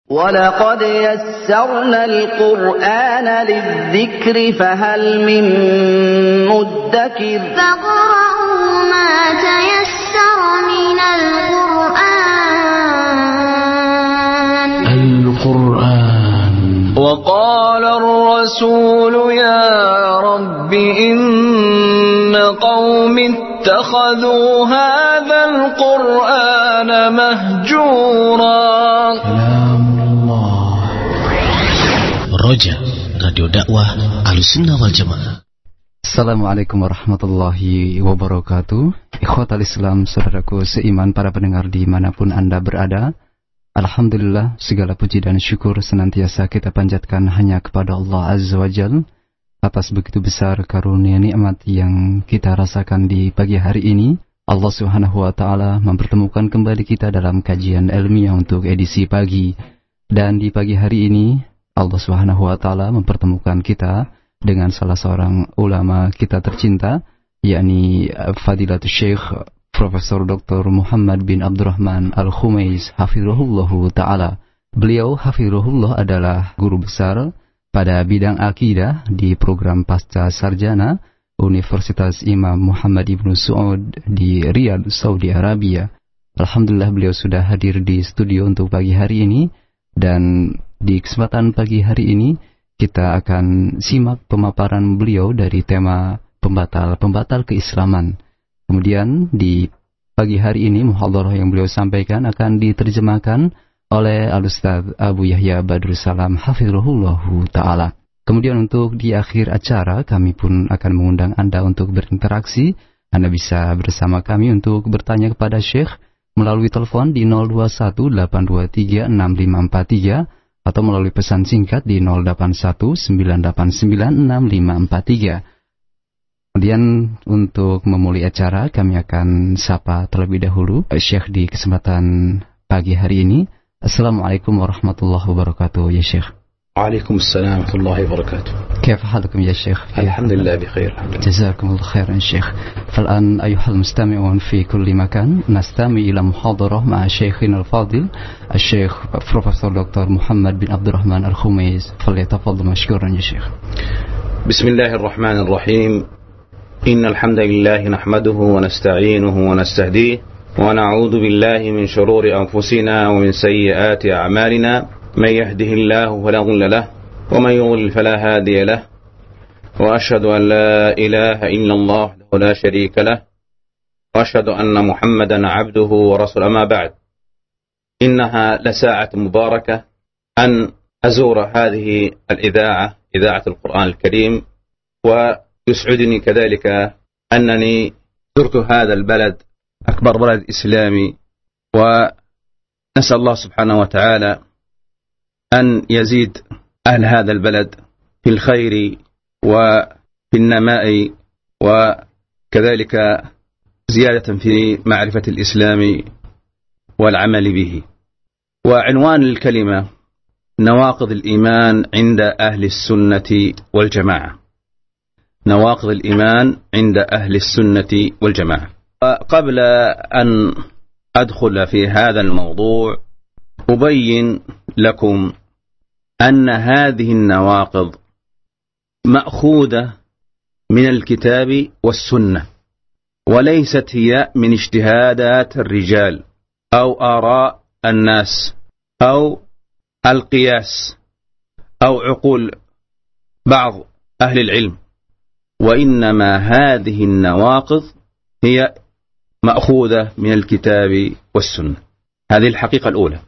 وَلَقَدْ يَسَّرْنَا الْقُرْآنَ لِلذِّكْرِ فَهَلْ مِن مُّدَّكِرٍ فَاقْرَءُوا مَا تَيَسَّرَ مِنَ الْقُرْآنِ وَقَالَ الرَّسُولُ يَا رَبِّ إِنَّ قَوْمِي اتَّخَذُوا هَذَا الْقُرْآنَ مَهْجُورًا. Roja, Radio Dakwah Ahlussunnah wal Jamaah. Assalamualaikum warahmatullahi wabarakatuh. Ikhwatal Islam, saudaraku seiman, para pendengar dimanapun Anda berada. Alhamdulillah, segala puji dan syukur senantiasa kita panjatkan hanya kepada Allah Azza wa Jalla atas begitu besar karunia nikmat yang kita rasakan di pagi hari ini. Allah Subhanahu wa taala mempertemukan kembali kita dalam kajian ilmiah untuk edisi pagi. Dan di pagi hari ini Allah Subhanahu wa taala mempertemukan kita dengan salah seorang ulama kita tercinta, yakni Fadilatul Syekh Profesor Dr. Muhammad bin Abdurrahman Al-Khumais hafizahullahu taala. Beliau hafizahullah adalah guru besar pada bidang akidah di program pasca sarjana Universitas Imam Muhammad Ibn Saud di Riyadh, Saudi Arabia. Alhamdulillah, beliau sudah hadir di studio untuk pagi hari ini. Dan di kesempatan pagi hari ini kita akan simak pemaparan beliau dari tema pembatal keislaman. Kemudian di pagi hari ini muhadharah yang beliau sampaikan akan diterjemahkan oleh Al-Ustaz Abu Yahya Badrus Salam hafizahullahu taala. Kemudian untuk di akhir acara kami pun akan mengundang Anda untuk berinteraksi. Anda bisa bersama kami untuk bertanya kepada Syekh melalui telepon di 0218236543 atau melalui pesan singkat di 0819896543. Kemudian untuk memulai acara kami akan sapa terlebih dahulu Syekh di kesempatan pagi hari ini. Assalamualaikum warahmatullahi wabarakatuh ya Syekh. Waalaikumsalam warahmatullahi wabarakatuh. كيف حالكم يا شيخ؟ الحمد لله بخير. جزاكم الله خيرا شيخ. فالآن أيها المستمعون في كل مكان نستمع إلى محاضرة مع شيخنا الفاضل الشيخ بروفيسور دكتور محمد بن عبد الرحمن الخميس، فليتفضل مشكورا يا شيخ. بسم الله الرحمن الرحيم. إن الحمد لله نحمده ونستعينه ونستهديه ونعوذ بالله من شرور أنفسنا ومن سيئات أعمالنا. من يهده الله فلا مضل له ومن يضلل فلا هادي له وأشهد أن لا إله إلا الله لا شريك له وأشهد أن محمدا عبده ورسوله. أما بعد، إنها لساعة مباركة أن أزور هذه الإذاعة، إذاعة القرآن الكريم، ويسعدني كذلك أنني زرت هذا البلد، أكبر بلد إسلامي، ونسأل الله سبحانه وتعالى أن يزيد أهل هذا البلد في الخير وفي النماء وكذلك زيادة في معرفة الإسلام والعمل به. وعنوان الكلمة نواقض الإيمان عند أهل السنة والجماعة. نواقض الإيمان عند أهل السنة والجماعة. قبل أن أدخل في هذا الموضوع أبين لكم أن هذه النواقض مأخوذة من الكتاب والسنة، وليست هي من اجتهادات الرجال أو آراء الناس أو القياس أو عقول بعض أهل العلم، وإنما هذه النواقض هي مأخوذة من الكتاب والسنة. هذه الحقيقة الأولى.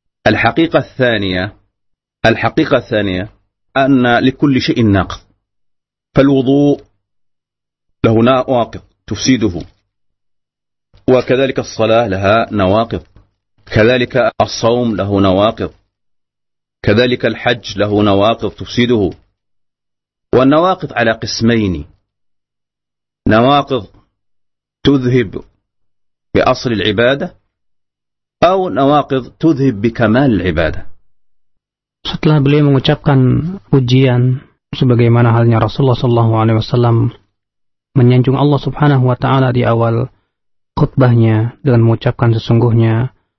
الحقيقة الثانية أن لكل شيء ناقض، فالوضوء له نواقض تفسده، وكذلك الصلاة لها نواقض، كذلك الصوم له نواقض، كذلك الحج له نواقض تفسده. والنواقض على قسمين: نواقض تذهب بأصل العبادة أو نواقض تذهب بكمال العبادة. Setelah beliau mengucapkan pujian sebagaimana halnya Rasulullah SAW menyanjung Allah Subhanahu wa taala di awal khutbahnya dengan mengucapkan sesungguhnya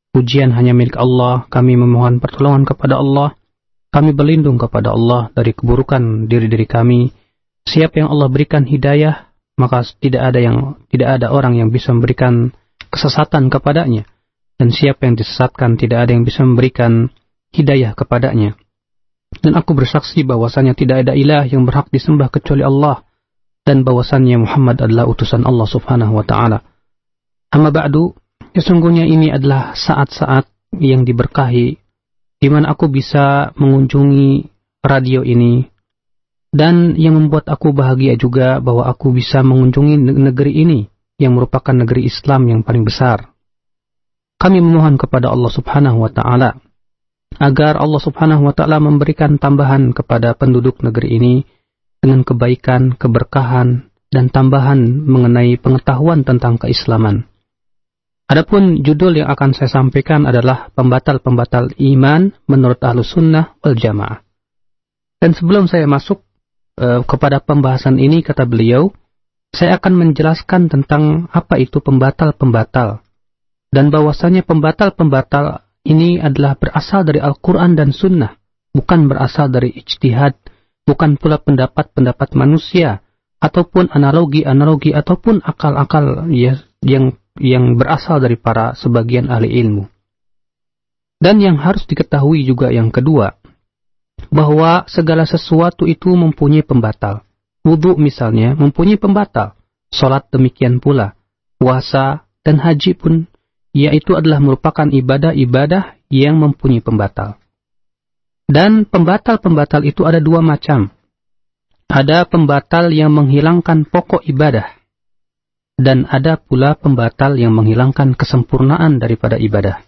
pujian hanya milik Allah, kami memohon pertolongan kepada Allah, kami berlindung kepada Allah dari keburukan diri-diri kami. Siapa yang Allah berikan hidayah, maka tidak ada orang yang bisa memberikan kesesatan kepadanya. Dan siapa yang disesatkan, tidak ada yang bisa memberikan hidayah kepadanya. Dan aku bersaksi bahwasanya tidak ada ilah yang berhak disembah kecuali Allah, dan bahwasannya Muhammad adalah utusan Allah subhanahu wa ta'ala. Amma ba'du, sesungguhnya ini adalah saat-saat yang diberkahi, di mana aku bisa mengunjungi radio ini, dan yang membuat aku bahagia juga bahwa aku bisa mengunjungi negeri ini, yang merupakan negeri Islam yang paling besar. Kami memohon kepada Allah subhanahu wa ta'ala, agar Allah subhanahu wa ta'ala memberikan tambahan kepada penduduk negeri ini, dengan kebaikan, keberkahan, dan tambahan mengenai pengetahuan tentang keislaman. Adapun judul yang akan saya sampaikan adalah pembatal-pembatal iman menurut Ahlus Sunnah wal Jamaah. Dan sebelum saya masuk kepada pembahasan ini, kata beliau, saya akan menjelaskan tentang apa itu pembatal-pembatal. Dan bahwasanya pembatal-pembatal ini adalah berasal dari Al-Quran dan Sunnah, bukan berasal dari ijtihad, bukan pula pendapat-pendapat manusia, ataupun analogi-analogi, ataupun akal-akal yang berasal dari para sebagian ahli ilmu. Dan yang harus diketahui juga yang kedua, bahwa segala sesuatu itu mempunyai pembatal. Wudu misalnya mempunyai pembatal. Salat demikian pula. Puasa dan haji pun, yaitu adalah merupakan ibadah-ibadah yang mempunyai pembatal. Dan pembatal-pembatal itu ada dua macam. Ada pembatal yang menghilangkan pokok ibadah, dan ada pula pembatal yang menghilangkan kesempurnaan daripada ibadah.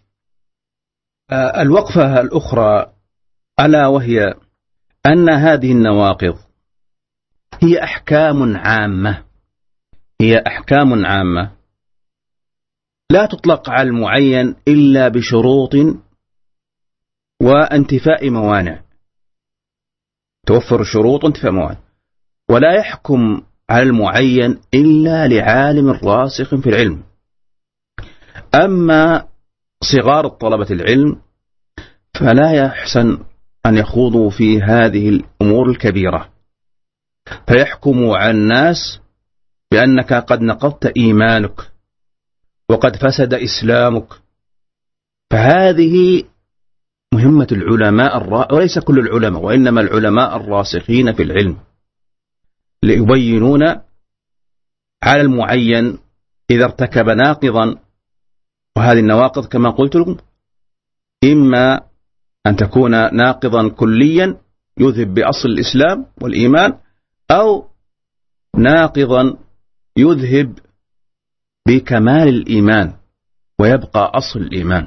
الوقفة الأخرى ألا وهي أن هذه النواقض هي أحكام عامة لا تطلق على المعين إلا بشروط وانتفاء موانع. توفر الشروط وانتفاء موانع، ولا يحكم على المعين إلا لعالم راسخ في العلم. أما صغار طلبة العلم فلا يحسن أن يخوضوا في هذه الأمور الكبيرة، فيحكموا على الناس بأنك قد نقضت إيمانك وقد فسد إسلامك. فهذه مهمة العلماء وليس كل العلماء، وإنما العلماء الراسخين في العلم، ليبينون على المعين إذا ارتكب ناقضا. وهذه النواقض كما قلت لكم إما أن تكون ناقضا كليا يذهب بأصل الإسلام والإيمان، أو ناقضا يذهب بكمال الإيمان ويبقى أصل الإيمان.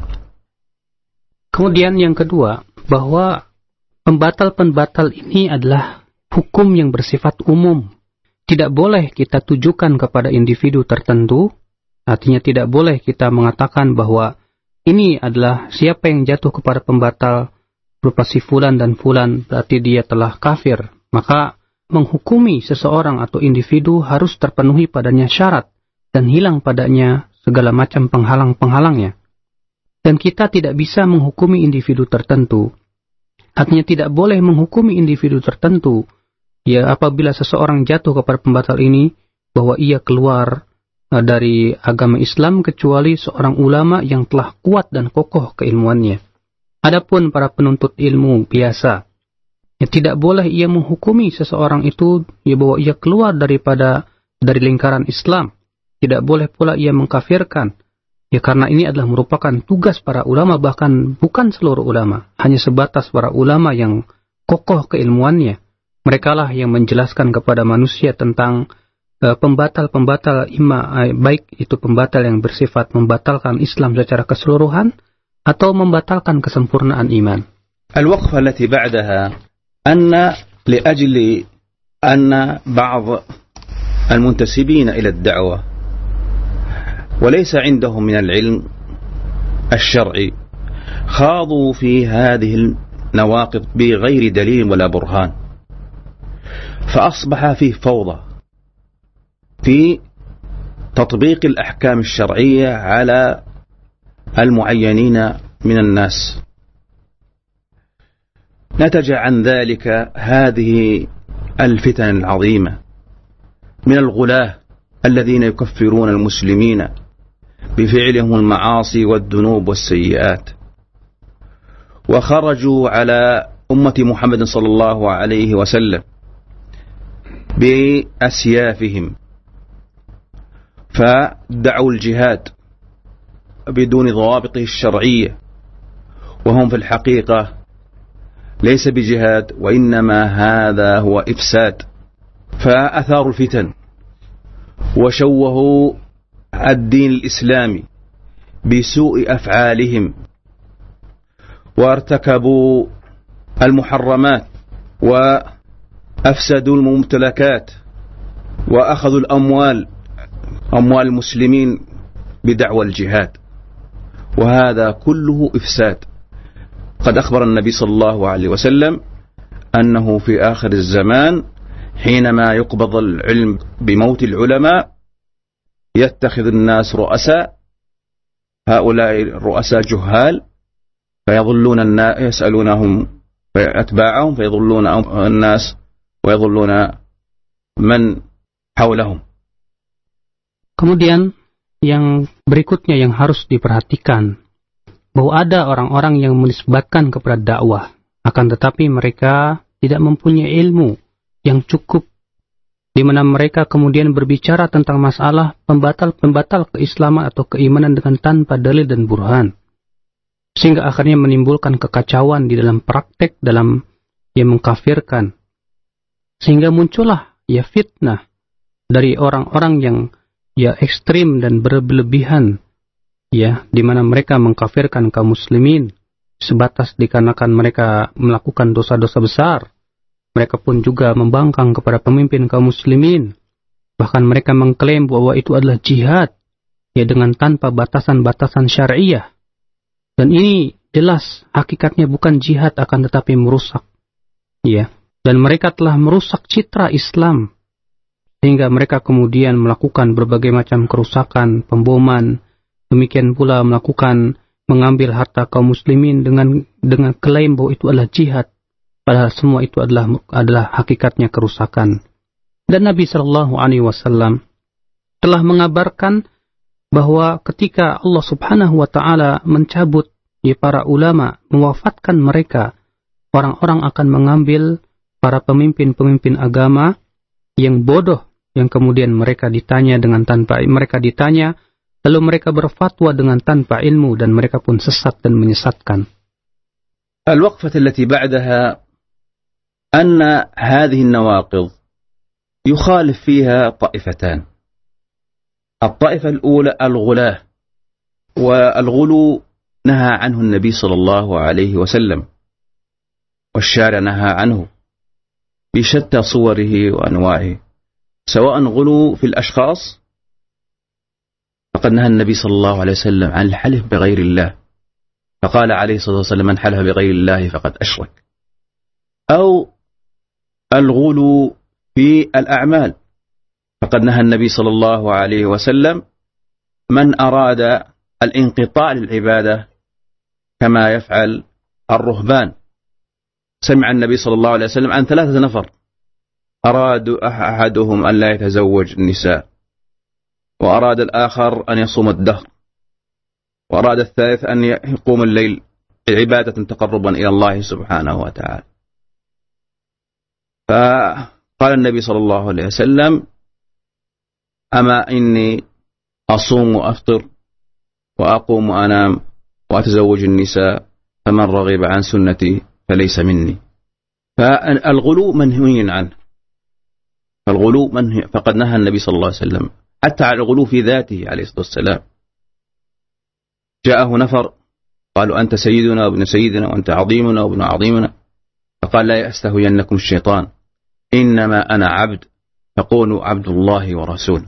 Kemudian yang kedua, bahwa pembatal-pembatal ini adalah hukum yang bersifat umum. Tidak boleh kita tujukan kepada individu tertentu, artinya tidak boleh kita mengatakan bahwa ini adalah siapa yang jatuh kepada pembatal berupa si fulan dan fulan, berarti dia telah kafir. Maka menghukumi seseorang atau individu harus terpenuhi padanya syarat dan hilang padanya segala macam penghalang-penghalangnya. Dan kita tidak bisa menghukumi individu tertentu. Artinya tidak boleh menghukumi individu tertentu. Ya, apabila seseorang jatuh kepada pembatal ini, bahwa ia keluar dari agama Islam kecuali seorang ulama yang telah kuat dan kokoh keilmuannya. Adapun para penuntut ilmu biasa, ya tidak boleh ia menghukumi seseorang itu ya bahwa ia keluar dari lingkaran Islam. Tidak boleh pula ia mengkafirkan. Ya karena ini adalah merupakan tugas para ulama, bahkan bukan seluruh ulama, hanya sebatas para ulama yang kokoh keilmuannya. Merekalah yang menjelaskan kepada manusia tentang pembatal-pembatal baik itu pembatal yang bersifat membatalkan Islam secara keseluruhan atau membatalkan kesempurnaan iman. الوقفة التي بعدها أن لأجل أن بعض المنتسبين إلى الدعوة وليس عندهم من العلم الشرعي خاضوا في هذه النواقض بغير دليل ولا برهان، فأصبح فيه فوضى في تطبيق الأحكام الشرعية على المعينين من الناس. نتج عن ذلك هذه الفتن العظيمة من الغلاة الذين يكفرون المسلمين بفعلهم المعاصي والذنوب والسيئات، وخرجوا على أمة محمد صلى الله عليه وسلم بأسيافهم، فدعوا الجهاد بدون ضوابطه الشرعية، وهم في الحقيقة ليس بجهاد، وإنما هذا هو إفساد. فأثاروا الفتن وشوهوا الدين الإسلامي بسوء أفعالهم، وارتكبوا المحرمات، وأفسدوا الممتلكات، وأخذوا أموال المسلمين بدعوى الجهاد، وهذا كله إفساد. قد أخبر النبي صلى الله عليه وسلم أنه في آخر الزمان حينما يقبض العلم بموت العلماء يتخذ الناس رؤساء، هؤلاء الرؤساء جهال، فيضلون الناس، يسألونهم أتباعهم فيضلون الناس ويضلون من حولهم. Kemudian yang berikutnya yang harus diperhatikan, bahwa ada orang-orang yang menisbatkan kepada dakwah, akan tetapi mereka tidak mempunyai ilmu yang cukup, di mana mereka kemudian berbicara tentang masalah pembatal keislaman atau keimanan dengan tanpa dalil dan burhan, sehingga akhirnya menimbulkan kekacauan di dalam praktek, dalam yang mengkafirkan, sehingga muncullah fitnah dari orang-orang yang ekstrim dan berlebihan, di mana mereka mengkafirkan kaum muslimin sebatas dikarenakan mereka melakukan dosa-dosa besar. Mereka pun juga membangkang kepada pemimpin kaum muslimin. Bahkan mereka mengklaim bahwa itu adalah jihad, dengan tanpa batasan-batasan syariah. Dan ini jelas hakikatnya bukan jihad, akan tetapi merusak. Dan mereka telah merusak citra Islam, sehingga mereka kemudian melakukan berbagai macam kerusakan, pemboman, demikian pula mengambil harta kaum muslimin dengan klaim bahwa itu adalah jihad, padahal semua itu adalah hakikatnya kerusakan. Dan Nabi sallallahu alaihi wasallam telah mengabarkan bahwa ketika Allah Subhanahu wa taala mencabut para ulama, mewafatkan mereka, orang-orang akan mengambil para pemimpin-pemimpin agama yang bodoh, yang kemudian mereka ditanya lalu mereka berfatwa dengan tanpa ilmu, dan mereka pun sesat dan menyesatkan. الوقفة التي بعدها أن هذه النواقض يخالف فيها طائفتان. الطائفة الأولى الغلاة، والغلو نهى عنه النبي صلى الله عليه وسلم، والشارع نهى عنه بشتى صوره وأنواعه، سواء غلو في الأشخاص، فقد نهى النبي صلى الله عليه وسلم عن الحلف بغير الله، فقال عليه الصلاة والسلام من حلف بغير الله فقد أشرك. أو الغلو في الأعمال، فقد نهى النبي صلى الله عليه وسلم من أراد الانقطاع للعبادة كما يفعل الرهبان. سمع النبي صلى الله عليه وسلم عن 3 نفر أرادوا أحدهم أن لا يتزوج النساء، وأراد الآخر أن يصوم الدهر، وأراد الثالث أن يقوم الليل عبادة تقربا إلى الله سبحانه وتعالى. فقال النبي صلى الله عليه وسلم أما إني أصوم وأفطر وأقوم وأنام وأتزوج النساء فمن رغب عن سنتي فليس مني. فالغلو منهي عنه، فالغلو منهي، فقد نهى النبي صلى الله عليه وسلم حتى على الغلو في ذاته عليه الصلاة والسلام. جاءه نفر قالوا أنت سيدنا وابن سيدنا وأنت عظيمنا وابن عظيمنا، فقال لا يستهوينكم الشيطان إنما أنا عبد فقولوا عبد الله ورسوله.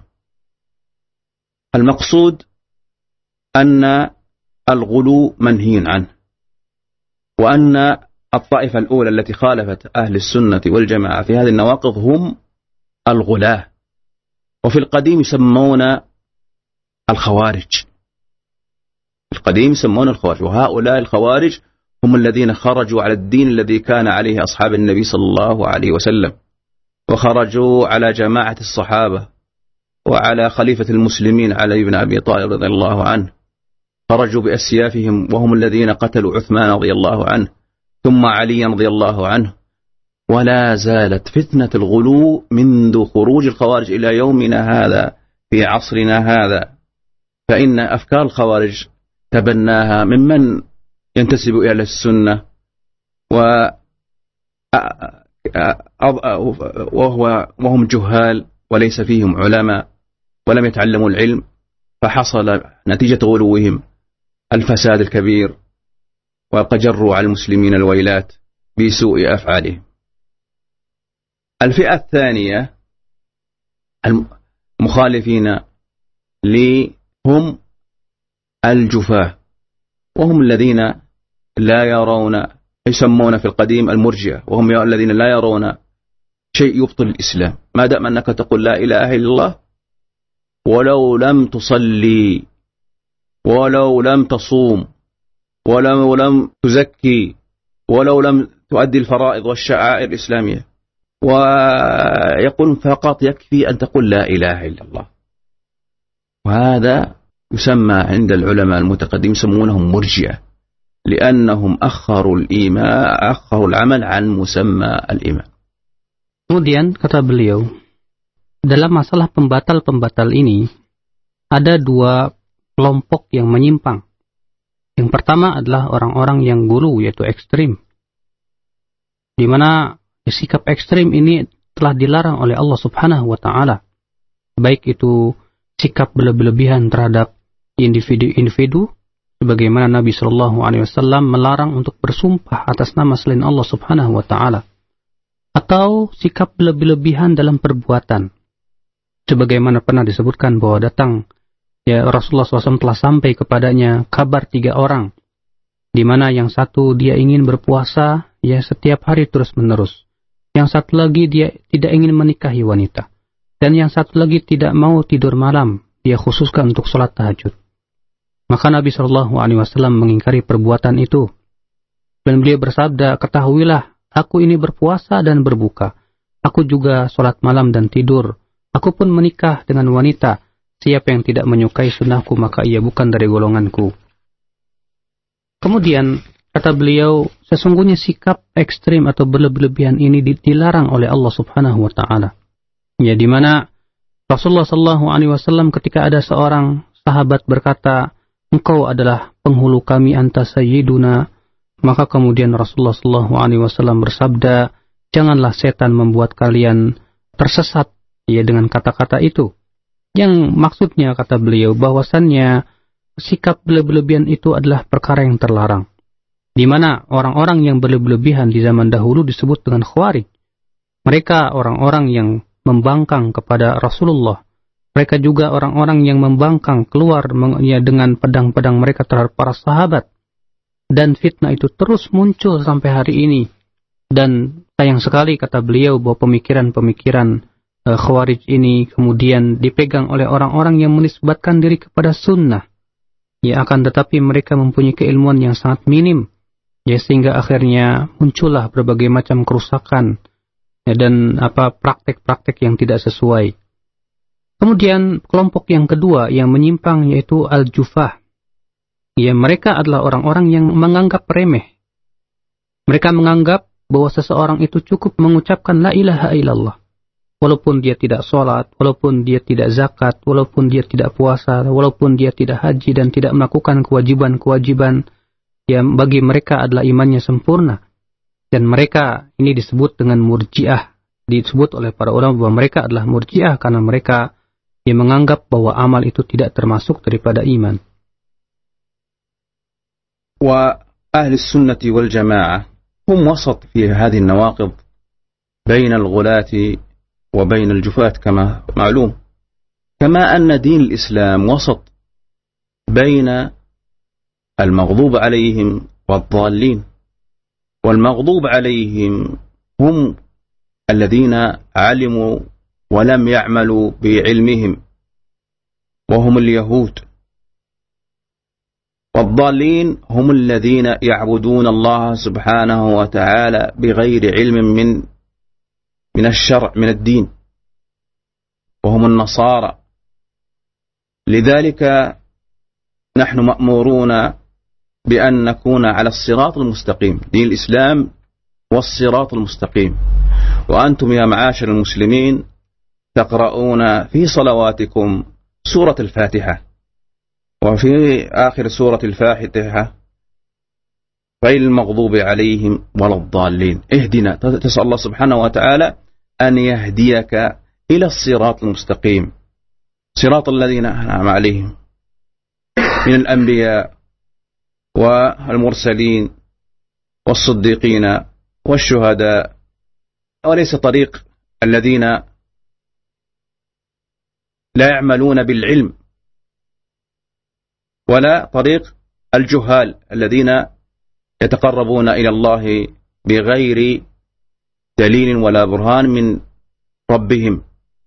المقصود أن الغلو منهي عنه، وأن الطائفة الأولى التي خالفت أهل السنة والجماعة في هذه النواقض هم الغلاة، وفي القديم يسمون الخوارج. القديم يسمون الخوارج، وهؤلاء الخوارج هم الذين خرجوا على الدين الذي كان عليه أصحاب النبي صلى الله عليه وسلم، وخرجوا على جماعة الصحابة وعلى خليفة المسلمين علي بن أبي طالب رضي الله عنه، خرجوا بأسيافهم وهم الذين قتلوا عثمان رضي الله عنه ثم علي رضي الله عنه. ولا زالت فتنة الغلو منذ خروج الخوارج إلى يومنا هذا في عصرنا هذا، فإن أفكار الخوارج تبناها ممن ينتسب إلى السنة وهم جهال وليس فيهم علماء ولم يتعلموا العلم، فحصل نتيجة غلوهم الفساد الكبير، وقد جروا على المسلمين الويلات بسوء أفعالهم. الفئة الثانية المخالفين هم الجفاة، وهم الذين لا يرون، يسمون في القديم المرجئة، وهم الذين لا يرون شيء يبطل الإسلام ما دام أنك تقول لا إله إلا الله، ولو لم تصلي ولو لم تصوم ولو لم تزكي ولو لم تؤدي الفرائض والشعائر الإسلامية، ويقول فقط يكفي أن تقول لا إله إلا الله. وهذا يسمى عند العلماء المتقدمين يسمونهم مرجئة، لأنهم أخروا العمل عن مسمى الإيمان. Kemudian kata beliau, dalam masalah pembatal-pembatal ini ada dua kelompok yang menyimpang. Yang pertama adalah orang-orang yang gulu, yaitu ekstrim, di mana sikap ekstrim ini telah dilarang oleh Allah Subhanahu wa Ta'ala, baik itu sikap berlebihan terhadap individu, sebagaimana Nabi Shallallahu Alaihi Wasallam melarang untuk bersumpah atas nama selain Allah Subhanahu wa Ta'ala, atau sikap berlebihan dalam perbuatan, sebagaimana pernah disebutkan bahwa Rasulullah SAW telah sampai kepadanya kabar 3 orang, di mana yang satu dia ingin berpuasa setiap hari terus menerus, yang satu lagi dia tidak ingin menikahi wanita, dan yang satu lagi tidak mau tidur malam, dia khususkan untuk sholat tahajud. Maka Nabi Shallallahu Alaihi Wasallam mengingkari perbuatan itu, dan beliau bersabda, ketahuilah, aku ini berpuasa dan berbuka, aku juga sholat malam dan tidur, aku pun menikah dengan wanita. Siapa yang tidak menyukai sunnahku, maka ia bukan dari golonganku. Kemudian kata beliau, sesungguhnya sikap ekstrim atau berlebihan ini dilarang oleh Allah Subhanahu wa Ta'ala. Ya, di mana Rasulullah Sallallahu Alaihi Wasallam ketika ada seorang sahabat berkata, engkau adalah penghulu kami, anta sayyiduna, maka kemudian Rasulullah Sallallahu Alaihi Wasallam bersabda, janganlah setan membuat kalian tersesat dengan kata-kata itu. Yang maksudnya kata beliau bahwasannya sikap berlebihan itu adalah perkara yang terlarang, di mana orang-orang yang berlebihan di zaman dahulu disebut dengan khawarij. Mereka orang-orang yang membangkang kepada Rasulullah. Mereka juga orang-orang yang membangkang keluar dengan pedang-pedang mereka terhadap para sahabat. Dan fitnah itu terus muncul sampai hari ini. Dan sayang sekali kata beliau bahwa pemikiran-pemikiran Khawarij ini kemudian dipegang oleh orang-orang yang menisbatkan diri kepada sunnah. Akan tetapi mereka mempunyai keilmuan yang sangat minim. Sehingga akhirnya muncullah berbagai macam kerusakan dan praktek-praktek yang tidak sesuai. Kemudian kelompok yang kedua yang menyimpang yaitu al-jufah. Mereka adalah orang-orang yang menganggap remeh. Mereka menganggap bahwa seseorang itu cukup mengucapkan la ilaha illallah. Walaupun dia tidak sholat, walaupun dia tidak zakat, walaupun dia tidak puasa, walaupun dia tidak haji dan tidak melakukan kewajiban-kewajiban yang bagi mereka adalah imannya sempurna. Dan mereka ini disebut dengan murji'ah. Disebut oleh para ulama bahwa mereka adalah murji'ah karena mereka yang menganggap bahwa amal itu tidak termasuk daripada iman. Wa ahli sunnati wal jamaah hum wasat fi hadhihi an-nawaqid bain al-ghulati وبين الجفاة كما معلوم، كما أن دين الإسلام وسط بين المغضوب عليهم والضالين. والمغضوب عليهم هم الذين علموا ولم يعملوا بعلمهم، وهم اليهود والضالين هم الذين يعبدون الله سبحانه وتعالى بغير علم من الشرع من الدين، وهم النصارى. لذلك نحن مأمورون بأن نكون على الصراط المستقيم، دين الإسلام والصراط المستقيم. وأنتم يا معاشر المسلمين تقرؤون في صلواتكم سورة الفاتحة، وفي آخر سورة الفاتحة غير المغضوب عليهم ولا الضالين. اهدنا، تسأل الله سبحانه وتعالى أن يهديك إلى الصراط المستقيم، صراط الذين أنعم عليهم من الأنبياء والمرسلين والصديقين والشهداء، وليس طريق الذين لا يعملون بالعلم، ولا طريق الجهال الذين يتقربون إلى الله بغير دليل ولا برهان من ربهم.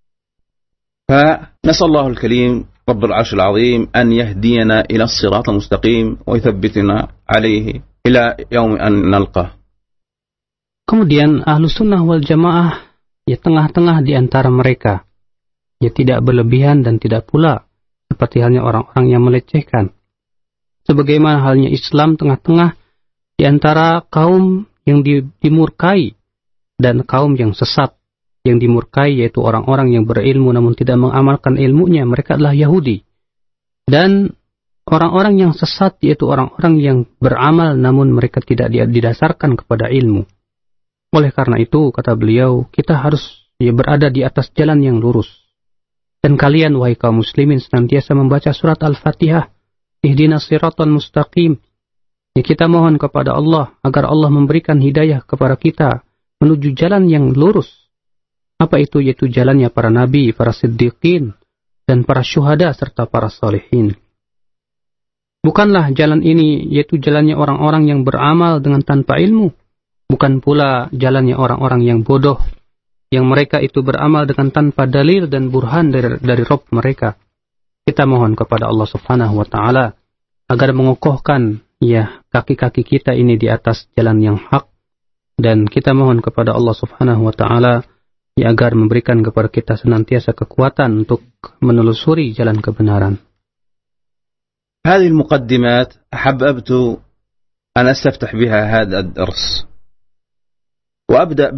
فنسأل الله الكريم رب العرش العظيم أن يهدينا إلى الصراط المستقيم ويثبتنا عليه إلى يوم أن نلقاه. Kemudian Ahlus Sunnah wal Jamaah ya tengah-tengah di antara mereka, ya tidak berlebihan dan tidak pula seperti halnya orang-orang yang melecehkan. Sebagaimana halnya Islam tengah-tengah di antara kaum yang dimurkai dan kaum yang sesat. Yang dimurkai yaitu orang-orang yang berilmu namun tidak mengamalkan ilmunya, mereka adalah Yahudi. Dan orang-orang yang sesat yaitu orang-orang yang beramal namun mereka tidak didasarkan kepada ilmu. Oleh karena itu, kata beliau, kita harus berada di atas jalan yang lurus. Dan kalian, wahai kaum muslimin, senantiasa membaca surat Al-Fatihah, Ihdinas siratal mustaqim. Ya, kita mohon kepada Allah agar Allah memberikan hidayah kepada kita menuju jalan yang lurus. Apa itu? Yaitu jalannya para nabi, para siddiqin, dan para syuhada serta para salihin. Bukanlah jalan ini yaitu jalannya orang-orang yang beramal dengan tanpa ilmu. Bukan pula jalannya orang-orang yang bodoh, yang mereka itu beramal dengan tanpa dalil dan burhan dari Rabb mereka. Kita mohon kepada Allah Subhanahu wa Ta'ala agar mengokohkan kaki-kaki kita ini di atas jalan yang hak, dan kita mohon kepada Allah Subhanahu wa Ta'ala agar memberikan kepada kita senantiasa kekuatan untuk menelusuri jalan kebenaran. هذه المقدمات أحببت أن أستفتح بها هذا الدرس، وأبدأ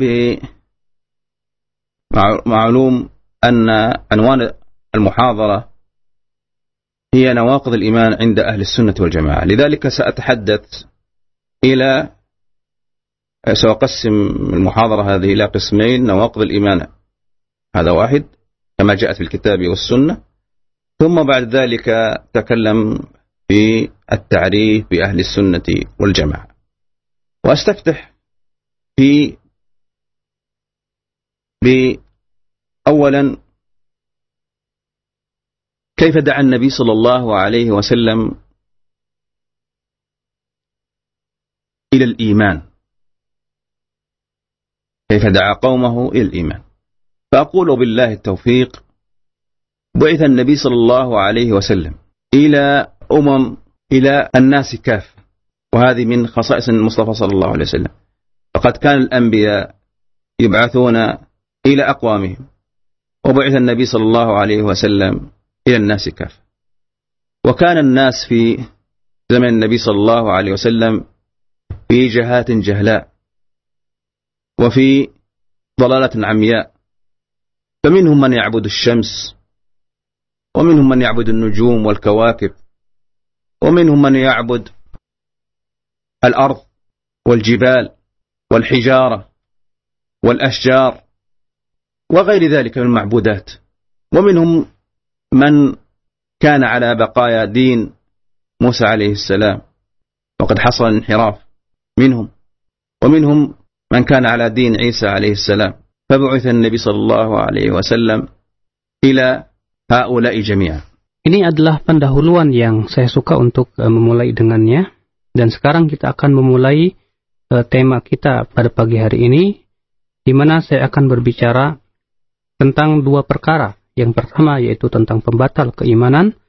بمعلوم أن عنوان المحاضرة هي نواقض الإيمان عند أهل السنة والجماعة. لذلك سأقسم المحاضرة هذه إلى قسمين: نواقض الإيمان هذا واحد كما جاءت في الكتاب والسنة، ثم بعد ذلك تكلم في التعريف بأهل السنة والجماعة. وأستفتح أولا كيف دعا النبي صلى الله عليه وسلم إلى الإيمان، كيف دعا قومه إلى الإيمان. فأقول بالله التوفيق بعث النبي صلى الله عليه وسلم إلى إلى الناس كافة، وهذه من خصائص المصطفى صلى الله عليه وسلم. فقد كان الأنبياء يبعثون إلى أقوامهم، وبعث النبي صلى الله عليه وسلم إلى الناس كافة. وكان الناس في زمن النبي صلى الله عليه وسلم في جهات جهلاء وفي ضلالة عمياء، فمنهم من يعبد الشمس، ومنهم من يعبد النجوم والكواكب، ومنهم من يعبد الأرض والجبال والحجارة والأشجار وغير ذلك من المعبودات، ومنهم من كان على بقايا دين موسى عليه السلام وقد حصل الانحراف منهم، ومنهم من كان على دين عيسى عليه السلام. فبعث النبي صلى الله عليه وسلم إلى هؤلاء جميعا. Ini adalah pendahuluan yang saya suka untuk memulai dengannya, dan sekarang kita akan memulai tema kita pada pagi hari ini, di mana saya akan berbicara tentang dua perkara. Yang pertama yaitu tentang pembatal keimanan,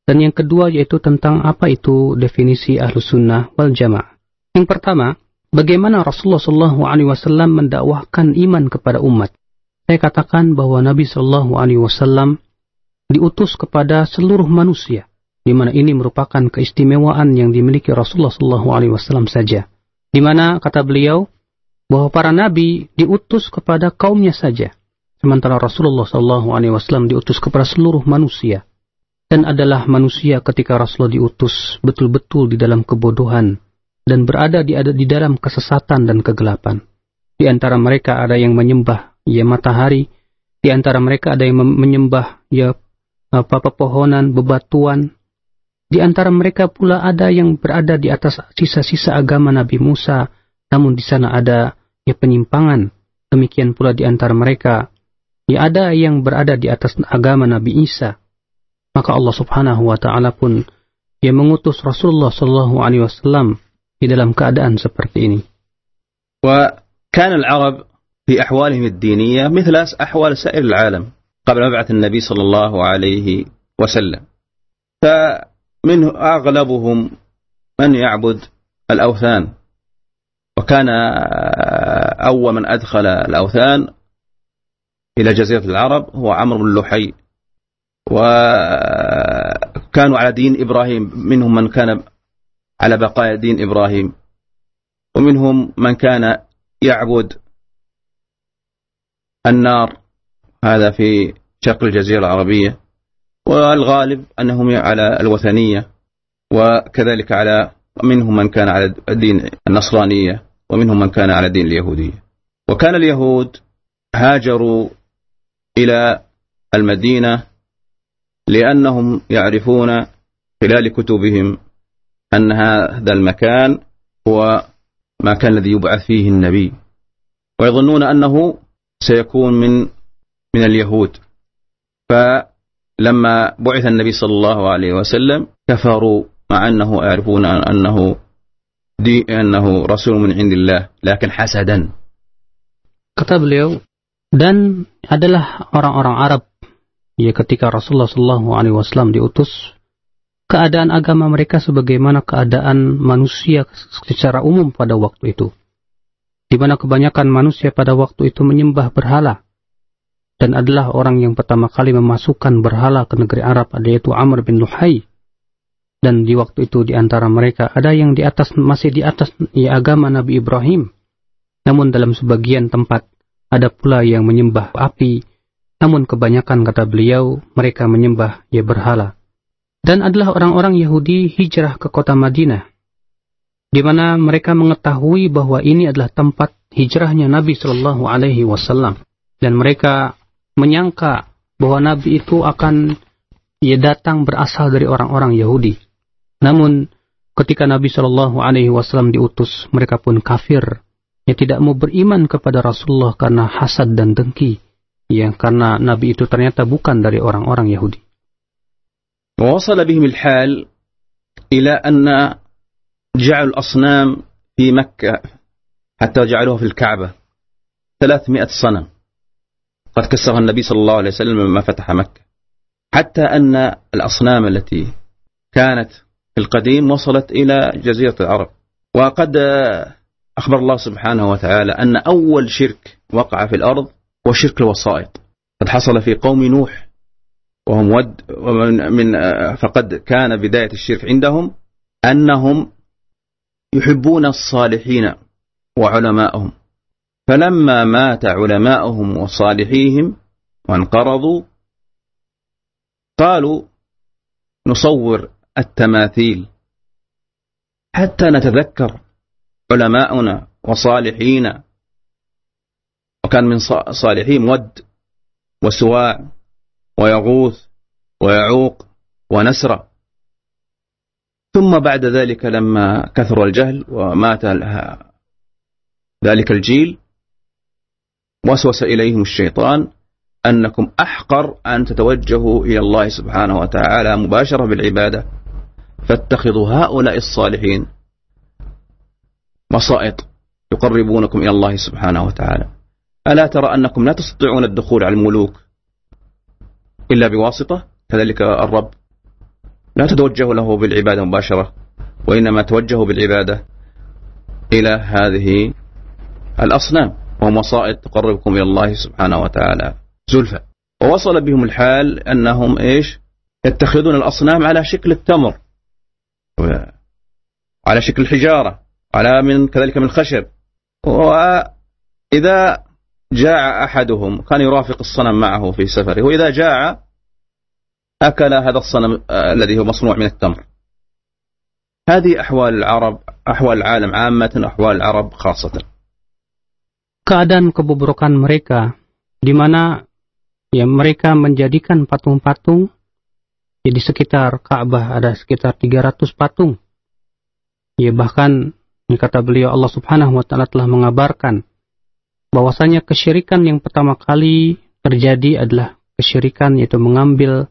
Dan yang kedua yaitu tentang apa itu definisi Ahlus Sunnah wal Jamaah. Yang pertama, bagaimana Rasulullah SAW mendakwahkan iman kepada umat. Saya katakan bahwa Nabi SAW diutus kepada seluruh manusia, di mana ini merupakan keistimewaan yang dimiliki Rasulullah SAW saja. Di mana kata beliau bahwa para nabi diutus kepada kaumnya saja, sementara Rasulullah SAW diutus kepada seluruh manusia, dan adalah manusia ketika Rasulullah diutus betul-betul di dalam kebodohan dan berada di dalam kesesatan dan kegelapan. Di antara mereka ada yang menyembah matahari, di antara mereka ada yang menyembah pepohonan, bebatuan. Di antara mereka pula ada yang berada di atas sisa-sisa agama Nabi Musa, namun di sana ada penyimpangan. Demikian pula di antara mereka ada yang berada di atas agama Nabi Isa. Maka Allah Subhanahu wa taala pun mengutus Rasulullah SAW di dalam keadaan seperti ini. وكان العرب في أحوالهم الدينية مثل أحوال سائر العالم قبل مبعث النبي صلى الله عليه وسلم، فمنه أغلبهم من يعبد الأوثان، وكان أول من أدخل الأوثان إلى جزيرة العرب هو عمرو بن لحي، وكانوا على دين إبراهيم، منهم من كان على بقايا دين إبراهيم، ومنهم من كان يعبد النار، هذا في شرق الجزيرة العربية، والغالب أنهم على الوثنية، وكذلك منهم من كان على الدين النصرانية، ومنهم من كان على الدين اليهودية. وكان اليهود هاجروا إلى المدينة لأنهم يعرفون خلال كتبهم أن هذا المكان هو مكان الذي يبعث فيه النبي، ويظنون أنه سيكون من اليهود. فلما بعث النبي صلى الله عليه وسلم كفروا، مع أنه يعرفون أنه رسول من عند الله، لكن حسدا. Kata beliau, dan adalah orang-orang Arab ketika Rasulullah SAW diutus, keadaan agama mereka sebagaimana keadaan manusia secara umum pada waktu itu, di mana kebanyakan manusia pada waktu itu menyembah berhala, dan adalah orang yang pertama kali memasukkan berhala ke negeri Arab, yaitu Amr bin Luhai. Dan di waktu itu di antara mereka ada yang masih di atas agama Nabi Ibrahim, namun dalam sebagian tempat ada pula yang menyembah api, namun kebanyakan kata beliau mereka menyembah berhala. Dan adalah orang-orang Yahudi hijrah ke kota Madinah, di mana mereka mengetahui bahwa ini adalah tempat hijrahnya Nabi Shallallahu Alaihi Wasallam, dan mereka menyangka bahwa Nabi itu akan datang berasal dari orang-orang Yahudi. Namun ketika Nabi Shallallahu Alaihi Wasallam diutus, mereka pun kafir, tidak mau beriman kepada Rasulullah karena hasad dan dengki, karena Nabi itu ternyata bukan dari orang-orang Yahudi. ووصل بهم الحال إلى أن جعلوا الأصنام في مكة حتى جعلوها في الكعبة 300 صنم قد كسرها النبي صلى الله عليه وسلم لما فتح مكة، حتى أن الأصنام التي كانت في القديم وصلت إلى جزيرة العرب. وقد أخبر الله سبحانه وتعالى أن أول شرك وقع في الأرض هو شرك الوسائط، قد حصل في قوم نوح وهم فقد كان بداية الشرك عندهم أنهم يحبون الصالحين وعلماءهم، فلما مات علماءهم وصالحيهم وانقرضوا قالوا نصور التماثيل حتى نتذكر علماؤنا وصالحين. وكان من صالحين ود وسواع ويغوث ويعوق ونسر. ثم بعد ذلك لما كثر الجهل ومات ذلك الجيل وسوس إليهم الشيطان أنكم أحقر أن تتوجهوا إلى الله سبحانه وتعالى مباشرة بالعبادة، فاتخذوا هؤلاء الصالحين وسائط يقربونكم إلى الله سبحانه وتعالى. ألا ترى أنكم لا تستطيعون الدخول على الملوك إلا بواسطة؟ كذلك الرب لا تتوجه له بالعبادة مباشرة، وإنما توجه بالعبادة إلى هذه الأصنام وهم وسائط تقربكم إلى الله سبحانه وتعالى زلفى. ووصل بهم الحال أنهم يتخذون الأصنام على شكل التمر، على شكل الحجارة، كذلك من الخشب. وإذا جاع أحدهم كان يرافق الصنم معه في سفره، وإذا جاع أكل هذا الصنم الذي هو مصنوع من التمر. هذه أحوال العرب، أحوال العالم عامة، أحوال العرب خاصة. Keadaan kebobrokan mereka, di mana mereka menjadikan patung-patung. Di sekitar Ka'bah ada sekitar 300 patung. Bahkan kata beliau, Allah Subhanahu wa taala telah mengabarkan bahwasanya kesyirikan yang pertama kali terjadi adalah kesyirikan, yaitu mengambil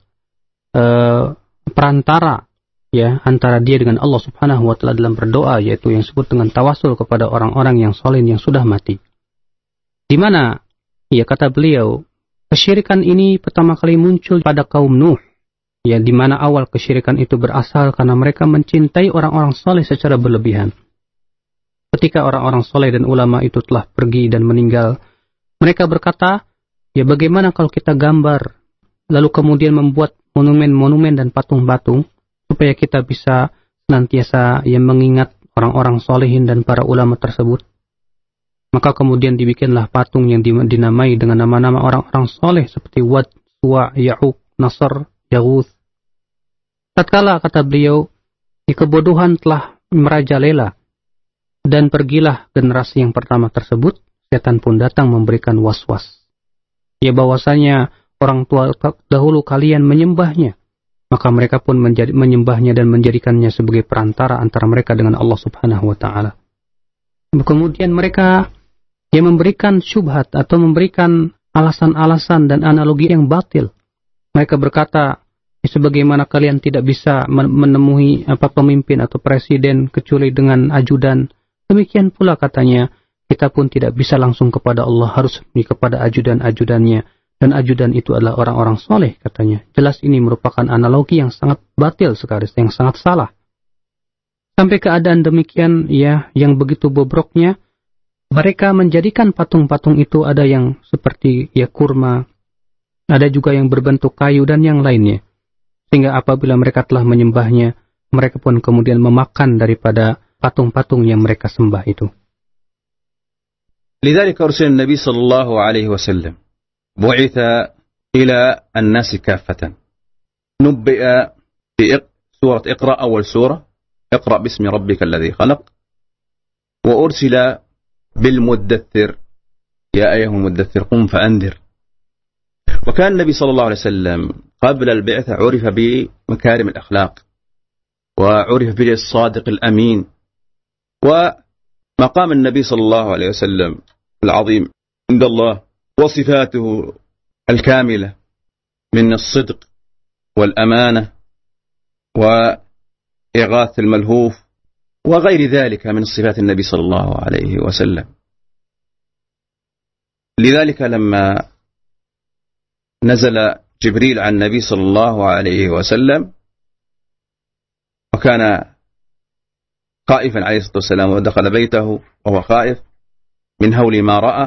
perantara antara dia dengan Allah Subhanahu wa taala dalam berdoa, yaitu yang disebut dengan tawasul kepada orang-orang yang saleh yang sudah mati. Di mana kata beliau, kesyirikan ini pertama kali muncul pada kaum Nuh, di mana awal kesyirikan itu berasal karena mereka mencintai orang-orang saleh secara berlebihan. Ketika orang-orang saleh dan ulama itu telah pergi dan meninggal, mereka berkata, bagaimana kalau kita gambar, lalu kemudian membuat monumen-monumen dan patung-patung, supaya kita bisa senantiasa mengingat orang-orang solehin dan para ulama tersebut. Maka kemudian dibikinlah patung yang dinamai dengan nama-nama orang-orang soleh seperti Wad, Suwa, Ya'uq, Nasr, Yaghuth. Tatkala kata beliau, kebodohan telah merajalela dan pergilah generasi yang pertama tersebut, setan pun datang memberikan was-was. Bahwasanya orang tua dahulu kalian menyembahnya, maka mereka pun menyembahnya dan menjadikannya sebagai perantara antara mereka dengan Allah Subhanahu wa taala. Kemudian mereka memberikan syubhat atau memberikan alasan-alasan dan analogi yang batil. Mereka berkata, sebagaimana kalian tidak bisa menemui pemimpin atau presiden kecuali dengan ajudan, demikian pula katanya, kita pun tidak bisa langsung kepada Allah, harus kepada ajudan-ajudannya. Dan ajudan itu adalah orang-orang soleh, katanya. Jelas ini merupakan analogi yang sangat batil sekali, yang sangat salah. Sampai keadaan demikian, yang begitu bobroknya, mereka menjadikan patung-patung itu ada yang seperti kurma, ada juga yang berbentuk kayu dan yang lainnya. Sehingga apabila mereka telah menyembahnya, mereka pun kemudian memakan daripada patung-patung yang mereka sembah itu. لذلك أرسل النبي صلى الله عليه وسلم بعث إلى الناس كافة. نبئ في سورة اقرأ، أول سورة اقرأ باسم ربك الذي خلق، وأرسل بالمدثر يا أيها المدثر قم فأنذر. وكان النبي صلى الله عليه وسلم قبل البعثة عرف بمكارم الأخلاق، وعرف بالصادق الأمين، ومقام النبي صلى الله عليه وسلم العظيم عند الله وصفاته الكاملة من الصدق والأمانة وإغاثة الملهوف وغير ذلك من صفات النبي صلى الله عليه وسلم. لذلك لما نزل جبريل عن النبي صلى الله عليه وسلم وكان خائفا عليه الصلاة والسلام، ودخل بيته وهو خائف من هول ما رأى،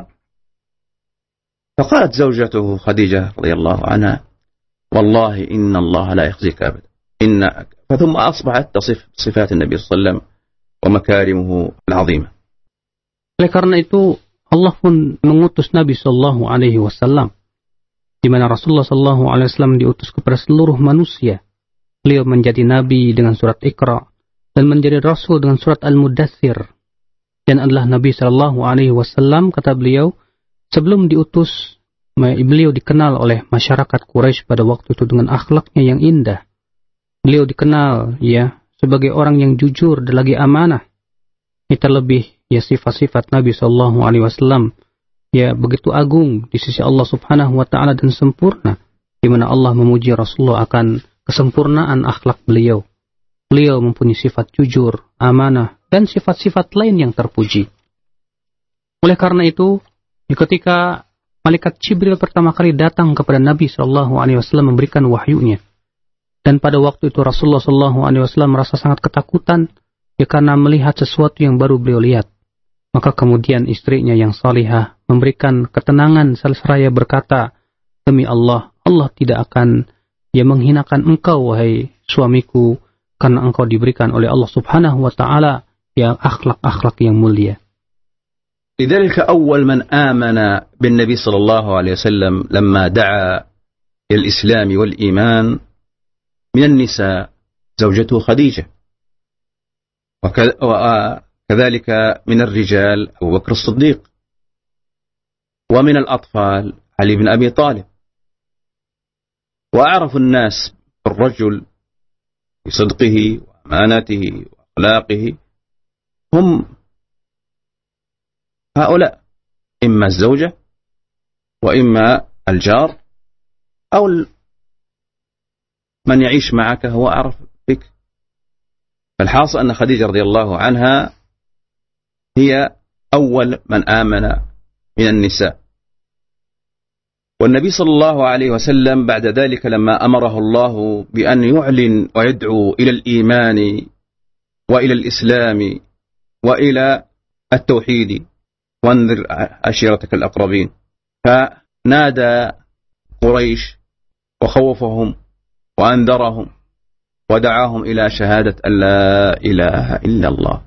فقالت زوجته خديجة رضي الله عنها والله إن الله لا يخزيك أبدا. ثم أصبحت تصف صفات النبي صلى الله عليه وسلم ومكارمه العظيمة. Oleh karena itu Allah pun mengutus Nabi Sallallahu Alaihi Wasallam, di mana Rasulullah Sallallahu Alaihi Wasallam diutus kepada seluruh manusia. Beliau menjadi Nabi dengan surat Iqra dan menjadi Rasul dengan surat Al-Mudaththir, dan adalah Nabi Sallallahu Alaihi Wasallam, kata beliau, sebelum diutus beliau dikenal oleh masyarakat Quraisy pada waktu itu dengan akhlaknya yang indah. Beliau dikenal sebagai orang yang jujur dan lagi amanah. Terlebih sifat-sifat Nabi Sallallahu Alaihi Wasallam begitu agung di sisi Allah Subhanahu Wa Taala dan sempurna, di mana Allah memuji Rasulullah akan kesempurnaan akhlak beliau. Beliau mempunyai sifat jujur, amanah, dan sifat-sifat lain yang terpuji. Oleh karena itu, ketika malaikat Jibril pertama kali datang kepada Nabi Sallallahu Alaihi Wasallam memberikan wahyunya, Dan pada waktu itu Rasulullah SAW merasa sangat ketakutan ya karena melihat sesuatu yang baru beliau lihat. Maka kemudian istrinya yang salihah memberikan ketenangan seraya berkata, demi Allah, Allah tidak akan menghinakan engkau wahai suamiku karena engkau diberikan oleh Allah Subhanahu wa taala yang akhlak-akhlak yang mulia. لذلك أول من آمن بالنبي صلى الله عليه وسلم لما دعا إلى الإسلام والإيمان من النساء زوجته خديجة، وكذلك من الرجال أبو بكر الصديق، ومن الأطفال علي بن أبي طالب. وأعرف الناس بالرجل بصدقه وأمانته وأخلاقه هم هؤلاء، إما الزوجة وإما الجار أو من يعيش معك هو أعرف بك. فالحاصل أن خديجة رضي الله عنها هي أول من آمن من النساء. والنبي صلى الله عليه وسلم بعد ذلك لما أمره الله بأن يعلن ويدعو إلى الإيمان وإلى الإسلام وإلى التوحيد وانذر عشيرتك الأقربين، فنادى قريش وخوفهم وأنذرهم ودعاهم إلى شهادة أن لا إله إلا الله.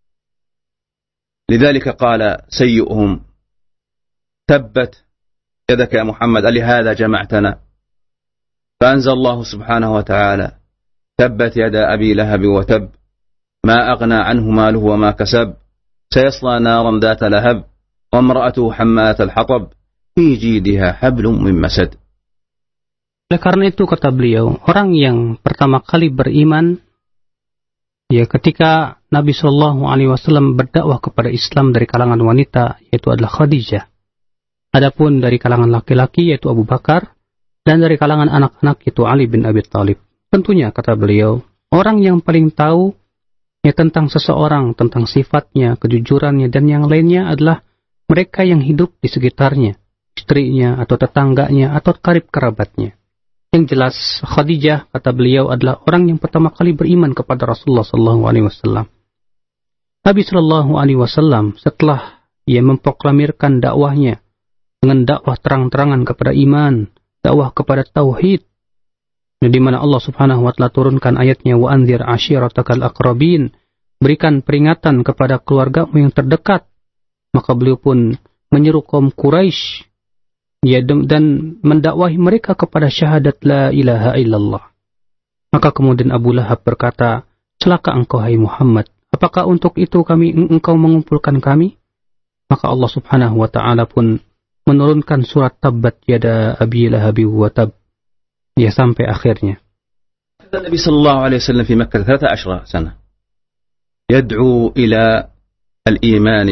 لذلك قال سيئهم تبت يدك يا محمد ألهذا جمعتنا؟ فأنزل الله سبحانه وتعالى تبت يد أبي لهب وتب ما أغنى عنه ماله وما كسب سيصلى نارا ذات لهب وامرأته حمالة الحطب في جيدها حبل من مسد. Oleh karena itu kata beliau, orang yang pertama kali beriman ya ketika Nabi SAW berdakwah kepada Islam dari kalangan wanita yaitu adalah Khadijah. Adapun dari kalangan laki-laki yaitu Abu Bakar dan dari kalangan anak-anak yaitu Ali bin Abi Thalib. Tentunya kata beliau, orang yang paling tahu ya tentang seseorang, tentang sifatnya, kejujurannya dan yang lainnya adalah mereka yang hidup di sekitarnya, istrinya atau tetangganya atau karib kerabatnya. Yang jelas Khadijah kata beliau adalah orang yang pertama kali beriman kepada Rasulullah SAW. Nabi SAW setelah ia memproklamirkan dakwahnya dengan dakwah terang-terangan kepada iman, dakwah kepada tauhid, di mana Allah Subhanahu wa taala turunkan ayatnya wa anzir ashiratakal aqrabin, berikan peringatan kepada keluargamu yang terdekat. Maka beliau pun menyeru kaum Quraisy ya, dan mendakwahi mereka kepada syahadat la ilaha illallah. Maka kemudian Abu Lahab berkata, celaka engkau hai Muhammad, apakah untuk itu engkau mengumpulkan kami? Maka Allah Subhanahu wa taala pun menurunkan surat Tabbat yada Abi Lahab wa tab ya sampai akhirnya. Nabi sallallahu alaihi wasallam di Makkah 13 سنة يدعو إلى الإيمان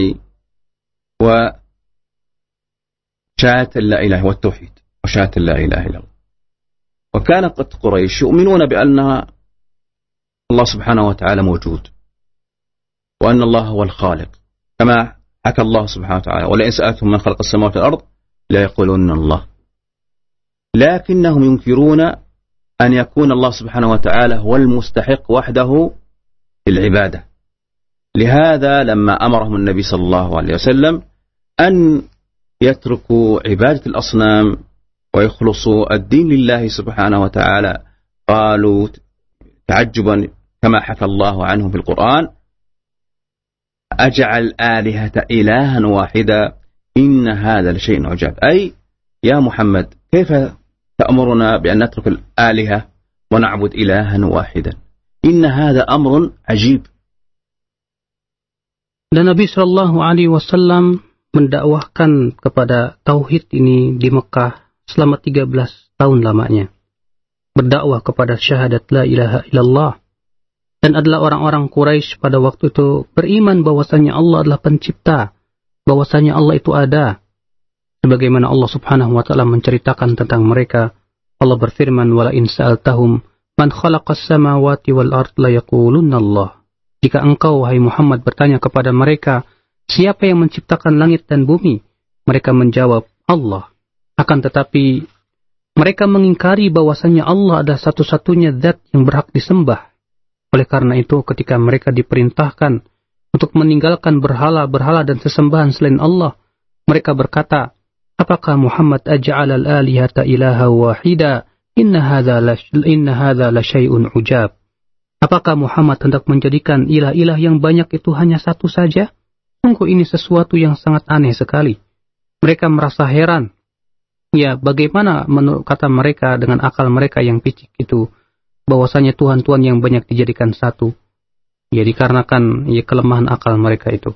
وشهادة لا إله والتوحيد وشهادة لا إله إلا الله. وكانت قريش يؤمنون بأن الله سبحانه وتعالى موجود وأن الله هو الخالق كما حكى الله سبحانه وتعالى ولئن سألتهم من خلق السماوات والأرض لا يقولون الله. لكنهم ينكرون أن يكون الله سبحانه وتعالى هو المستحق وحده للعبادة. لهذا لما أمرهم النبي صلى الله عليه وسلم أن يتركوا عبادة الأصنام ويخلصوا الدين لله سبحانه وتعالى قالوا تعجبا كما حكى الله عنه في القرآن أجعل آلهة إلها واحدا إن هذا لشيء عجاب. أي يا محمد كيف تأمرنا بأن نترك الآلهة ونعبد إلها واحدا؟ إن هذا أمر عجيب. Dan Nabi SAW mendakwahkan kepada tauhid ini di Mekah selama 13 tahun lamanya. Berdakwah kepada syahadat la ilaha illallah. Dan adalah orang-orang Quraisy pada waktu itu beriman bahwasanya Allah adalah pencipta, bahwasanya Allah itu ada. Sebagaimana Allah Subhanahu wa taala menceritakan tentang mereka, Allah berfirman wala in sa'altahum man khalaqas samawati wal ard la yaqulunna Allah. Jika engkau wahai Muhammad bertanya kepada mereka, siapa yang menciptakan langit dan bumi? Mereka menjawab Allah. Akan tetapi Mereka mengingkari bahwasanya Allah adalah satu-satunya zat yang berhak disembah. Oleh karena itu, ketika mereka diperintahkan untuk meninggalkan berhala-berhala dan sesembahan selain Allah, mereka berkata, apakah Muhammad aj'ala al-alihata ilaha wahida? Inna hadza la syai'un ujab. Apakah Muhammad hendak menjadikan ilah-ilah yang banyak itu hanya satu saja? Sungguh ini sesuatu yang sangat aneh sekali. Mereka merasa heran. Ya, bagaimana menurut kata mereka dengan akal mereka yang picik itu, bahwasanya Tuhan-Tuhan yang banyak dijadikan satu. Ya, dikarenakan kelemahan akal mereka itu.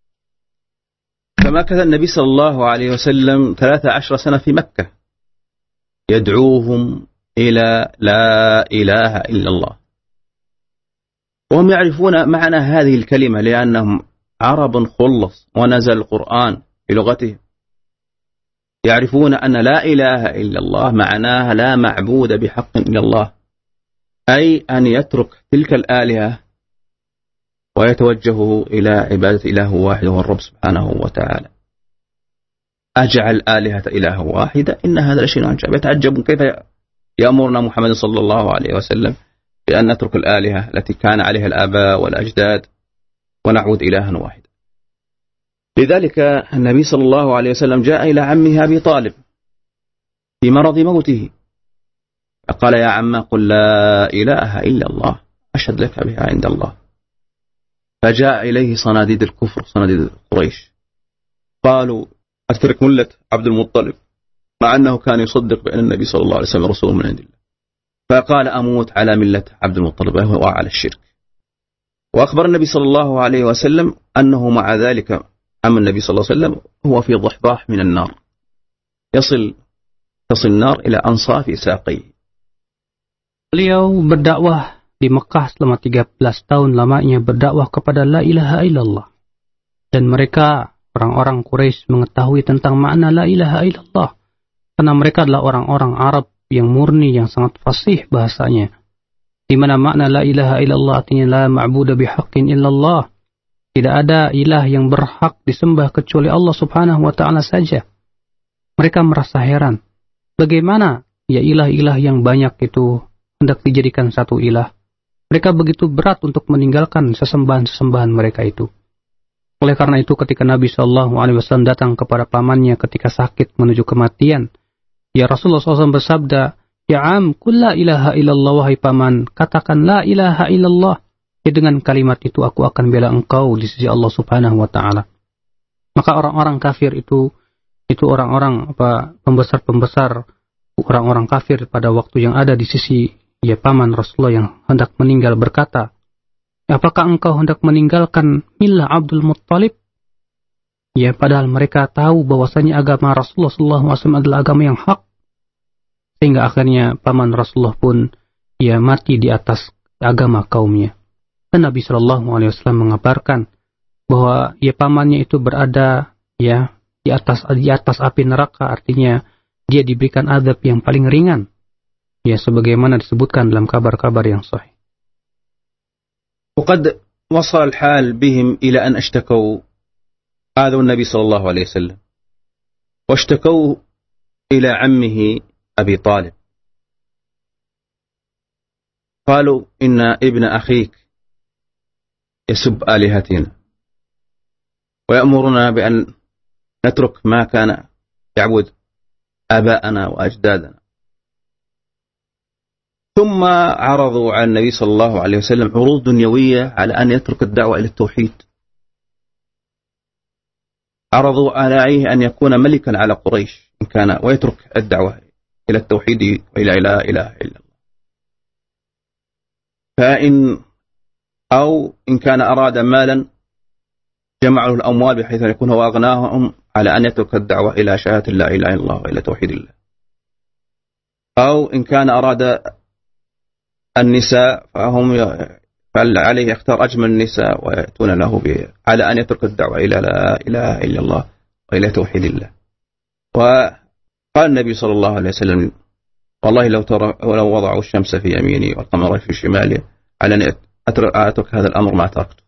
فمكث النبي صلى الله عليه وسلم 13 سنة في مكة يدعوهم إلى لا إله إلا الله، وهم يعرفون معنى هذه الكلمة لأنهم عرب خلص ونزل القرآن بلغتهم، يعرفون أن لا إله إلا الله معناها لا معبود بحق إلا الله، أي أن يترك تلك الآلهة ويتوجه إلى عبادة إله واحد هو الرب سبحانه وتعالى. أجعل آلهة إله واحدة إن هذا لشيء عجاب. يتعجبون كيف يأمرنا محمد صلى الله عليه وسلم بأن نترك الآلهة التي كان عليها الآباء والأجداد ونعبد إلها واحدا. لذلك النبي صلى الله عليه وسلم جاء إلى عمه أبي طالب في مرض موته، فقال يا عم قل لا إله إلا الله أشهد لك بها عند الله. فجاء إليه صناديد الكفر، صناديد قريش، قالوا أتترك ملة عبد المطلب، مع أنه كان يصدق بأن النبي صلى الله عليه وسلم رسول من عند الله. فقال أموت على ملة عبد المطلب وهو على الشرك. وأخبر النبي صلى الله عليه وسلم أنه مع ذلك أما النبي صلى الله عليه وسلم هو في ضحضاح من النار تصل النار إلى أنصاف ساقيه. Beliau berdakwah di Mekah selama 13 tahun lamanya, berdakwah kepada la ilaha illallah. Dan mereka, orang-orang Quraisy, mengetahui tentang makna la ilaha illallah. Karena mereka adalah orang-orang Arab yang murni, yang sangat fasih bahasanya. Di mana makna la ilaha illallah artinya la ma'budu bihaqqin illallah. Tidak ada ilah yang berhak disembah kecuali Allah subhanahu wa ta'ala saja. Mereka merasa heran. Bagaimana ya ilah-ilah yang banyak itu hendak dijadikan satu ilah? Mereka begitu berat untuk meninggalkan sesembahan-sesembahan mereka itu. Oleh karena itu ketika Nabi SAW datang kepada pamannya ketika sakit menuju kematian, ya Rasulullah SAW bersabda, ya am, qul la ilaha illallah, wahai paman, katakan la ilaha illallah. Ya dengan kalimat itu aku akan bela engkau di sisi Allah subhanahu wa ta'ala. Maka orang-orang kafir itu orang-orang pembesar-pembesar, orang-orang kafir pada waktu yang ada di sisi ya paman Rasulullah yang hendak meninggal berkata, apakah engkau hendak meninggalkan millah Abdul Muttalib? Ya, padahal mereka tahu bahwasanya agama Rasulullah SAW adalah agama yang hak. Sehingga akhirnya paman Rasulullah pun ya mati di atas agama kaumnya. Dan Nabi SAW mengabarkan bahwa ya pamannya itu berada ya di atas api neraka, artinya dia diberikan azab yang paling ringan. Ya, sebagaimana disebutkan dalam kabar-kabar yang sahih. وقد وصل الحال بهم إلى أن اشتكوا آذوا النبي صلى الله عليه وسلم، واشتكوا إلى عمه أبي طالب، قالوا إن ابن أخيك يسب آلهتنا ويأمرنا بأن نترك ما كان يعبد آباءنا وأجدادنا. ثم عرضوا على النبي صلى الله عليه وسلم عروض دنيوية على أن يترك الدعوة إلى التوحيد. عرضوا عليه أن يكون ملكا على قريش إن كان، ويترك الدعوة إلى التوحيد وإلى لا إله إلا الله. إن كان أراد مالا جمع له الأموال بحيث يكون هو أغناهم على أن يترك الدعوة إلى شهادة لا إله إلا الله وإلى توحيد الله. أو إن كان أراد النساء فعليه يختار أجمل النساء ويأتون له على أن يترك الدعوة إلى لا إله إلا الله وإلى توحيد الله. وقال النبي صلى الله عليه وسلم والله لو وضعوا الشمس في يميني والقمر في شمالي على أن أترك هذا الأمر ما تركته.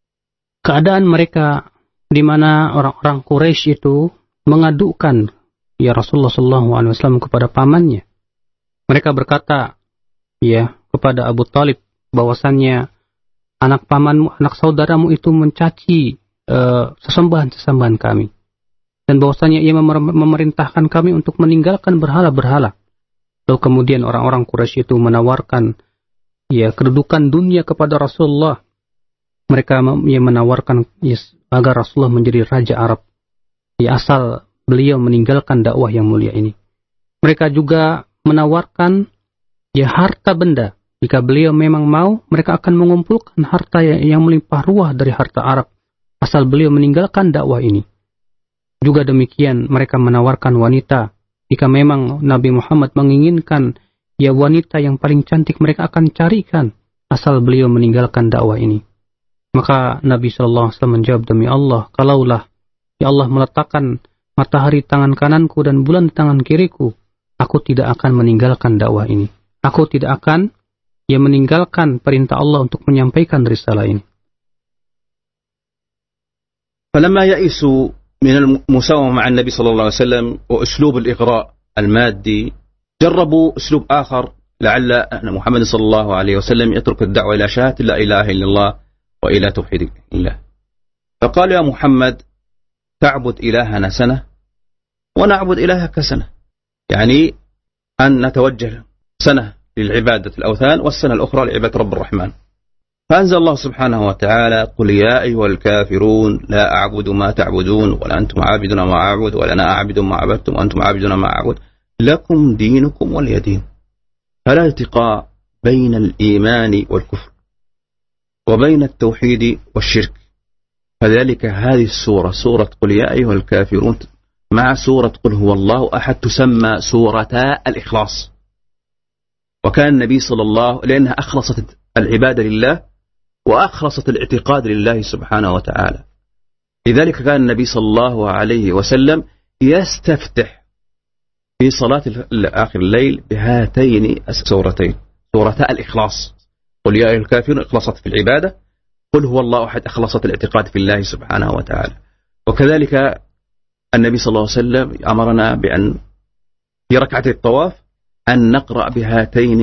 Keadaan mereka di mana orang-orang Quraisy itu mengadukan ya Rasulullah SAW kepada pamannya. Mereka berkata ya kepada Abu Talib bahwasannya anak pamanmu, anak saudaramu itu mencaci sesembahan-sesembahan kami, dan bahwasanya ia memerintahkan kami untuk meninggalkan berhala-berhala. Lalu kemudian orang-orang Quraisy itu menawarkan ya kedudukan dunia kepada Rasulullah. Mereka menawarkan ya, agar Rasulullah menjadi raja Arab, ya asal beliau meninggalkan dakwah yang mulia ini. Mereka juga menawarkan ya harta benda. Jika beliau memang mau, mereka akan mengumpulkan harta yang melimpah ruah dari harta Arab, asal beliau meninggalkan dakwah ini. Juga demikian mereka menawarkan wanita. Jika memang Nabi Muhammad menginginkan ya wanita yang paling cantik, mereka akan carikan asal beliau meninggalkan dakwah ini. Maka Nabi SAW menjawab, demi Allah, kalaulah ya Allah meletakkan matahari tangan kananku dan bulan di tangan kiriku, aku tidak akan meninggalkan dakwah ini. Aku tidak akan ya meninggalkan perintah Allah untuk menyampaikan risalah ini. فلما يئسوا من المساومة مع النبي صلى الله عليه وسلم وأسلوب الإغراء المادي، جربوا أسلوب آخر لعل أن محمد صلى الله عليه وسلم يترك الدعوة إلى شهادة لا إله إلا الله وإلى توحيد الله. فقال يا محمد تعبد إلهنا سنة ونعبد إلهك سنة، يعني أن نتوجه سنة للعبادة الأوثان والسنة الأخرى لعبادة رب الرحمن. فأنزل الله سبحانه وتعالى قل يا أيها الكافرون لا أعبد ما تعبدون ولا أنتم عابدون ما أعبد ولا أنا أعبد ما عبدتم وأنتم عابدون ما أعبد لكم دينكم ولي دين. فلا التقاء بين الإيمان والكفر وبين التوحيد والشرك. فذلك هذه السورة سورة قل يا أيها الكافرون مع سورة قل هو الله أحد تسمى سورتا الإخلاص. وكان النبي صلى الله لأنها أخلصت العبادة لله وأخلصت الاعتقاد لله سبحانه وتعالى. لذلك كان النبي صلى الله عليه وسلم يستفتح في صلاة آخر الليل بهاتين السورتين، سورتا الإخلاص. قل يا أيها الكافرون أخلصت في العبادة، قل هو الله أحد أخلصت الاعتقاد في الله سبحانه وتعالى. وكذلك النبي صلى الله عليه وسلم أمرنا بأن في ركعة الطواف أن نقرأ بهاتين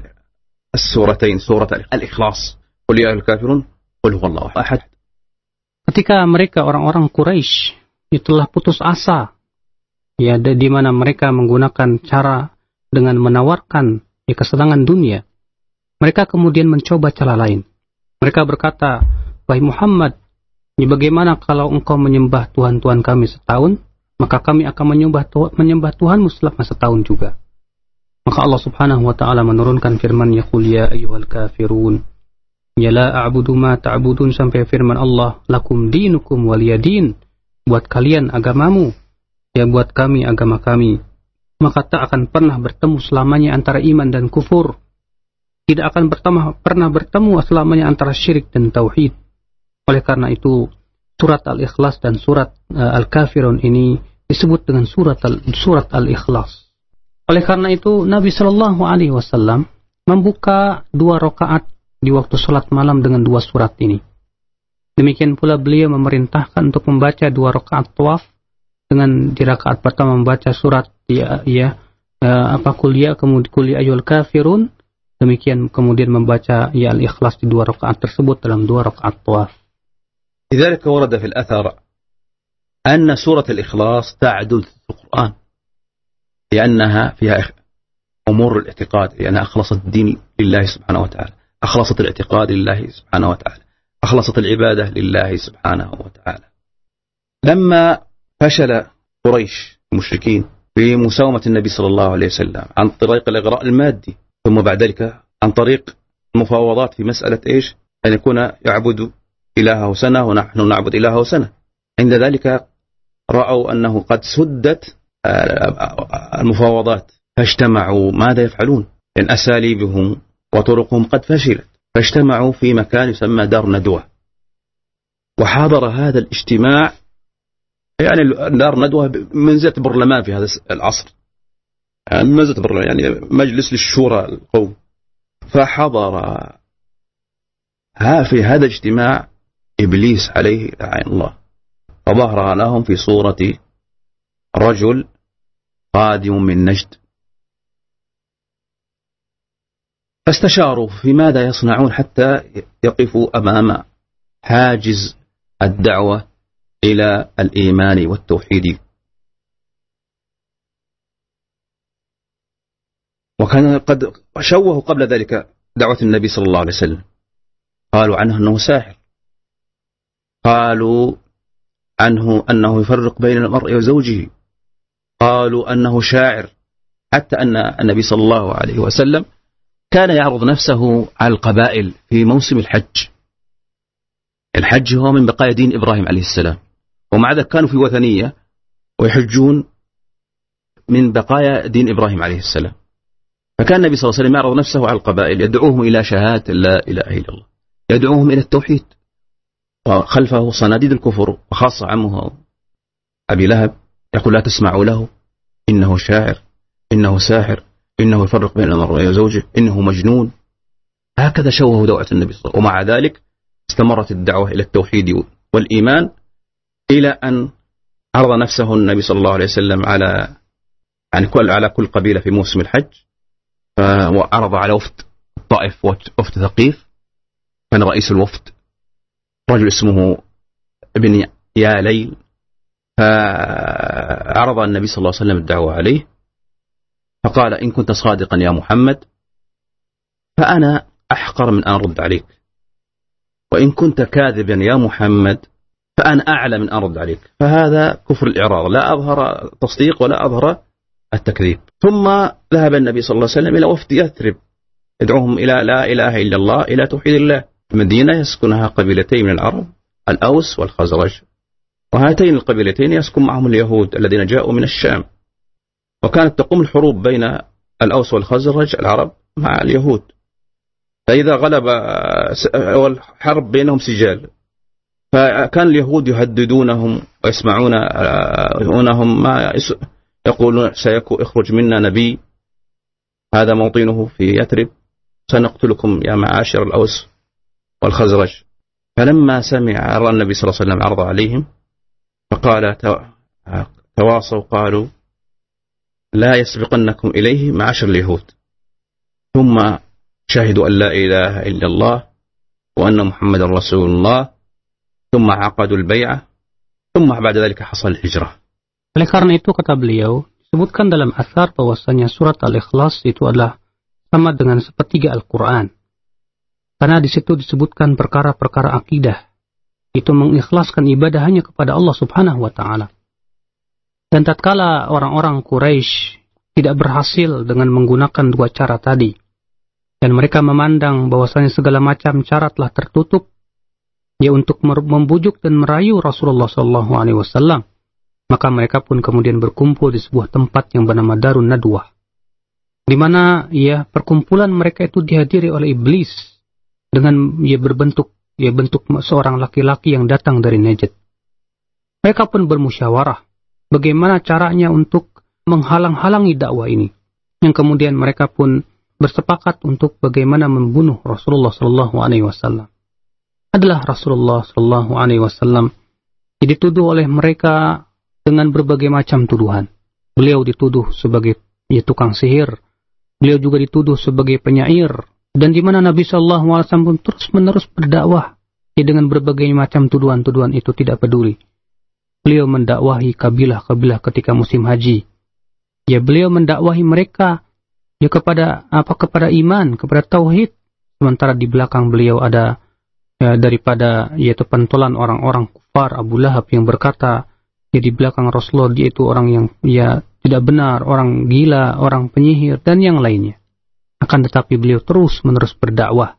السورتين، سورة الإخلاص، قل يا أيها الكافرون قل هو الله أحد. Ketika mereka orang-orang Quraisy telah putus asa, ya di mana mereka menggunakan cara dengan menawarkan ya, kesenangan dunia, mereka kemudian mencoba cara lain. Mereka berkata, wahai Muhammad, ya bagaimana kalau engkau menyembah Tuhan-Tuhan kami setahun, maka kami akan menyembah Tuhanmu selama setahun juga. Maka Allah Subhanahu wa taala menurunkan firman-Nya, qul ya ayyuhal kafirun ya la a'budu ma ta'budun, sampai firman Allah, lakum dinukum waliyadin, buat kalian agamamu, ya buat kami agama kami. Maka tak akan pernah bertemu selamanya antara iman dan kufur. Tidak akan pernah bertemu selamanya antara syirik dan tauhid. Oleh karena itu surat Al-Ikhlas dan surat Al-Kafirun ini disebut dengan surat Al-Ikhlas. Oleh karena itu Nabi Shallallahu Alaihi Wasallam membuka 2 rakaat di waktu salat malam dengan 2 surat ini. Demikian pula beliau memerintahkan untuk membaca 2 rakaat tawaf, dengan di rakaat pertama membaca surat kuliah, kemudian kuliah ayyuhal kafirun, demikian kemudian membaca ya Al-Ikhlas di 2 rakaat tersebut dalam 2 rakaat tawaf. لذلك ورد في الأثر أن سورة الإخلاص تعدل القرآن لأنها فيها أمور الاعتقاد، لأنها أخلصت الدين لله سبحانه وتعالى، أخلصت الاعتقاد لله سبحانه وتعالى، أخلصت العبادة لله سبحانه وتعالى. لما فشل قريش المشركين في مساومة النبي صلى الله عليه وسلم عن طريق الإغراء المادي، ثم بعد ذلك عن طريق المفاوضات في مسألة إيش؟ أن يكون يعبد إلهه سنة ونحن نعبد إلهه سنة. عند ذلك رأوا أنه قد سدت المفاوضات، فاجتمعوا ماذا يفعلون؟ لأن أساليبهم وطرقهم قد فشلت، فاجتمعوا في مكان يسمى دار ندوة. وحاضر هذا الاجتماع، يعني دار ندوة منزلة برلمان في هذا العصر، منزلة برلمان يعني مجلس للشورى القوم. فحضر في هذا الاجتماع إبليس عليه لعين الله، فظهر لهم في صورة رجل قادم من نجد، فاستشاروا في ماذا يصنعون حتى يقفوا أمام حاجز الدعوة إلى الإيمان والتوحيد. وكان قد شوهوا قبل ذلك دعوة النبي صلى الله عليه وسلم، قالوا عنه أنه ساحر، قالوا عنه أنه يفرق بين المرء وزوجه، قالوا أنه شاعر، حتى أن النبي صلى الله عليه وسلم كان يعرض نفسه على القبائل في موسم الحج. الحج هو من بقايا دين إبراهيم عليه السلام، ومع ذلك كانوا في وثنية ويحجون من بقايا دين إبراهيم عليه السلام. فكان النبي صلى الله عليه وسلم يعرض نفسه على القبائل، يدعوهم إلى شهادة لا إله إلا الله، يدعوهم إلى التوحيد، وخلفه صناديد الكفر، وخاصة عمه أبي لهب يقول لا تسمعوا له، إنه شاعر، إنه ساحر، إنه يفرق بين المرء وزوجه، إنه مجنون. هكذا شوهوا دعوة النبي صلى الله عليه وسلم. ومع ذلك استمرت الدعوة إلى التوحيد والإيمان إلى أن عرض نفسه النبي صلى الله عليه وسلم على كل قبيلة في موسم الحج، وعرض على وفد الطائف وفد ثقيف. كان رئيس الوفد رجل اسمه ابن ياليل، فعرض النبي صلى الله عليه وسلم الدعوة عليه، فقال إن كنت صادقا يا محمد فأنا أحقر من أن أرد عليك، وإن كنت كاذبا يا محمد فأنا أعلى من أن أرد عليك. فهذا كفر الإعراض، لا أظهر تصديق ولا أظهر التكذيب. ثم ذهب النبي صلى الله عليه وسلم إلى وفد يثرب يدعوهم إلى لا إله إلا الله، إلى توحيد الله. مدينة يسكنها قبيلتين من العرب، الأوس والخزرج، وهاتين القبيلتين يسكن معهم اليهود الذين جاءوا من الشام، وكانت تقوم الحروب بين الأوس والخزرج العرب مع اليهود، فإذا غلب والحرب بينهم سجال، فكان اليهود يهددونهم ويسمعونهم ما يقولون سيخرج منا نبي، هذا موطنه في يثرب، سنقتلكم يا معاشر الأوس والخزرج. فلما سمع النبي صلى الله عليه وسلم عرض عليهم، فقال تواصوا قالوا لا يسبقنكم إليه معاشر اليهود. ثم شهدوا أن لا إله إلا الله وأن محمد رسول الله، ثم عقدوا البيعة، ثم بعد ذلك حصل الهجرة. Oleh karena itu kata beliau, disebutkan dalam athar bahwasanya surat Al-Ikhlas itu adalah sama dengan sepertiga Al-Quran. Karena di situ disebutkan perkara-perkara akidah, itu mengikhlaskan ibadah hanya kepada Allah Subhanahu wa Ta'ala. Dan tatkala orang-orang Quraisy tidak berhasil dengan menggunakan dua cara tadi, dan mereka memandang bahwasanya segala macam cara telah tertutup, ya untuk membujuk dan merayu Rasulullah SAW, maka mereka pun kemudian berkumpul di sebuah tempat yang bernama Darun Nadwah, di mana ya perkumpulan mereka itu dihadiri oleh iblis dengan bentuk seorang laki-laki yang datang dari Najd. Mereka pun bermusyawarah bagaimana caranya untuk menghalang-halangi dakwah ini, yang kemudian mereka pun bersepakat untuk bagaimana membunuh Rasulullah SAW. Adalah Rasulullah SAW dituduh oleh mereka dengan berbagai macam tuduhan. Beliau dituduh sebagai tukang sihir, beliau juga dituduh sebagai penyair, dan di mana Nabi SAW pun terus-menerus berdakwah dengan berbagai macam tuduhan-tuduhan itu tidak peduli. Beliau mendakwahi kabilah-kabilah ketika musim haji. Ya, beliau mendakwahi mereka ya kepada iman, kepada tauhid. Sementara di belakang beliau ada daripada yaitu pentolan orang-orang kufar, Abu Lahab yang berkata ya di belakang Rasulullah dia itu orang yang ya tidak benar, orang gila, orang penyihir dan yang lainnya. Akan tetapi beliau terus-menerus berdakwah.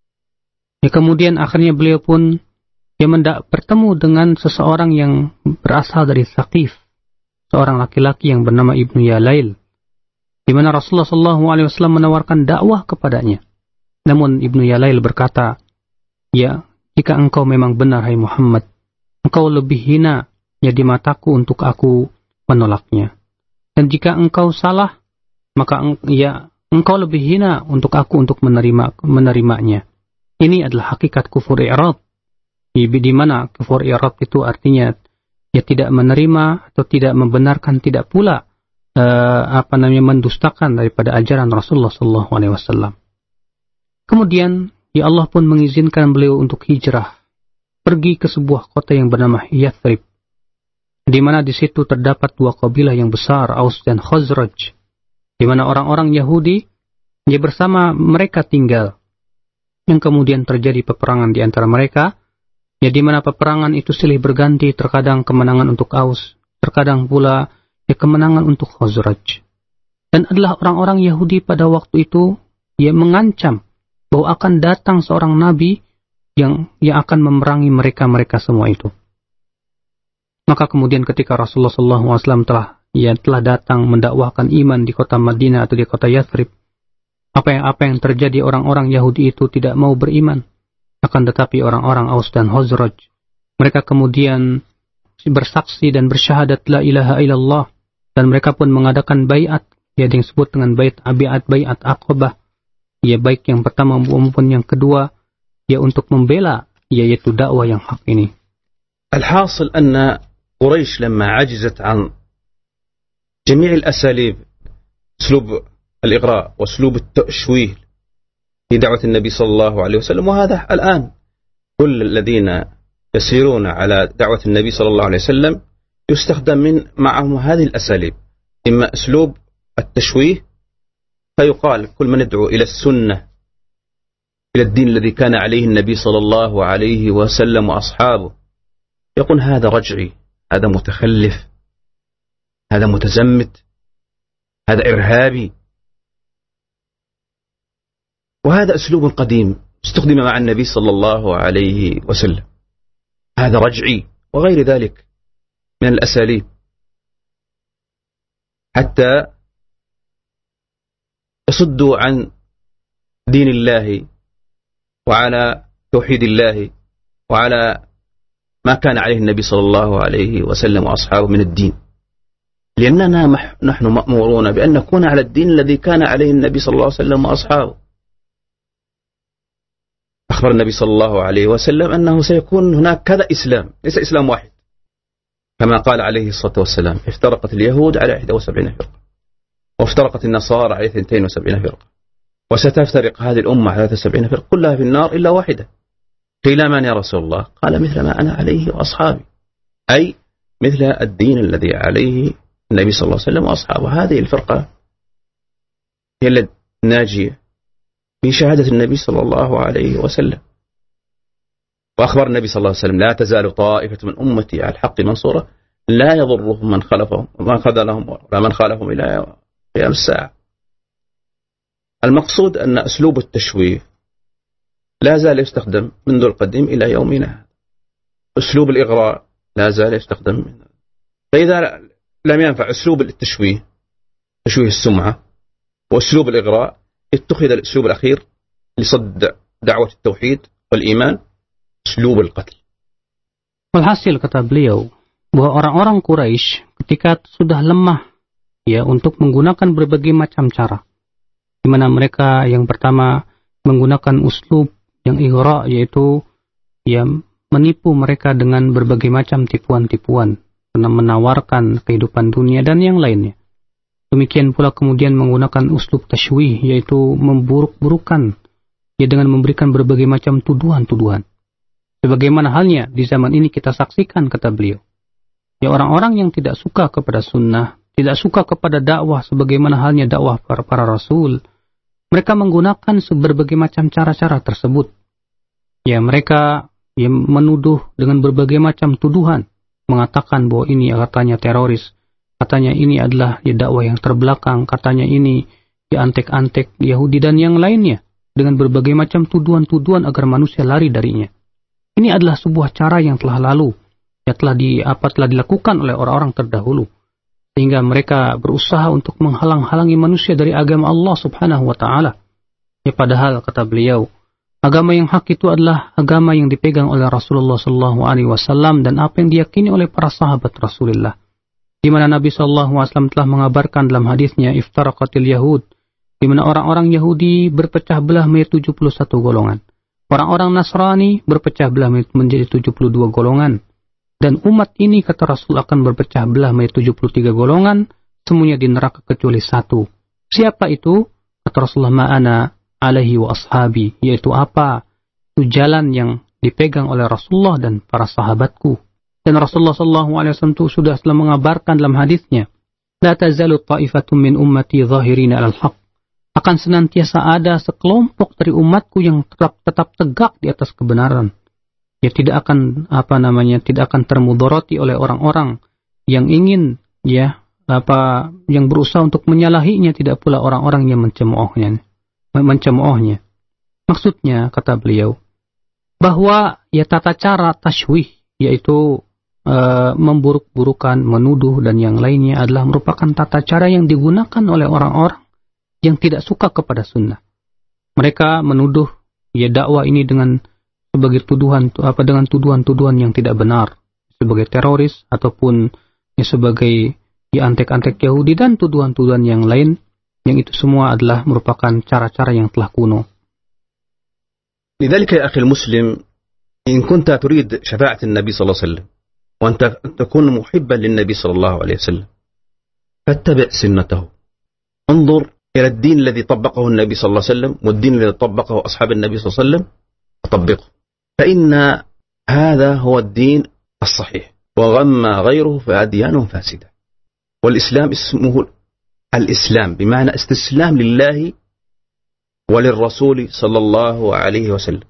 Ya, kemudian akhirnya beliau pun bertemu dengan seseorang yang berasal dari Thaqif, seorang laki-laki yang bernama Ibnu Yalail, di mana Rasulullah SAW menawarkan dakwah kepadanya. Namun Ibnu Yalail berkata, ya, jika engkau memang benar, hai Muhammad, engkau lebih hina ya di mataku untuk aku menolaknya. Dan jika engkau salah, maka engkau lebih hina untuk aku untuk menerimanya. Ini adalah hakikat kufur i'rad. Di mana kufur i'rad itu artinya ya tidak menerima atau tidak membenarkan, tidak pula mendustakan daripada ajaran Rasulullah SAW. Kemudian ya Allah pun mengizinkan beliau untuk hijrah, pergi ke sebuah kota yang bernama Yathrib, di mana di situ terdapat dua kabilah yang besar, Aus dan Khazraj, di mana orang-orang Yahudi ya bersama mereka tinggal. Yang kemudian terjadi peperangan di antara mereka, ya di mana peperangan itu silih berganti, terkadang kemenangan untuk Aus, terkadang pula ya kemenangan untuk Khazraj. Dan adalah orang-orang Yahudi pada waktu itu ya mengancam bahwa akan datang seorang nabi yang akan memerangi mereka semua itu. Maka kemudian ketika Rasulullah SAW telah datang mendakwahkan iman di kota Madinah atau di kota Yathrib, apa yang terjadi, orang-orang Yahudi itu tidak mau beriman. Akan tetapi orang-orang Aus dan Khazraj, mereka kemudian bersaksi dan bersyahadat la ilaha illallah, dan mereka pun mengadakan baiat, yang disebut dengan baiat Aqabah, ya baik yang pertama maupun yang kedua, ya untuk membela yaitu dakwah yang hak ini. الحاصل أن قريش لما عجزت عن جميع الأساليب، أسلوب الإغراء وأسلوب التشويه في دعوة النبي صلى الله عليه وسلم، وهذا الآن كل الذين يسيرون على دعوة النبي صلى الله عليه وسلم يستخدم معهم هذه الأساليب، إما أسلوب التشويه فيقال كل من يدعو إلى السنة، إلى الدين الذي كان عليه النبي صلى الله عليه وسلم وأصحابه، يقول هذا رجعي، هذا متخلف، هذا متزمت، هذا إرهابي. وهذا أسلوب قديم استخدم مع النبي صلى الله عليه وسلم، هذا رجعي وغير ذلك من الأساليب، حتى يصدوا عن دين الله وعلى توحيد الله وعلى ما كان عليه النبي صلى الله عليه وسلم وأصحابه من الدين، لأننا نحن مأمورون بأن نكون على الدين الذي كان عليه النبي صلى الله عليه وسلم وأصحابه. أخبر النبي صلى الله عليه وسلم أنه سيكون هناك كذا إسلام، ليس إسلام واحد، كما قال عليه الصلاة والسلام: افترقت اليهود على 71 فرقة، وافترقت النصارى على 72 فرقة، وستفترق هذه الأمة على 73 فرقة، كلها في النار إلا واحدة. قيل من يا رسول الله؟ قال: مثل ما أنا عليه وأصحابي، أي مثل الدين الذي عليه النبي صلى الله عليه وسلم وأصحابه. هذه الفرقة هي الناجية في شهادة النبي صلى الله عليه وسلم. وأخبر النبي صلى الله عليه وسلم: لا تزال طائفة من أمتي على الحق منصورة، لا يضرهم من خلفهم ومن خذلهم ولا من خالفهم إلى قيام الساعة. المقصود أن أسلوب التشويه لا زال يستخدم منذ القديم إلى يومنا، أسلوب الإغراء لا زال يستخدم. فإذا لم ينفع أسلوب التشويه، تشويه السمعة، وأسلوب الإغراء، اتخذ الأسلوب الأخير لصد دعوة التوحيد والإيمان، أسلوب القتل. Walhasil kata beliau bahwa orang-orang Quraisy ketika sudah lemah ya untuk menggunakan berbagai macam cara, di mana mereka yang pertama menggunakan uslub yang ighra, yaitu ya menipu mereka dengan berbagai macam tipuan-tipuan, menawarkan kehidupan dunia dan yang lainnya. Demikian pula kemudian menggunakan uslub tashwih, yaitu memburuk-burukan ya dengan memberikan berbagai macam tuduhan-tuduhan. Sebagaimana halnya di zaman ini kita saksikan, kata beliau. Ya orang-orang yang tidak suka kepada sunnah, tidak suka kepada dakwah sebagaimana halnya dakwah para rasul, mereka menggunakan berbagai macam cara-cara tersebut. Ya mereka ya menuduh dengan berbagai macam tuduhan, mengatakan bahwa ini katanya teroris, katanya ini adalah ya dakwah yang terbelakang, katanya ini ya antek-antek Yahudi dan yang lainnya, dengan berbagai macam tuduhan-tuduhan agar manusia lari darinya. Ini adalah sebuah cara yang telah lalu, yang telah dilakukan oleh orang-orang terdahulu, sehingga mereka berusaha untuk menghalang-halangi manusia dari agama Allah Subhanahu wa taala. Ya padahal kata beliau, agama yang hak itu adalah agama yang dipegang oleh Rasulullah sallallahu alaihi wasallam dan apa yang diyakini oleh para sahabat Rasulullah. Di mana Nabi sallallahu alaihi wasallam telah mengabarkan dalam hadisnya, iftaraqatil yahud, di mana orang-orang Yahudi berpecah belah menjadi 71 golongan. Orang-orang Nasrani berpecah belah menjadi 72 golongan. Dan umat ini kata Rasul akan berpecah belah menjadi 73 golongan semuanya di neraka kecuali satu. Siapa itu? Kata Rasulullah, ma'ana alaihi wa ashabi, yaitu apa? Itu jalan yang dipegang oleh Rasulullah dan para sahabatku. Dan Rasulullah SAW itu sudah mengabarkan dalam hadisnya, la tazalu ta'ifatun min ummati zahirina alal haq. Akan senantiasa ada sekelompok dari umatku yang tetap tegak di atas kebenaran. Ya, tidak akan tidak akan termudoroti oleh orang-orang yang ingin yang berusaha untuk menyalahinya, tidak pula orang-orang yang mencemoohnya. Maksudnya, kata beliau, bahwa tata cara tasywih, yaitu memburuk-burukan, menuduh dan yang lainnya adalah merupakan tata cara yang digunakan oleh orang-orang yang tidak suka kepada sunnah. Mereka menuduh dakwah ini dengan sebagai dengan tuduhan-tuduhan yang tidak benar, sebagai teroris ataupun sebagai antek-antek Yahudi dan tuduhan-tuduhan yang lain, yang itu semua adalah merupakan cara-cara yang telah kuno. لذلك يا أخي المسلم إن كنت تريد شفاعة النبي صلى الله عليه وسلم وأنت تكون محبا للنبي صلى الله عليه وسلم فاتبع سنته. انظر إلى الدين الذي طبقه النبي صلى الله عليه وسلم والدين الذي طبقه أصحاب النبي صلى الله عليه وسلم وطبقه، فإن هذا هو الدين الصحيح، وغما غيره فأديان فاسدة. والإسلام اسمه الإسلام بمعنى استسلام لله وللرسول صلى الله عليه وسلم.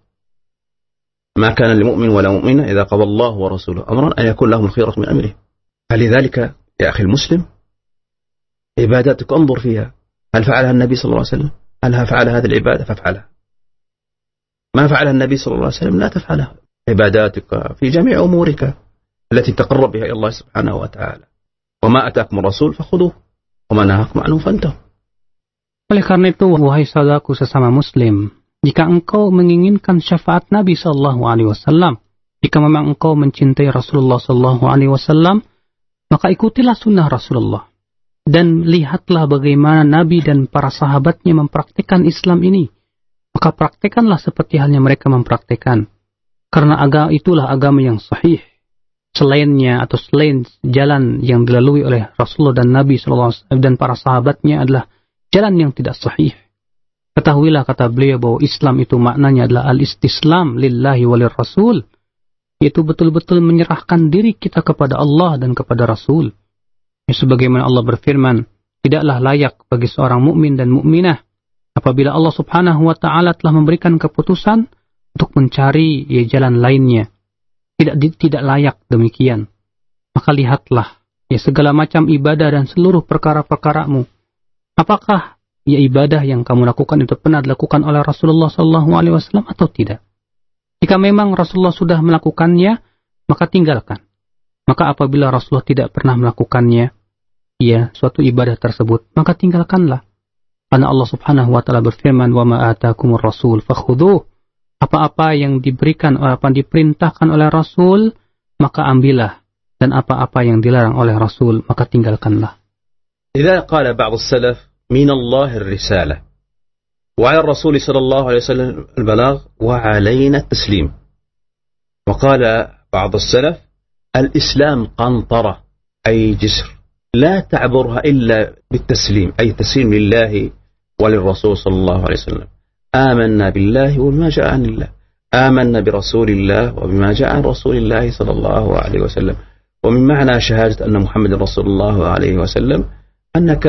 ما كان لمؤمن ولا مؤمنة إذا قضى الله ورسوله أمرا أن يكون لهم الخيرة من أمره. فلذلك يا أخي المسلم عباداتك انظر فيها، هل فعلها النبي صلى الله عليه وسلم؟ هل فعل هذه العبادة؟ فافعلها. ما فعلها النبي صلى الله عليه وسلم لا تفعلها. عباداتك في جميع أمورك التي تقرب بها إلى الله سبحانه وتعالى. وما أتاكم الرسول فخذوه وما نهاكم عنه فانتهوا. Oleh karena itu, wahai saudaraku sesama Muslim, jika engkau menginginkan syafaat Nabi Sallallahu Alaihi Wasallam, jika memang engkau mencintai Rasulullah Sallallahu Alaihi Wasallam, maka ikutilah sunnah Rasulullah dan lihatlah bagaimana Nabi dan para sahabatnya mempraktikkan Islam ini. Maka praktikkanlah seperti halnya mereka mempraktikkan, karena itulah agama yang sahih. Selainnya atau selain jalan yang dilalui oleh Rasulullah dan Nabi SAW dan para sahabatnya adalah jalan yang tidak sahih. Ketahuilah, kata beliau, bahwa Islam itu maknanya adalah al-istislam lillahi walir rasul, yaitu betul-betul menyerahkan diri kita kepada Allah dan kepada Rasul. Sebagaimana Allah berfirman, tidaklah layak bagi seorang mukmin dan mukminah apabila Allah Subhanahu wa taala telah memberikan keputusan untuk mencari jalan lainnya. Tidak layak demikian. Maka lihatlah segala macam ibadah dan seluruh perkara-perkaramu. Apakah ibadah yang kamu lakukan itu pernah dilakukan oleh Rasulullah SAW atau tidak? Jika memang Rasulullah sudah melakukannya, maka tinggalkan. Maka apabila Rasulullah tidak pernah melakukannya, suatu ibadah tersebut, maka tinggalkanlah. Karena Allah Subhanahu wa taala berfirman, "Wa ma ataakumur rasul fakhudhuh." Apa-apa yang diberikan atau diperintahkan oleh Rasul, maka ambillah, dan apa-apa yang dilarang oleh Rasul, maka tinggalkanlah. إذا قال بعض السلف من الله الرسالة وعلى الرسول صلى الله عليه وسلم البلاغ وعلينا التسليم. وقال بعض السلف الإسلام قنطرة أي جسر لا تعبرها إلا بالتسليم، أي تسليم لله وللرسول صلى الله عليه وسلم. آمنا بالله وبما جاء عن الله، آمنا برسول الله وبما جاء عن رسول الله صلى الله عليه وسلم. ومن معنى شهادة أن محمد رسول الله عليه وسلم أنك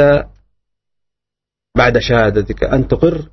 بعد شهادتك أن تقر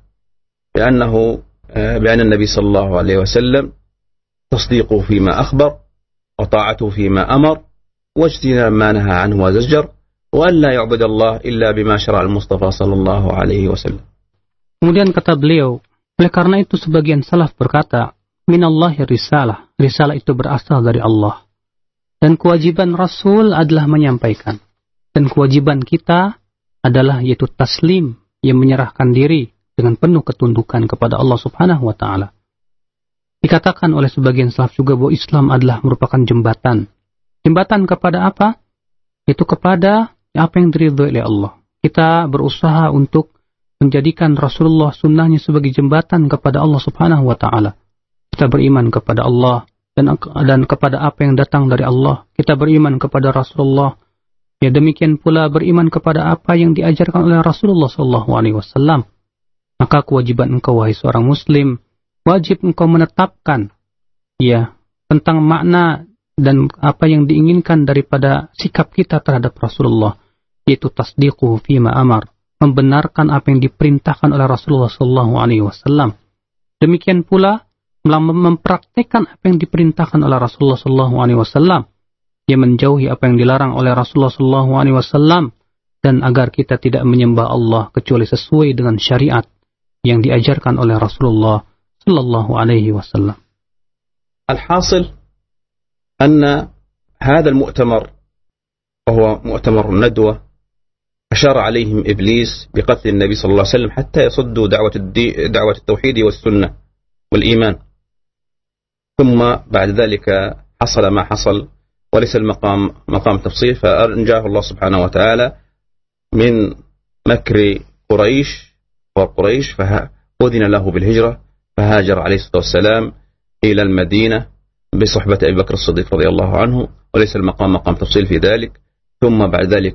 بأن النبي صلى الله عليه وسلم تصديقه فيما أخبر وطاعته فيما أمر واجتناب ما نهى عنه وزجر وأن لا يعبد الله إلا بما شرع المصطفى صلى الله عليه وسلم. Kemudian kata beliau, oleh karena itu sebagian salaf berkata, minallahi risalah. Risalah itu berasal dari Allah. Dan kewajiban Rasul adalah menyampaikan. Dan kewajiban kita adalah yaitu taslim, yang menyerahkan diri dengan penuh ketundukan kepada Allah Subhanahu wa taala. Dikatakan oleh sebagian salaf juga bahwa Islam adalah merupakan jembatan. Jembatan kepada apa? Itu kepada apa yang diridhoi oleh Allah. Kita berusaha untuk menjadikan Rasulullah sunnahnya sebagai jembatan kepada Allah Subhanahu wa ta'ala. Kita beriman kepada Allah dan kepada apa yang datang dari Allah. Kita beriman kepada Rasulullah Ya demikian pula beriman kepada apa yang diajarkan oleh Rasulullah SAW. Maka kewajiban engkau wahai seorang muslim, wajib engkau menetapkan ya tentang makna dan apa yang diinginkan daripada sikap kita terhadap Rasulullah, yaitu tasdiquhu fima amar, membenarkan apa yang diperintahkan oleh Rasulullah SAW. Demikian pula mempraktekkan apa yang diperintahkan oleh Rasulullah SAW. Dia menjauhi apa yang dilarang oleh Rasulullah SAW, dan agar kita tidak menyembah Allah kecuali sesuai dengan syariat yang diajarkan oleh Rasulullah sallallahu alaihi wasallam. الحاصل أن هذا المؤتمر وهو مؤتمر الندوة أشار عليهم إبليس بقتل النبي صلى الله عليه وسلم حتى يصدوا دعوة التوحيد والسنة والإيمان. ثم بعد ذلك حصل ما حصل، وليس المقام مقام تفصيل، فأنجاه الله سبحانه وتعالى من مكر قريش فأذن له بالهجرة، فهاجر عليه الصلاة والسلام إلى المدينة بصحبة أبي بكر الصديق رضي الله عنه، وليس المقام مقام تفصيل في ذلك. ثم بعد ذلك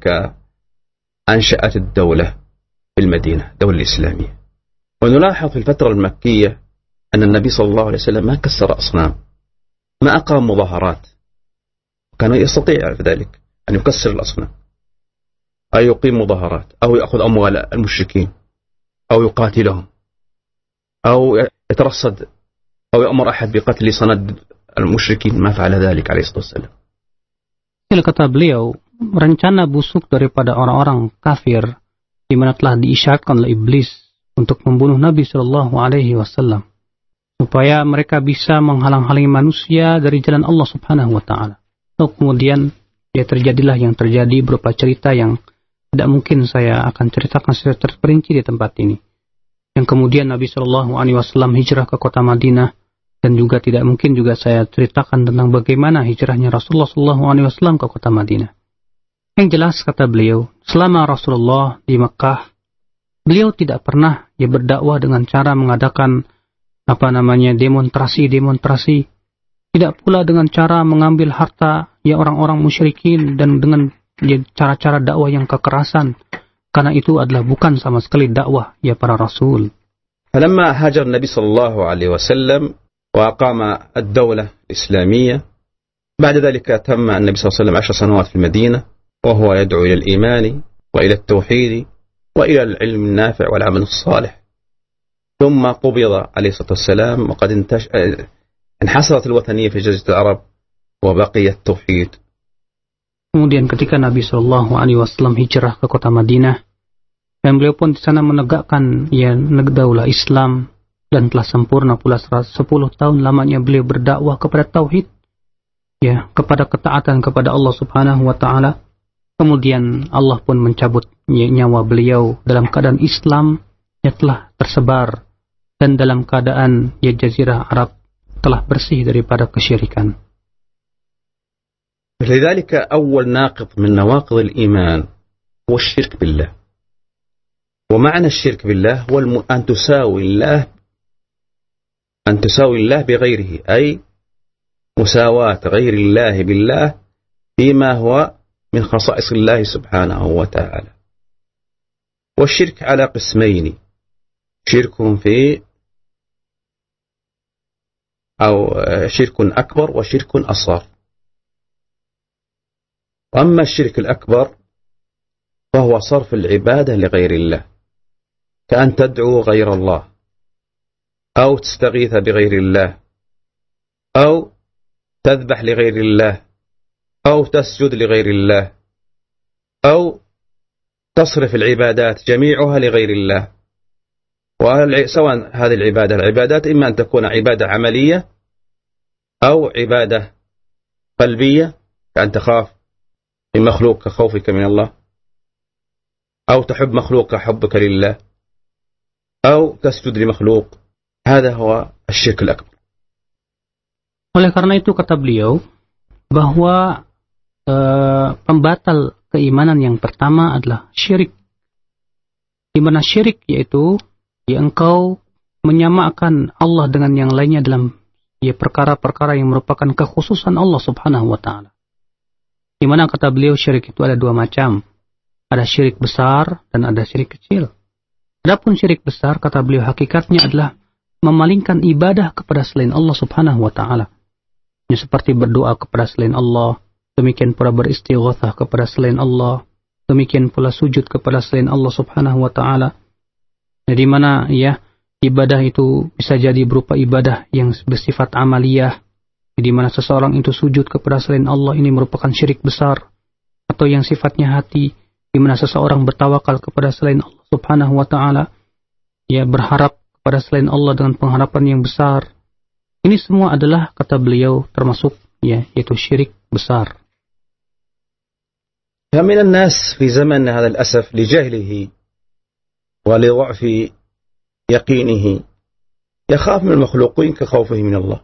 أنشأت الدولة في المدينة، الدولة الإسلامية. ونلاحظ في الفترة المكية أن النبي صلى الله عليه وسلم ما كسر أصنام، ما أقام مظاهرات، كان يستطيع في ذلك أن يكسر الأصنام أو يقيم مظاهرات أو يأخذ أموال المشركين أو يقاتلهم أو يترصد أو يأمر أحد بقتل صند المشركين، ما فعل ذلك عليه الصلاة والسلام. Kata beliau, rencana busuk daripada orang-orang kafir di mana telah diisyaratkan oleh iblis untuk membunuh Nabi Shallallahu Alaihi Wasallam supaya mereka bisa menghalang-halangi manusia dari jalan Allah Subhanahu Wa Taala. Lalu kemudian ya terjadilah yang terjadi berupa cerita yang tidak mungkin saya akan ceritakan secara terperinci di tempat ini. Yang kemudian Nabi Shallallahu Alaihi Wasallam hijrah ke kota Madinah, dan juga tidak mungkin juga saya ceritakan tentang bagaimana hijrahnya Rasulullah Shallallahu Alaihi Wasallam ke kota Madinah. Yang jelas kata beliau, selama Rasulullah di Mekah, beliau tidak pernah berdakwah dengan cara mengadakan demonstrasi, tidak pula dengan cara mengambil harta orang-orang musyrikin dan dengan cara-cara dakwah yang kekerasan, karena itu adalah bukan sama sekali dakwah para rasul. فلما هاجر النبي صلى الله عليه وسلم وأقام الدولة الإسلامية، بعد ذلك تم النبي صلى الله عليه وسلم 10 سنوات في المدينة وهو يدعو إلى الإيمان وإلى التوحيد وإلى العلم النافع والعمل الصالح. ثم قبض عليه الصلاة والسلام وقد انحصرت الوثنية في جزيرة العرب وبقي التوحيد. Kemudian ketika Nabi Shallallahu Alaihi Wasallam hijrah ke kota Madinah, dan beliau pun di sana menegakkan daulah Islam, dan telah sempurna pula 10 tahun lamanya beliau berdakwah kepada tauhid, kepada ketaatan kepada Allah Subhanahu Wa Taala. Kemudian Allah pun mencabut nyawa beliau dalam keadaan Islam telah tersebar, dan dalam keadaan Jazirah Arab telah bersih daripada kesyirikan. لذلك أول ناقض من نواقض الإيمان هو الشرك بالله. ومعنى الشرك بالله هو أن تساوي الله بغيره، أي مساواة غير الله بالله فيما هو من خصائص الله سبحانه وتعالى. والشرك على قسمين، شرك شرك أكبر وشرك أصغر. أما الشرك الأكبر فهو صرف العبادة لغير الله، كأن تدعو غير الله أو تستغيث بغير الله أو تذبح لغير الله أو تسجد لغير الله أو تصرف العبادات جميعها لغير الله. سواء هذه العبادات إما أن تكون عبادة عملية أو عبادة قلبية، كأن تخاف من مخلوق كخوفك من الله، أو تحب مخلوق كحبك لله، أو تسجد لمخلوق. هذا هو الشرك الأكبر. Oleh karena itu kata beliau bahwa pembatal keimanan yang pertama adalah syirik. Di mana syirik yaitu engkau menyamakan Allah dengan yang lainnya dalam perkara-perkara yang merupakan kekhususan Allah Subhanahu Wa Taala. Di Di mana kata beliau syirik itu ada dua macam. Ada syirik besar dan ada syirik kecil. Adapun syirik besar, kata beliau, hakikatnya adalah memalingkan ibadah kepada selain Allah subhanahu wa ta'ala. Seperti berdoa kepada selain Allah, demikian pula beristighatsah kepada selain Allah, demikian pula sujud kepada selain Allah subhanahu wa ta'ala. Di mana ya ibadah itu bisa jadi berupa ibadah yang bersifat amaliyah, di mana seseorang itu sujud kepada selain Allah, ini merupakan syirik besar. Atau yang sifatnya hati, di mana seseorang bertawakal kepada selain Allah subhanahu wa ta'ala, ya berharap kepada selain Allah dengan pengharapan yang besar. Ini semua adalah, kata beliau, termasuk ya yaitu syirik besar. فمن الناس في زمن هذا الأسف لجهله ولضعف يقينه يخاف من المخلوقين كخوفه من الله،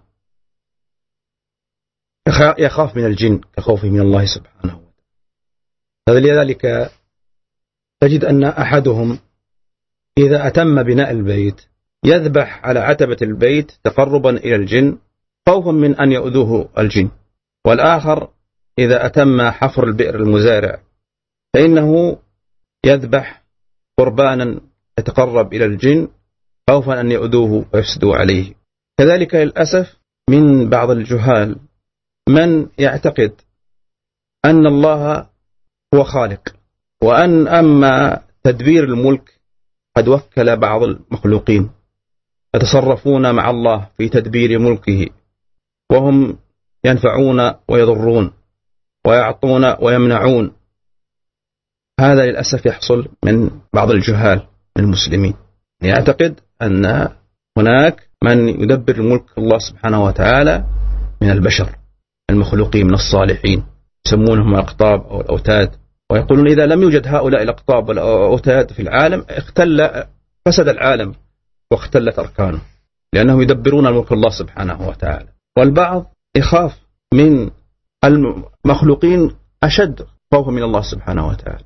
يخاف من الجن كخوفه من الله سبحانه وتعالى. لذلك تجد أن أحدهم إذا أتم بناء البيت يذبح على عتبة البيت تقربا إلى الجن خوفا من أن يؤذوه الجن، والآخر إذا أتم حفر البئر المزارع فإنه يذبح قربانا يتقرب إلى الجن خوفا أن يؤذوه ويفسدوا عليه. كذلك للأسف من بعض الجهال من يعتقد أن الله هو خالق، وأن أما تدبير الملك قد وكل بعض المخلوقين يتصرفون مع الله في تدبير ملكه، وهم ينفعون ويضرون ويعطون ويمنعون. هذا للأسف يحصل من بعض الجهال من المسلمين، يعتقد أن هناك من يدبر الملك الله سبحانه وتعالى من البشر المخلوقين من الصالحين، يسمونهم الأقطاب أو الأوتاد، ويقولون إذا لم يوجد هؤلاء الأقطاب والأوتاد في العالم فسد العالم واختلت أركانه، لأنهم يدبرون الملك الله سبحانه وتعالى. والبعض يخاف من المخلوقين أشد خوفا من الله سبحانه وتعالى،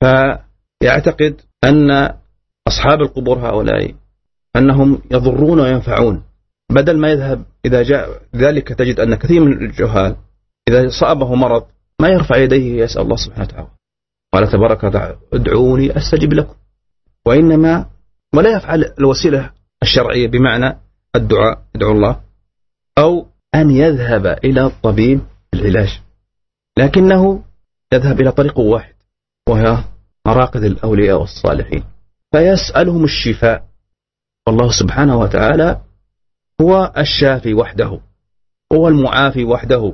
فيعتقد أن أصحاب القبور هؤلاء أنهم يضرون وينفعون، بدل ما يذهب إذا جاء ذلك. تجد أن كثير من الجهال إذا صابه مرض ما يرفع يديه يسأل الله سبحانه وتعالى، قال تبارك وتعالى ادعوني أستجب لكم، وإنما ولا يفعل الوسيلة الشرعية بمعنى الدعاء ادعو الله أو أن يذهب إلى الطبيب العلاج، لكنه يذهب إلى طريق واحد وهي مراقد الأولياء والصالحين فيسألهم الشفاء، والله سبحانه وتعالى هو الشافي وحده، هو المعافي وحده.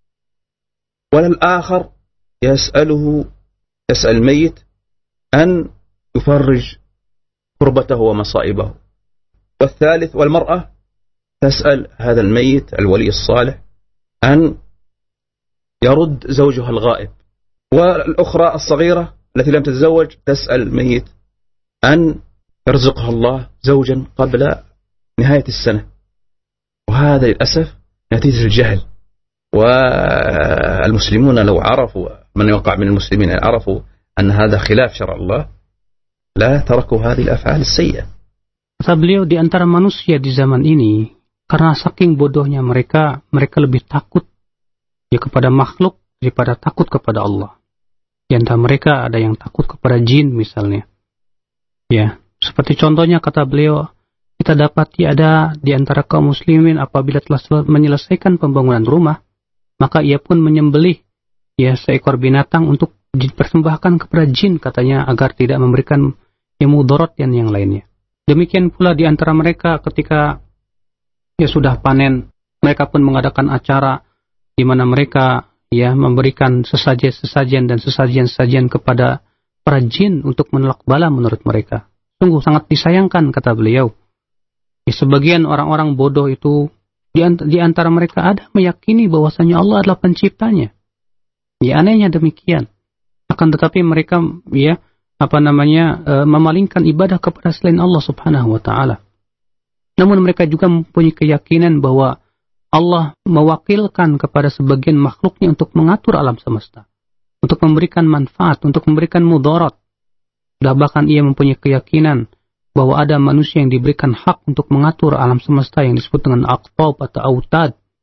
وللآخر يسأل الميت أن يفرج كربته ومصائبه. والثالث والمرأة تسأل هذا الميت الولي الصالح أن يرد زوجها الغائب. والأخرى الصغيرة التي لم تتزوج تسأل الميت أن يرزقها الله زوجا قبل نهاية السنة. وهذا للأسف نتيجة الجهل. والمسلمون لو عرفوا، من يقع من المسلمين عرفوا أن هذا خلاف شرع الله لا تركوا هذه الأفعال السيئة. Kata beliau, di antara manusia di zaman ini, karena saking bodohnya mereka lebih takut ya kepada makhluk daripada takut kepada Allah. Di antara mereka ada yang takut kepada jin misalnya. Ya, seperti contohnya kata beliau, kita dapati ada di antara kaum muslimin apabila telah menyelesaikan pembangunan rumah, maka ia pun menyembelih ya seekor binatang untuk dipersembahkan kepada jin, katanya agar tidak memberikan mudarat dan yang lainnya. Demikian pula di antara mereka ketika ya sudah panen, mereka pun mengadakan acara di mana mereka ya memberikan sesajen dan sesajian kepada para jin untuk menolak bala menurut mereka. Sungguh sangat disayangkan kata beliau. Ya, sebagian orang-orang bodoh itu di antara mereka ada meyakini bahwasanya Allah adalah penciptanya. Ya, anehnya demikian. Akan tetapi mereka ya memalingkan ibadah kepada selain Allah Subhanahu wa taala. Namun mereka juga mempunyai keyakinan bahwa Allah mewakilkan kepada sebagian makhluknya untuk mengatur alam semesta, untuk memberikan manfaat, untuk memberikan mudarat. Dan bahkan ia mempunyai keyakinan bahwa ada manusia yang diberikan hak untuk mengatur alam semesta yang disebut dengan aqtab atau autad.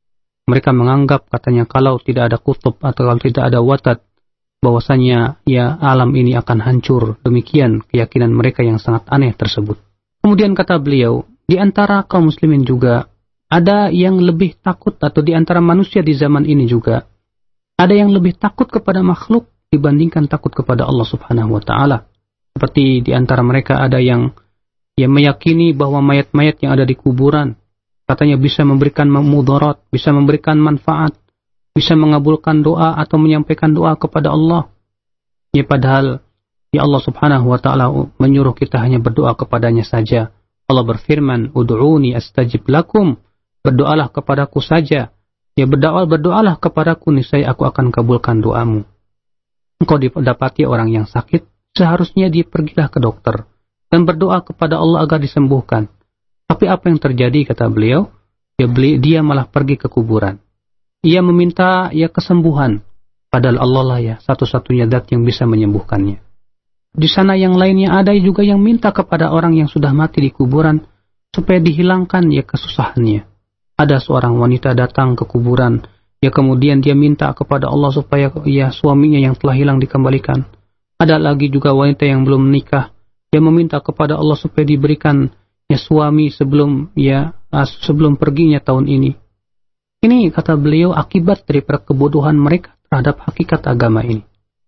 Mereka menganggap katanya kalau tidak ada kutub atau kalau tidak ada watad, bahwasanya ya alam ini akan hancur. Demikian keyakinan mereka yang sangat aneh tersebut. Kemudian kata beliau, di antara kaum muslimin juga ada yang lebih takut, atau di antara manusia di zaman ini juga ada yang lebih takut kepada makhluk dibandingkan takut kepada Allah Subhanahu wa taala. Seperti di antara mereka ada yang meyakini bahwa mayat-mayat yang ada di kuburan katanya bisa memberikan mudarat, bisa memberikan manfaat, bisa mengabulkan doa atau menyampaikan doa kepada Allah. Ya padahal ya Allah Subhanahu wa taala menyuruh kita hanya berdoa kepadanya saja. Allah berfirman, "Ud'uuni astajib lakum." Berdoalah kepadaku saja. Ya berdoalah kepadaku, niscaya aku akan kabulkan doamu. Engkau didapati orang yang sakit, seharusnya dia pergilah ke dokter dan berdoa kepada Allah agar disembuhkan. Tapi apa yang terjadi kata beliau? Dia malah pergi ke kuburan. Ia meminta kesembuhan, padahal Allah lah ya satu-satunya zat yang bisa menyembuhkannya. Di sana yang lainnya ada juga yang minta kepada orang yang sudah mati di kuburan supaya dihilangkan kesusahannya. Ada seorang wanita datang ke kuburan, kemudian dia minta kepada Allah supaya suaminya yang telah hilang dikembalikan. Ada lagi juga wanita yang belum menikah, dia meminta kepada Allah supaya diberikan suami sebelum perginya tahun ini. Ini kata beliau akibat dari kebodohan mereka terhadap hakikat agama ini.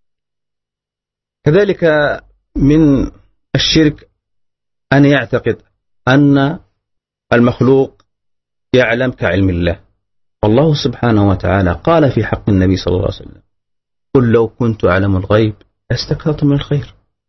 كذلك من الشرك أن يعتقد أن المخلوق يعلم كعلم الله. والله سبحانه وتعالى قال في حق النبي صلى الله عليه وسلم: قل لو كنت أعلم الغيب لاستكثرت من الخير.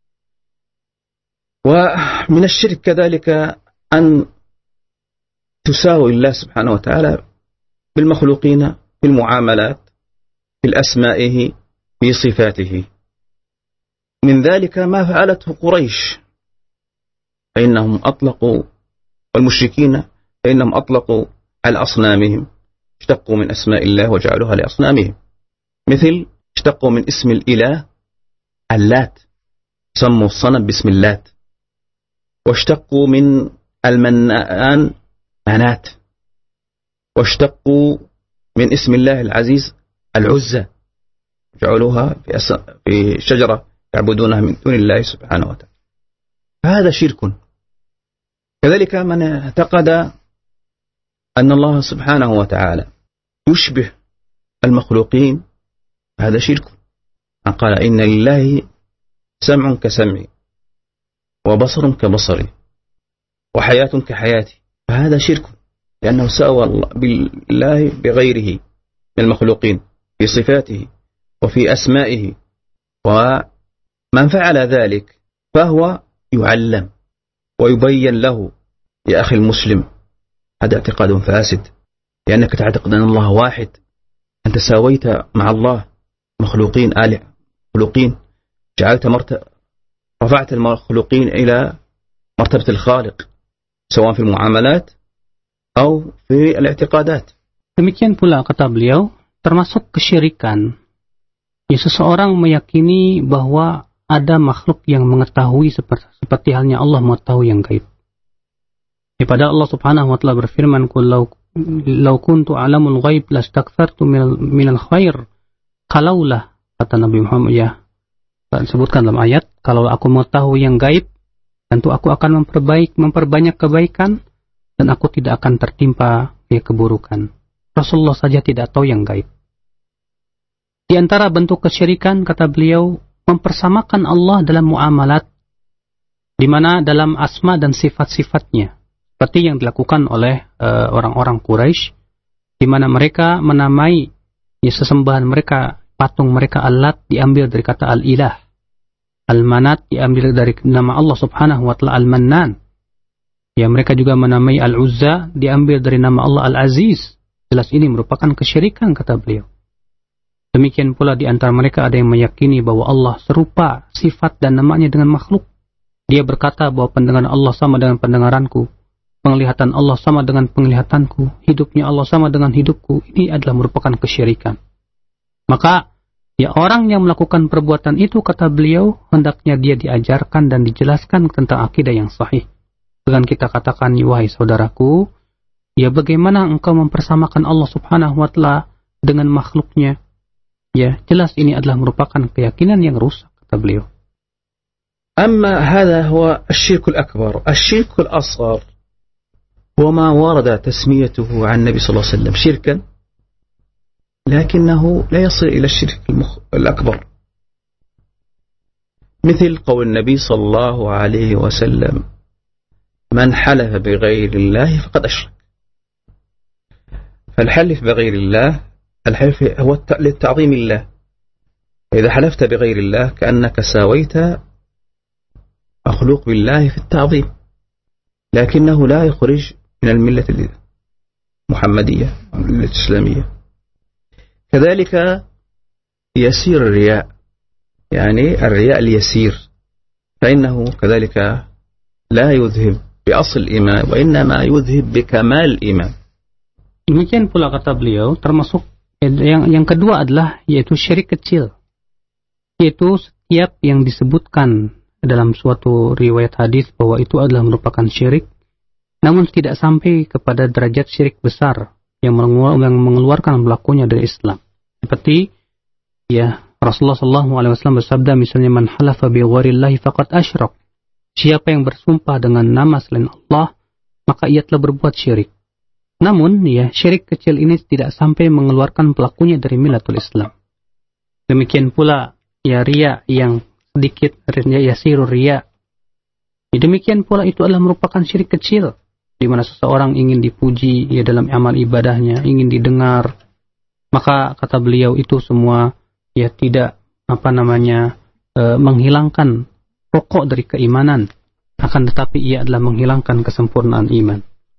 ومن الشرك كذلك أن تساوي الله سبحانه وتعالى بالمخلوقين في المعاملات، في أسمائه، في صفاته. من ذلك ما فعلته قريش، فإنهم أطلقوا والمشركين فإنهم أطلقوا على أصنامهم، اشتقوا من أسماء الله وجعلوها لأصنامهم. مثل اشتقوا من اسم الإله اللات، سموا الصنم باسم اللات. واشتقوا من المنان منات. واشتقوا من اسم الله العزيز العزة، جعلوها في شجرة يعبدونها من دون الله سبحانه وتعالى. فهذا شرك. كذلك من اعتقد أن الله سبحانه وتعالى يشبه المخلوقين، هذا شرك. قال إن لله سمع كسمعي وبصر كبصري وحياة كحياتي، فهذا شرك، لأنه ساوى بالله بغيره من المخلوقين في صفاته وفي أسمائه. ومن فعل ذلك فهو يعلم ويبين له: يا أخي المسلم، هذا اعتقاد فاسد، لأنك تعتقد أن الله واحد. أنت ساويت مع الله مخلوقين مخلوقين، رفعت المخلوقين إلى مرتبة الخالق، سواء في المعاملات أو في الاعتقادات. Demikian pula kata beliau, termasuk kesyirikan. Seseorang meyakini bahwa ada makhluk yang mengetahui seperti halnya Allah mengetahui yang gaib. Padahal Allah Subhanahu wa taala berfirman, "Qul law kuntu a'lamul ghaib lastakthartu minal khair." Kalaulah kata Nabi Muhammad disebutkan dalam ayat, kalau aku mengetahui yang gaib, tentu aku akan memperbanyak kebaikan dan aku tidak akan tertimpa keburukan. Rasulullah saja tidak tahu yang gaib. Di antara bentuk kesyirikan kata beliau, mempersamakan Allah dalam muamalat, di mana dalam asma dan sifat-sifatnya, seperti yang dilakukan oleh orang-orang Quraisy, di mana mereka menamai sesembahan mereka, patung mereka Al-Lat diambil dari kata Al-Ilah, Al-Manat diambil dari nama Allah Subhanahu wa taala Al-Mannan. Mereka juga menamai Al-Uzza diambil dari nama Allah Al-Aziz. Jelas ini merupakan kesyirikan kata beliau. Demikian pula di antara mereka ada yang meyakini bahwa Allah serupa sifat dan namanya dengan makhluk. Dia berkata bahwa pendengaran Allah sama dengan pendengaranku, penglihatan Allah sama dengan penglihatanku, hidupnya Allah sama dengan hidupku. Ini adalah merupakan kesyirikan. Maka orang yang melakukan perbuatan itu kata beliau, hendaknya dia diajarkan dan dijelaskan tentang akidah yang sahih. Dengan kita katakan, wahai saudaraku, Ya, bagaimana engkau mempersamakan Allah Subhanahu wa Ta'ala dengan makhluknya? Ya, jelas ini adalah merupakan keyakinan yang rusak, kata beliau. أما هذا هو الشرك الأكبر. الشرك الأصغر هو ما ورد تسميته عن النبي صلى الله عليه وسلم شركا، لكنه لا يصل إلى الشرك الأكبر، مثل قول النبي صلى الله عليه وسلم: من حلف بغير الله فقد أشرك. فالحلف بغير الله، الحلف هو للتعظيم الله، إذا حلفت بغير الله كأنك ساويت مخلوق بالله في التعظيم، لكنه لا يخرج من الملة المحمدية الملة الإسلامية. كذلك يسير الرياء، يعني الرياء اليسير، فإنه كذلك لا يذهب بأصل الإيمان، وإنما يذهب بكمال الإيمان. Demikian pula kata beliau, termasuk yang kedua adalah yaitu syirik kecil, yaitu setiap yang disebutkan dalam suatu riwayat hadis bahwa itu adalah merupakan syirik, namun tidak sampai kepada derajat syirik besar yang mengeluarkan pelakunya dari Islam. Seperti ya Rasulullah SAW bersabda, misalnya, man halafa bi ghairillahi faqad asyrak. Siapa yang bersumpah dengan nama selain Allah, maka ia telah berbuat syirik. Namun ya, syirik kecil ini tidak sampai mengeluarkan pelakunya dari millatul Islam. Demikian pula ya riya yang sedikit, yasirur riya. Demikian pula itu adalah merupakan syirik kecil, di mana seseorang ingin dipuji ya dalam amal ibadahnya, ingin didengar, maka kata beliau itu semua ya tidak menghilangkan pokok dari keimanan, akan tetapi ia adalah menghilangkan kesempurnaan iman.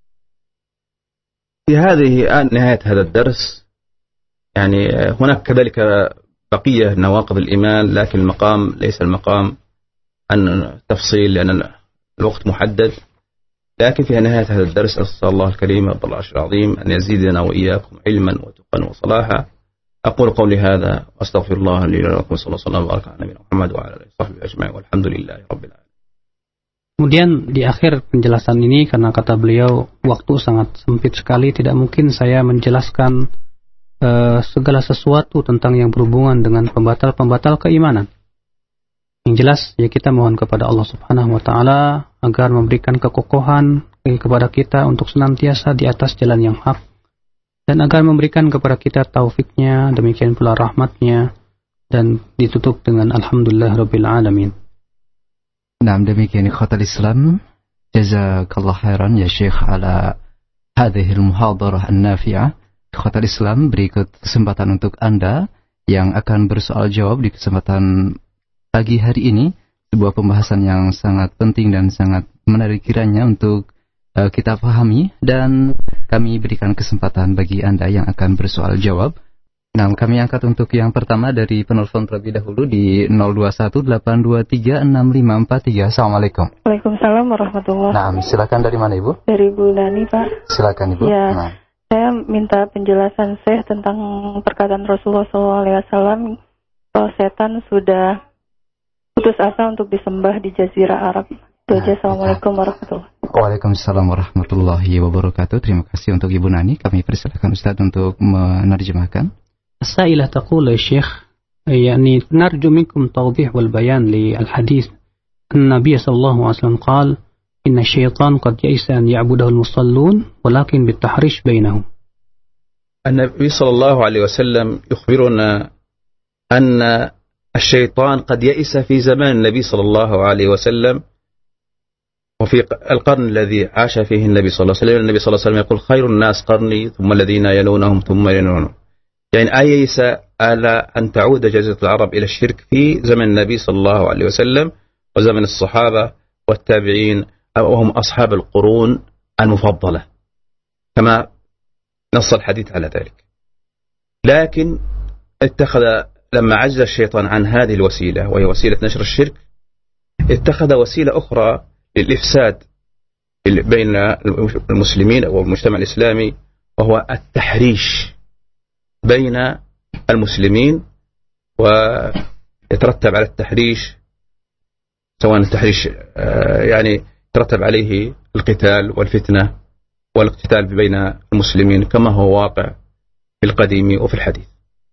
هذه نهاية هذا الدرس. يعني هناك كذلك بقية نواقض الإيمان، لكن المقام ليس المقام أن تفصيل لأن الوقت محدد، لكن في نهاية هذا الدرس أسأل الله الكريم رب العرش العظيم أن يزيدنا وإياكم علما وتقا وصلاحا. أقول قولي هذا وأستغفر الله لي ولكم، صلى الله عليه وبارك على نبينا محمد وعلى آله وصحبه أجمعين والحمد لله رب العالمين. Kemudian di akhir penjelasan ini, karena kata beliau waktu sangat sempit sekali, tidak mungkin saya menjelaskan segala sesuatu tentang yang berhubungan dengan pembatal-pembatal keimanan. Yang jelas ya kita mohon kepada Allah Subhanahu wa Ta'ala agar memberikan kekokohan kepada kita untuk senantiasa di atas jalan yang hak, dan agar memberikan kepada kita taufiknya, demikian pula rahmatnya, dan ditutup dengan alhamdulillah rabbil alamin. Nah, demikian ikhwatal Islam, jazakallah khairan ya Syekh ala hadhil muhadarah an-nafi'ah. Ikhwatal Islam, berikut kesempatan untuk Anda yang akan bersoal jawab di kesempatan pagi hari ini, sebuah pembahasan yang sangat penting dan sangat menarik kiranya untuk kita pahami, dan kami berikan kesempatan bagi Anda yang akan bersoal jawab. Nah, kami angkat untuk yang pertama dari penelpon terlebih dahulu di 0218236543. Assalamualaikum. Waalaikumsalam warahmatullahi wabarakatuh. Nah, silakan, dari mana Ibu? Dari Bu Nani, Pak. Silakan Ibu. Ya, nah. Saya minta penjelasan Syekh tentang perkataan Rasulullah SAW bahwa setan sudah putus asa untuk disembah di Jazirah Arab. Itu aja. Assalamualaikum warahmatullahi wabarakatuh. Waalaikumsalam warahmatullahi wabarakatuh. Terima kasih untuk Ibu Nani. Kami persilakan Ustaz untuk menerjemahkan. السائلة تقول يا شيخ، يعني نرجو منكم توضيح والبيان للحديث أن النبي صلى الله عليه وسلم قال إن الشيطان قد يئس أن يعبده المصلون ولكن بالتحريش بينهم. النبي صلى الله عليه وسلم يخبرنا أن الشيطان قد يئس في زمان النبي صلى الله عليه وسلم، وفي القرن الذي عاش فيه النبي صلى الله عليه وسلم. النبي صلى الله عليه وسلم يقول خير الناس قرني ثم الذين يلونهم ثم يلونهم، يعني أيس على أن تعود جزيرة العرب إلى الشرك في زمن النبي صلى الله عليه وسلم وزمن الصحابة والتابعين، وهم أصحاب القرون المفضلة كما نص الحديث على ذلك. لكن لما عجز الشيطان عن هذه الوسيلة وهي وسيلة نشر الشرك، اتخذ وسيلة أخرى للإفساد بين المسلمين أو المجتمع الإسلامي، وهو التحريش بين المسلمين، ويترتب على التحريش سواء التحريش يعني يترتب عليه القتال والفتنة والاقتتال بين المسلمين كما هو واقع في القديم وفي الحديث.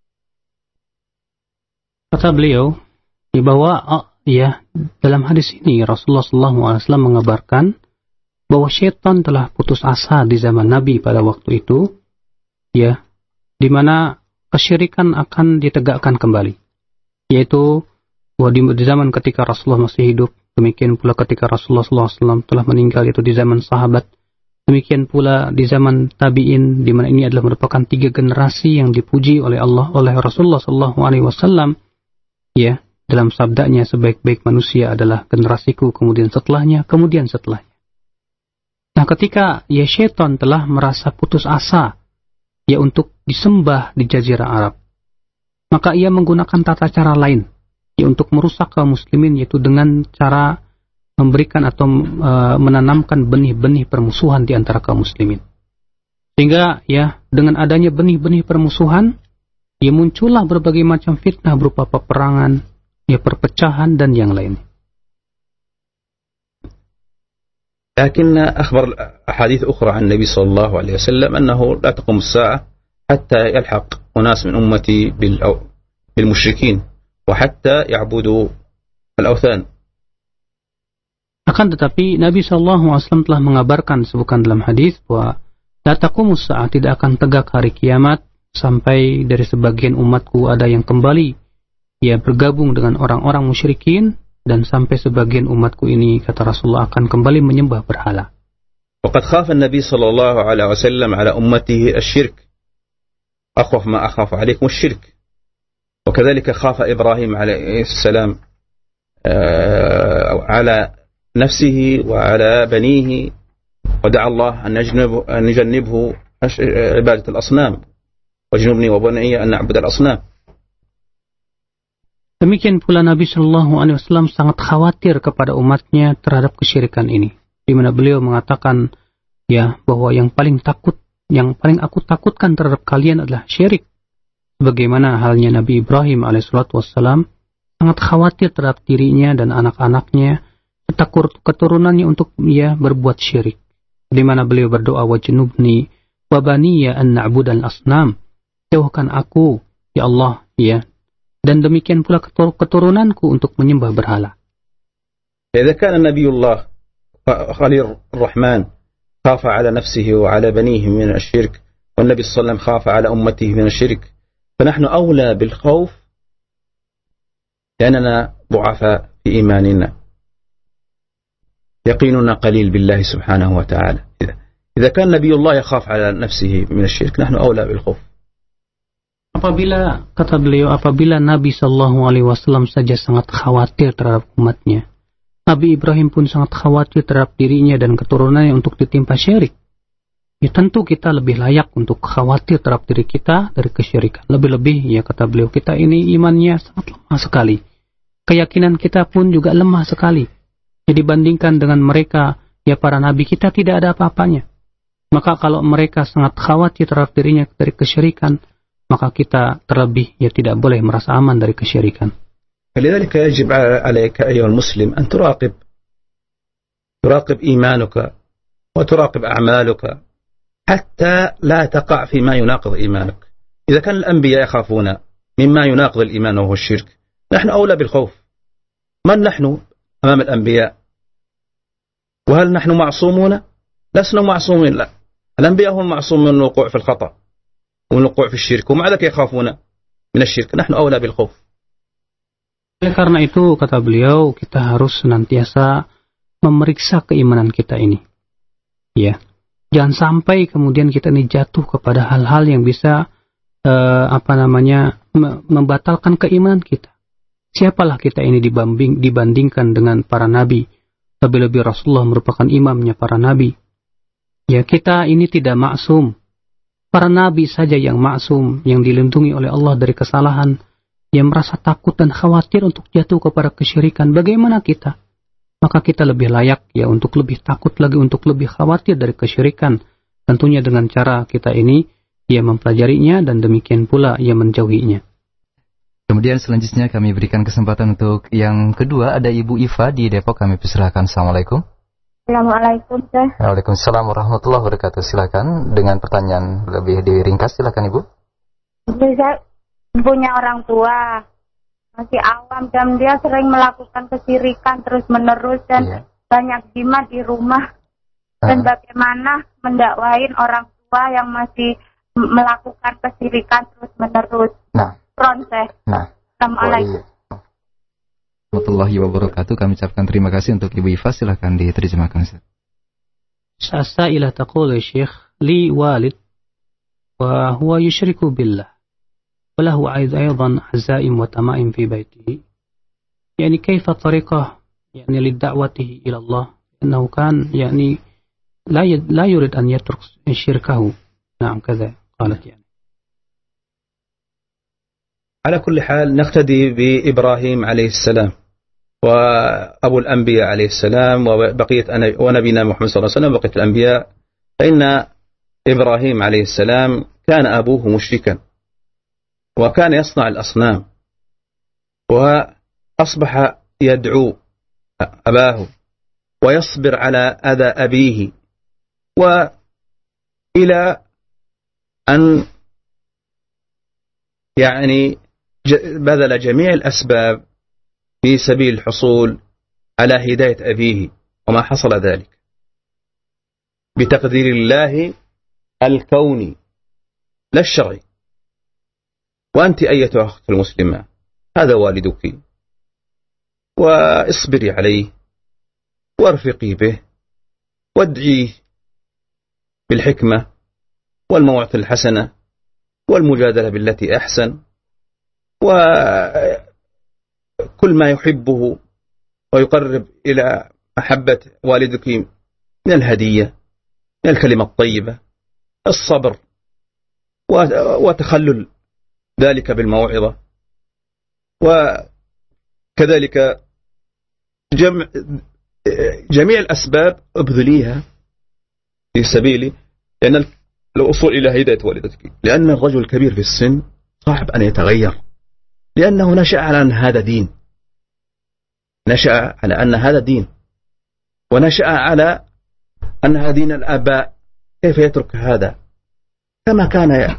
Kata beliau bahwa dalam hadis ini Rasulullah SAW mengabarkan bahwa syaitan telah putus asa di zaman Nabi pada waktu itu, di mana kesyirikan akan ditegakkan kembali, yaitu bahwa di zaman ketika Rasulullah masih hidup, demikian pula ketika Rasulullah SAW telah meninggal, yaitu di zaman sahabat, demikian pula di zaman tabi'in, di mana ini adalah merupakan 3 generasi yang dipuji oleh Allah, oleh Rasulullah SAW, dalam sabdanya, sebaik-baik manusia adalah generasiku, kemudian setelahnya, kemudian setelahnya. Nah, ketika syaitan telah merasa putus asa untuk disembah di Jazirah Arab, maka ia menggunakan tata cara lain untuk merusak kaum muslimin, yaitu dengan cara memberikan atau menanamkan benih-benih permusuhan di antara kaum muslimin. Sehingga dengan adanya benih-benih permusuhan, muncullah berbagai macam fitnah berupa peperangan, perpecahan dan yang lain. لكن أخبر أحاديث أخرى عن النبي صلى الله عليه وسلم أنه لا تقوم الساعة حتى يلحق أناس من أمتي بالمشركين وحتى يعبدوا الأوثان. Akan tetapi Nabi SAW telah mengabarkan sebutkan dalam hadis bahwa la taqumus sa'a, tidak akan tegak hari kiamat sampai dari sebagian umatku ada yang kembali bergabung dengan orang-orang musyrikin, dan sampai sebagian umatku ini, kata Rasulullah, akan kembali menyembah berhala. وقد خاف النبي صلى الله عليه وسلم على أمته الشرك أخوف ما أخاف عليكم الشرك وكذلك خاف إبراهيم عليه السلام على نفسه وعلى بنيه ودعا الله أن يجنبه عبادة الأصنام وجنبني وبني أن نعبد الأصنام. Demikian pula Nabi Shallallahu Alaihi Wasallam sangat khawatir kepada umatnya terhadap kesyirikan ini, di mana beliau mengatakan bahwa yang paling aku takutkan terhadap kalian adalah syirik. Bagaimana halnya Nabi Ibrahim alaihissalam sangat khawatir terhadap dirinya dan anak-anaknya serta keturunannya untuk berbuat syirik. Di mana beliau berdoa, wajnubni wa baniya an na'budal asnam, jauhkan aku ya Allah dan demikian pula keturunanku untuk menyembah berhala. إذا كان نبي الله خليل الرحمن خاف على نفسه وعلى بنيه من الشرك والنبي صلى الله عليه وسلم خاف على أمته من الشرك فنحن أولى بالخوف لأننا ضعفاء في إيماننا يقيننا قليل بالله سبحانه وتعالى. إذا كان نبي الله يخاف على نفسه من الشرك نحن أولى بالخوف. Kata beliau, apabila Nabi Shallallahu Alaihi Wasallam saja sangat khawatir terhadap umatnya, Nabi Ibrahim pun sangat khawatir terhadap dirinya dan keturunannya untuk ditimpa syirik. Tentu kita lebih layak untuk khawatir terhadap diri kita dari kesyirikan. Lebih-lebih, kata beliau, kita ini imannya sangat lemah sekali. Keyakinan kita pun juga lemah sekali. Jadi dibandingkan dengan mereka, para nabi, kita tidak ada apa-apanya. Maka kalau mereka sangat khawatir terhadap dirinya dari kesyirikan, maka kita terlebih tidak boleh merasa aman dari kesyirikan. فلذلك يجب عليك أيها المسلم أن تراقب إيمانك وتراقب أعمالك حتى لا تقع فيما يناقض إيمانك. إذا كان الأنبياء يخافون مما يناقض الإيمان وهو الشرك، نحن أولى بالخوف. من نحن أمام الأنبياء؟ وهل نحن معصومون؟ لسنا معصومين، لا. الأنبياء هم معصومون من الوقوع في الخطأ ومن الوقوع في الشرك ومع ذلك يخافون من الشرك. نحن أولى بالخوف. Oleh karena itu, kata beliau, kita harus senantiasa memeriksa keimanan kita ini. Jangan sampai kemudian kita ini jatuh kepada hal-hal yang bisa membatalkan keimanan kita. Siapalah kita ini dibandingkan dengan para nabi? Lebih-lebih Rasulullah merupakan imamnya para nabi. Kita ini tidak maksum. Para nabi saja yang maksum, yang dilindungi oleh Allah dari kesalahan, yang merasa takut dan khawatir untuk jatuh kepada kesyirikan. Bagaimana kita? Maka kita lebih layak untuk lebih takut lagi, untuk lebih khawatir dari kesyirikan. Tentunya dengan cara kita ini mempelajarinya dan demikian pula menjauhinya. Kemudian selanjutnya kami berikan kesempatan untuk yang kedua, ada Ibu Iva di Depok, kami persilahkan. Assalamualaikum. Assalamualaikum, Syekh. Waalaikumsalam warahmatullahi wabarakatuh. Silakan dengan pertanyaan lebih diringkas, silakan Ibu. Jadi saya punya orang tua masih awam dan dia sering melakukan kesyirikan terus menerus dan banyak jimat di rumah. Dan bagaimana mendakwain orang tua yang masih melakukan kesyirikan terus menerus? Assalamualaikum warahmatullahi wabarakatuh. Kami ucapkan terima kasih untuk Ibu Iva. Silakan diterjemahkan, Ustaz. As-sa'ilah taqul ya Syekh, li walid wa huwa yushriku billah. Wa lahu aidan azaim wa tamaim fi baitihi. Yani kaifa tariqah yani lid'awatihi ila Allah? Innahu kan yani la yurid an yatruk syirkahu. Na'am kadza qalat yani. على كل حال نقتدي بإبراهيم عليه السلام وأبو الأنبياء عليه السلام وبقية ونبينا محمد صلى الله عليه وسلم وبقية الأنبياء. فإن إبراهيم عليه السلام كان أبوه مشركا وكان يصنع الأصنام وأصبح يدعو أباه ويصبر على أذى أبيه وإلى أن يعني بذل جميع الأسباب في سبيل الحصول على هداية أبيه وما حصل ذلك بتقدير الله الكوني لا الشرعي. وأنت أيتها أخت المسلمة هذا والدك واصبري عليه وارفقي به وادعيه بالحكمة والموعظة الحسنة والمجادلة بالتي أحسن وكل ما يحبه ويقرب إلى محبة والدك من الهدية من الكلمة الطيبة الصبر وتخلل ذلك بالموعظة وكذلك جميع الأسباب ابذليها في سبيل لأن الوصول إلى هداية والدتك. لأن الرجل الكبير في السن صعب أن يتغير لأنه نشأ على أن هذا دين ونشأ على أنها دين الآباء. كيف يترك هذا كما كان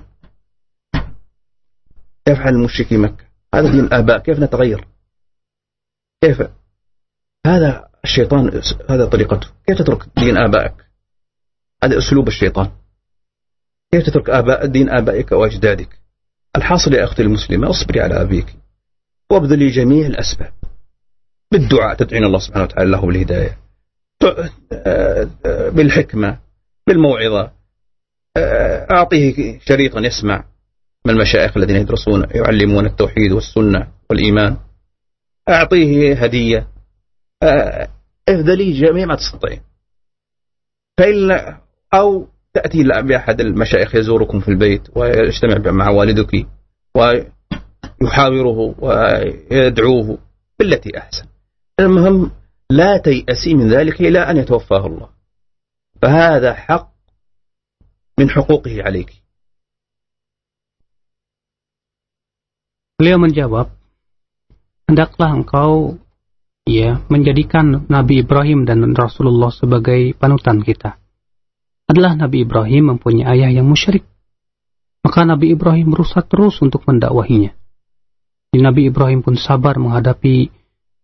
يفعل المشركي مكة؟ هذا دين الآباء، كيف نتغير؟ كيف؟ هذا الشيطان، هذا طريقته. كيف تترك دين آبائك؟ هذا أسلوب الشيطان. كيف تترك دين آبائك وأجدادك؟ الحاصل يا أختي المسلمة اصبري على أبيك وابذلي جميع الأسباب بالدعاء، تدعين الله سبحانه وتعالى له بالهداية، بالحكمة، بالموعظة. أعطيه شريطا يسمع من المشايخ الذين يدرسون يعلمون التوحيد والسنة والإيمان. أعطيه هدية. ابذلي جميع ما تستطيعين. أو تأتي بأحد المشايخ يزوركم في البيت ويجتمع مع والدك ويحاوره ويدعوه بالتي أحسن. المهم لا تيأسي من ذلك إلى أن يتوفاه الله، فهذا حق من حقوقه عليك. Beliau menjawab, hendaklah engkau menjadikan Nabi Ibrahim dan Rasulullah sebagai panutan kita. Adalah Nabi Ibrahim mempunyai ayah yang musyrik, maka Nabi Ibrahim berusaha terus untuk mendakwahinya. Nabi Ibrahim pun sabar menghadapi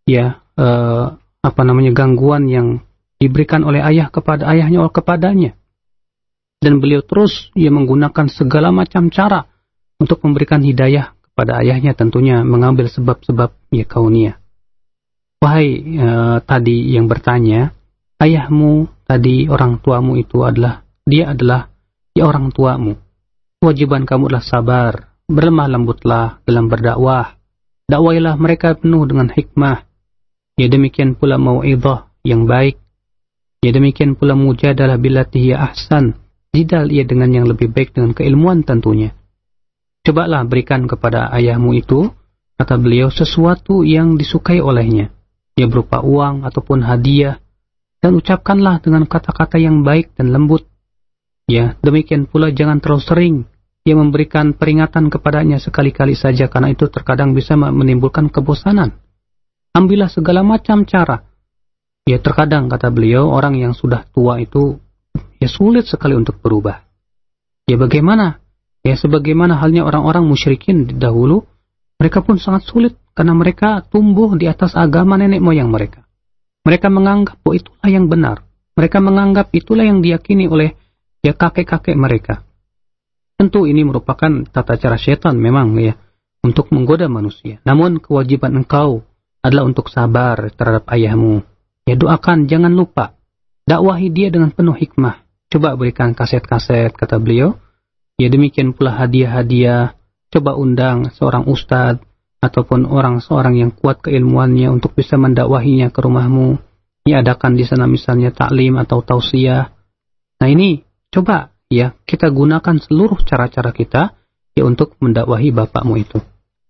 gangguan yang diberikan oleh ayah kepada ayahnya kepadanya, dan beliau terus menggunakan segala macam cara untuk memberikan hidayah kepada ayahnya, tentunya mengambil sebab-sebab kauniyah. Wahai tadi yang bertanya, ayahmu tadi, orang tuamu itu adalah orang tuamu. Kewajiban kamu adalah sabar, berlemah lembutlah dalam berdakwah. Dakwailah mereka penuh dengan hikmah. Demikian pula mau'idhah yang baik. Demikian pula mujadalah billati hiya ahsan. Jidal ia dengan yang lebih baik dengan keilmuan tentunya. Cobalah berikan kepada ayahmu itu, kata beliau, sesuatu yang disukai olehnya. Berupa uang ataupun hadiah. Dan ucapkanlah dengan kata-kata yang baik dan lembut. Demikian pula jangan terlalu sering memberikan peringatan kepadanya sekali-kali saja, karena itu terkadang bisa menimbulkan kebosanan. Ambillah segala macam cara Ya terkadang kata beliau orang yang sudah tua itu ya sulit sekali untuk berubah. Ya bagaimana? Ya sebagaimana halnya orang-orang musyrikin dahulu, mereka pun sangat sulit karena mereka tumbuh di atas agama nenek moyang mereka. Mereka menganggap bahwa itulah yang benar. Mereka menganggap itulah yang diyakini oleh ya kakek-kakek mereka. Tentu ini merupakan tata cara setan memang ya untuk menggoda manusia. Namun kewajiban engkau adalah untuk sabar terhadap ayahmu. Ya doakan, jangan lupa. Dakwahi dia dengan penuh hikmah. Coba berikan kaset-kaset, kata beliau. Ya demikian pula hadiah-hadiah. Coba undang seorang ustadz ataupun seorang yang kuat keilmuannya untuk bisa mendakwahinya ke rumahmu. Ya adakan di sana misalnya taklim atau tausiah. Nah ini coba ya kita gunakan seluruh cara-cara kita ya untuk mendakwahi bapakmu itu.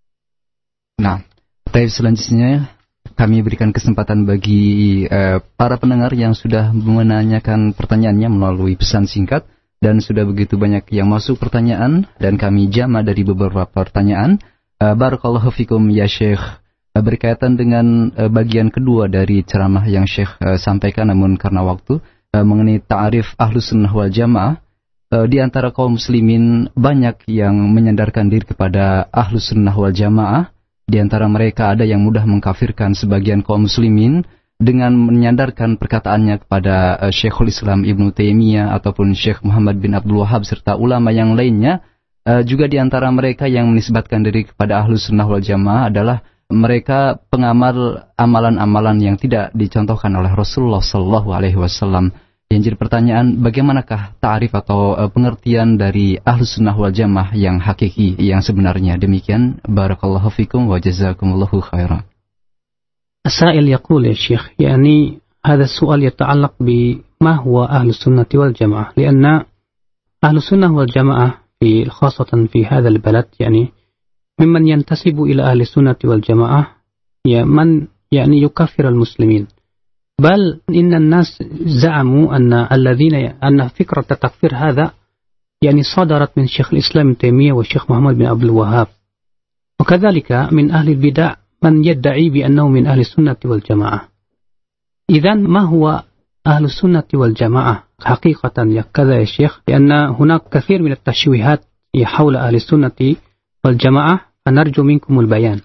Nah, selanjutnya kami berikan kesempatan bagi para pendengar yang sudah menanyakan pertanyaannya melalui pesan singkat, dan sudah begitu banyak yang masuk pertanyaan dan kami jama dari beberapa pertanyaan. Barakallahu fikum ya Syekh, berkaitan dengan bagian kedua dari ceramah yang Syekh sampaikan, namun karena waktu, mengenai ta'arif Ahlus Sunnah wal Jamaah. Di antara kaum muslimin banyak yang menyandarkan diri kepada Ahlus Sunnah wal Jamaah. Di antara mereka ada yang mudah mengkafirkan sebagian kaum muslimin dengan menyandarkan perkataannya kepada Syekhul Islam Ibnu Taimiyah ataupun Syekh Muhammad bin Abdul Wahab serta ulama yang lainnya. Juga di antara mereka yang menisbatkan diri kepada Ahlus Sunnah wal Jamaah adalah mereka pengamal amalan-amalan yang tidak dicontohkan oleh Rasulullah sallallahu alaihi wasallam. Yang jadi pertanyaan, bagaimanakah ta'arif atau pengertian dari Ahlus Sunnah wal Jamaah yang hakiki, yang sebenarnya? Demikian, barakallahu fikum wa jazakumullahu khairan. السائل يقول يا شيخ يعني هذا السؤال يتعلق بما هو أهل السنة والجماعة، لأن أهل السنة والجماعة خاصة في هذا البلد يعني ممن ينتسب إلى أهل السنة والجماعة من يعني يكفر المسلمين، بل إن الناس زعموا أن فكرة التكفير هذا يعني صدرت من شيخ الإسلام ابن تيمية والشيخ محمد بن عبد الوهاب، وكذلك من أهل البدع من يدعي بأنه من أهل السنة والجماعة. إذن ما هو أهل السنة والجماعة حقيقة كذا يا شيخ؟ لأن هناك كثير من التشويهات حول أهل السنة والجماعة، فنرجو منكم البيان.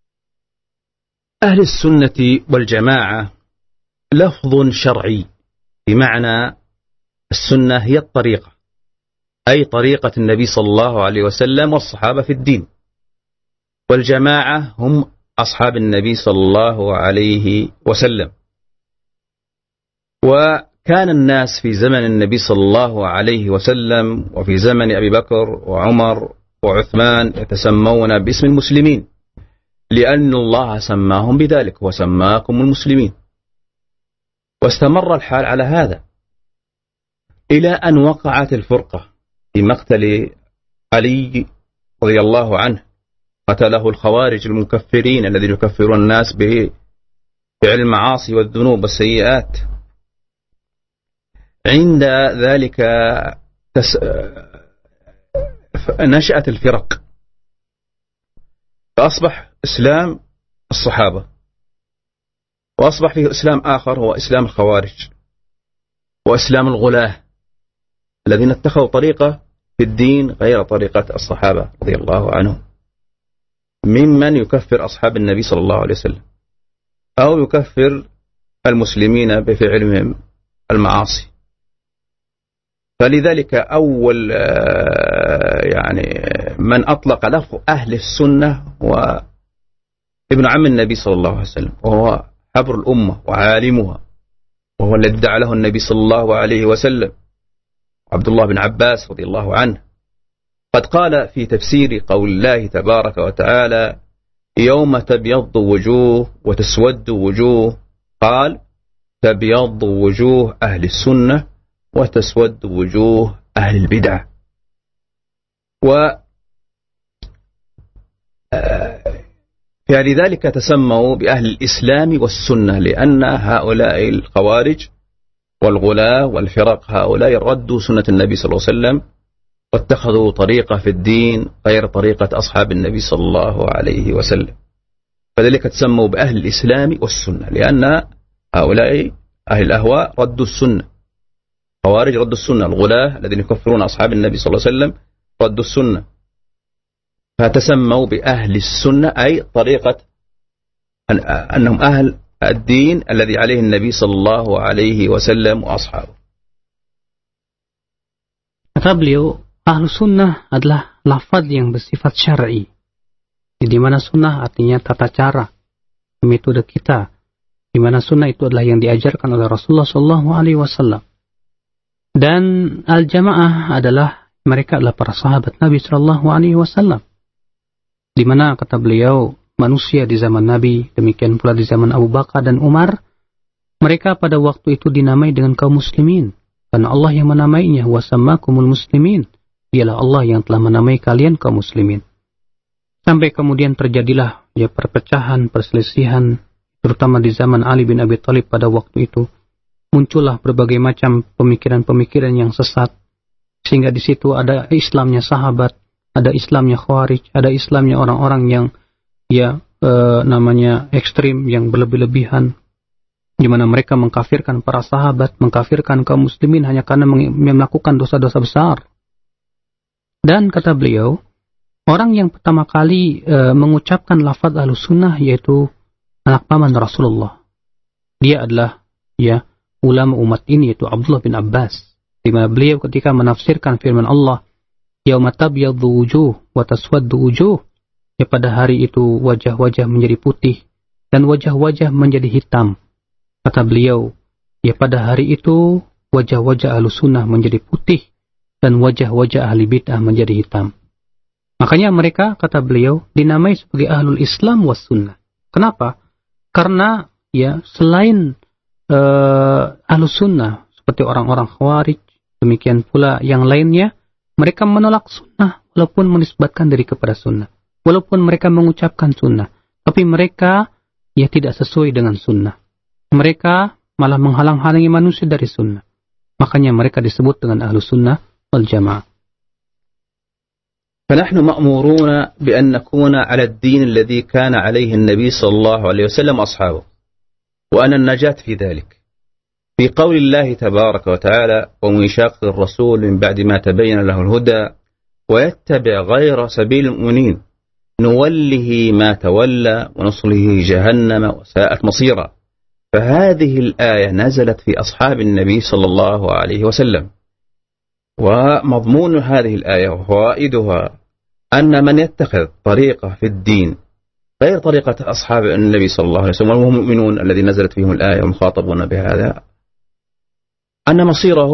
أهل السنة والجماعة لفظ شرعي، بمعنى السنة هي الطريقة، أي طريقة النبي صلى الله عليه وسلم والصحابة في الدين، والجماعة هم أصحاب النبي صلى الله عليه وسلم. وكان الناس في زمن النبي صلى الله عليه وسلم وفي زمن أبي بكر وعمر وعثمان يتسمون باسم المسلمين، لأن الله سماهم بذلك وسماكم المسلمين. واستمر الحال على هذا إلى أن وقعت الفرقة في مقتل علي رضي الله عنه، قتله الخوارج المكفرين الذين يكفرون الناس بفعل المعاصي والذنوب والسيئات. عند ذلك نشأت الفرق، فأصبح إسلام الصحابة، وأصبح فيه إسلام آخر هو إسلام الخوارج وإسلام الغلاة الذين اتخذوا طريقة في الدين غير طريقة الصحابة رضي الله عنهم، ممن يكفر أصحاب النبي صلى الله عليه وسلم أو يكفر المسلمين بفعلهم المعاصي. فلذلك أول يعني من أطلق لفظ أهل السنة هو ابن عم النبي صلى الله عليه وسلم، وهو حبر الأمة وعالمها، وهو الذي دعا له النبي صلى الله عليه وسلم، عبد الله بن عباس رضي الله عنه. قد قال في تفسير قول الله تبارك وتعالى: يوم تبيض وجوه وتسود وجوه، قال: تبيض وجوه أهل السنة وتسود وجوه أهل البدع. فلذلك تسموا بأهل الإسلام والسنة، لأن هؤلاء الخوارج والغلاة والفرق هؤلاء ردوا سنة النبي صلى الله عليه وسلم واتخذوا طريقة في الدين غير طريقة أصحاب النبي صلى الله عليه وسلم. فلذلك تسموا بأهل الإسلام والسنة، لأن هؤلاء أهل الأهواء ردوا السنة. خوارج ردوا السنة، الغلاة الذين يكفرون أصحاب النبي صلى الله عليه وسلم ردوا السنة، فتسموا بأهل السنة، أي طريقة أنهم أهل الدين الذي عليه النبي صلى الله عليه وسلم وأصحابه. Kata beliau, ahlu sunnah adalah lafaz yang bersifat syar'i, di mana sunnah artinya tata cara, metode kita, di mana sunnah itu adalah yang diajarkan oleh Rasulullah SAW. Dan al-jamaah adalah mereka adalah para sahabat Nabi SAW. Di mana kata beliau, manusia di zaman Nabi, demikian pula di zaman Abu Bakar dan Umar, mereka pada waktu itu dinamai dengan kaum muslimin. Karena Allah yang menamainya, wasammakumul muslimin. Dialah Allah yang telah menamai kalian kaum muslimin. Sampai kemudian terjadilah perpecahan, perselisihan, terutama di zaman Ali bin Abi Thalib pada waktu itu. Muncullah berbagai macam pemikiran-pemikiran yang sesat. Sehingga di situ ada Islamnya sahabat, ada Islamnya khawarij, ada Islamnya orang-orang yang namanya ekstrim, yang berlebih-lebihan, di mana mereka mengkafirkan para sahabat, mengkafirkan kaum muslimin hanya karena melakukan dosa-dosa besar. Dan kata beliau, orang yang pertama kali mengucapkan lafaz Ahlussunnah yaitu anak paman Rasulullah. Dia adalah ulama umat ini, yaitu Abdullah bin Abbas. Di mana beliau ketika menafsirkan firman Allah, yauma tabyaddu wujuh wa taswaddu wujuh, pada hari itu wajah-wajah menjadi putih dan wajah-wajah menjadi hitam. Kata beliau, pada hari itu wajah-wajah Ahlussunnah menjadi putih dan wajah-wajah ahli bid'ah menjadi hitam. Makanya mereka, kata beliau, dinamai sebagai ahlul Islam was sunnah. Kenapa? Karena selain Ahlussunnah seperti orang-orang khawarij, demikian pula yang lainnya, mereka menolak sunnah walaupun menisbatkan diri kepada sunnah. Walaupun mereka mengucapkan sunnah, tapi mereka tidak sesuai dengan sunnah. Mereka malah menghalang-halangi manusia dari sunnah. Makanya mereka disebut dengan Ahlus Sunnah wal Jamaah. فنحن مأمورون بأن نكون على الدين الذي كان عليه النبي صلى الله عليه وسلم وأصحابه، وأن النجاة في ذلك. في قول الله تبارك وتعالى: ومن يشاقق الرسول من بعد ما تبين له الهدى ويتبع غير سبيل المؤمنين نوله ما تولى ونصله جهنم وساءت مصيرا. فهذه الآية نزلت في أصحاب النبي صلى الله عليه وسلم. ومضمون هذه الآية وفوائدها أن من يتخذ طريقة في الدين غير طريقة أصحاب النبي صلى الله عليه وسلم وهم المؤمنون الذي نزلت فيهم الآية ومخاطبون بهذا، أن مصيره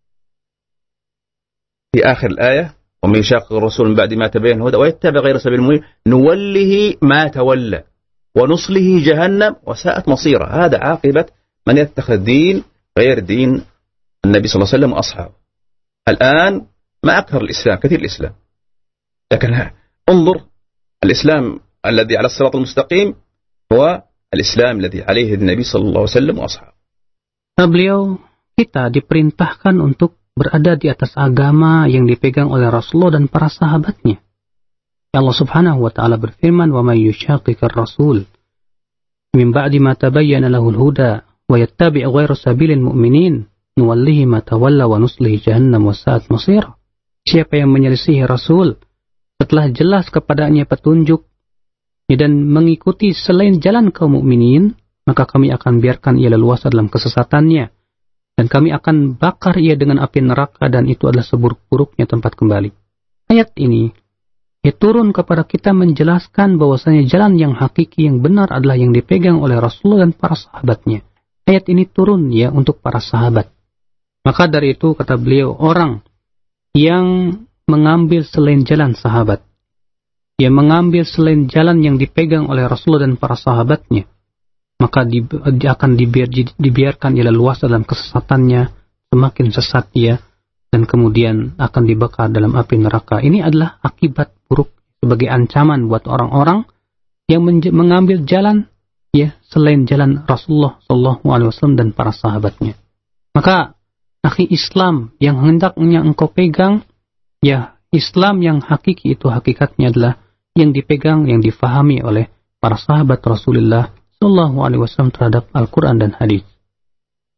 في آخر الآية: ومن يشاقق الرسول من بعد ما تبين الهدى ويتبع غير سبيل المؤمنين نوله ما تولى ونصله جهنم وساءت مصيره. هذا عاقبة من يتخذ دين غير دين النبي صلى الله عليه وسلم وأصحابه. الآن ما أكثر الإسلام، كثير الإسلام، لكن انظر الإسلام الذي على الصراط المستقيم هو الإسلام الذي عليه النبي صلى الله عليه وسلم وأصحابه. Beliau, kita diperintahkan untuk berada di atas agama yang dipegang oleh Rasulullah dan para sahabatnya. Allah Subhanahu wa taala berfirman, "Wa may yushaqiqir rasul min ba'di ma tabayyana lahul huda wa yattabi' ghayra sabilil mu'minin nuwallihi ma tawalla wa nuslihi jahannam wa sa'at masira." Siapa yang menyelisihi Rasul setelah jelas kepadanya petunjuk dan mengikuti selain jalan kaum mukminin, maka kami akan biarkan ia leluasa dalam kesesatannya dan kami akan bakar ia dengan api neraka, dan itu adalah seburuk-buruknya tempat kembali. Ayat ini turun kepada kita menjelaskan bahwasanya jalan yang hakiki, yang benar adalah yang dipegang oleh Rasulullah dan para sahabatnya. Ayat ini turun untuk para sahabat. Maka dari itu kata beliau, orang yang mengambil selain jalan sahabat, yang mengambil selain jalan yang dipegang oleh Rasulullah dan para sahabatnya, maka dia akan dibiarkan ia leluasa dalam kesesatannya, semakin sesat dia, dan kemudian akan dibakar dalam api neraka. Ini adalah akibat buruk sebagai ancaman buat orang-orang yang mengambil jalan selain jalan Rasulullah SAW dan para sahabatnya. Maka akhi Islam yang hendaknya engkau pegang, Islam yang hakiki itu hakikatnya adalah yang dipegang, yang difahami oleh para sahabat Rasulullah SAW terhadap Al-Quran dan Hadis.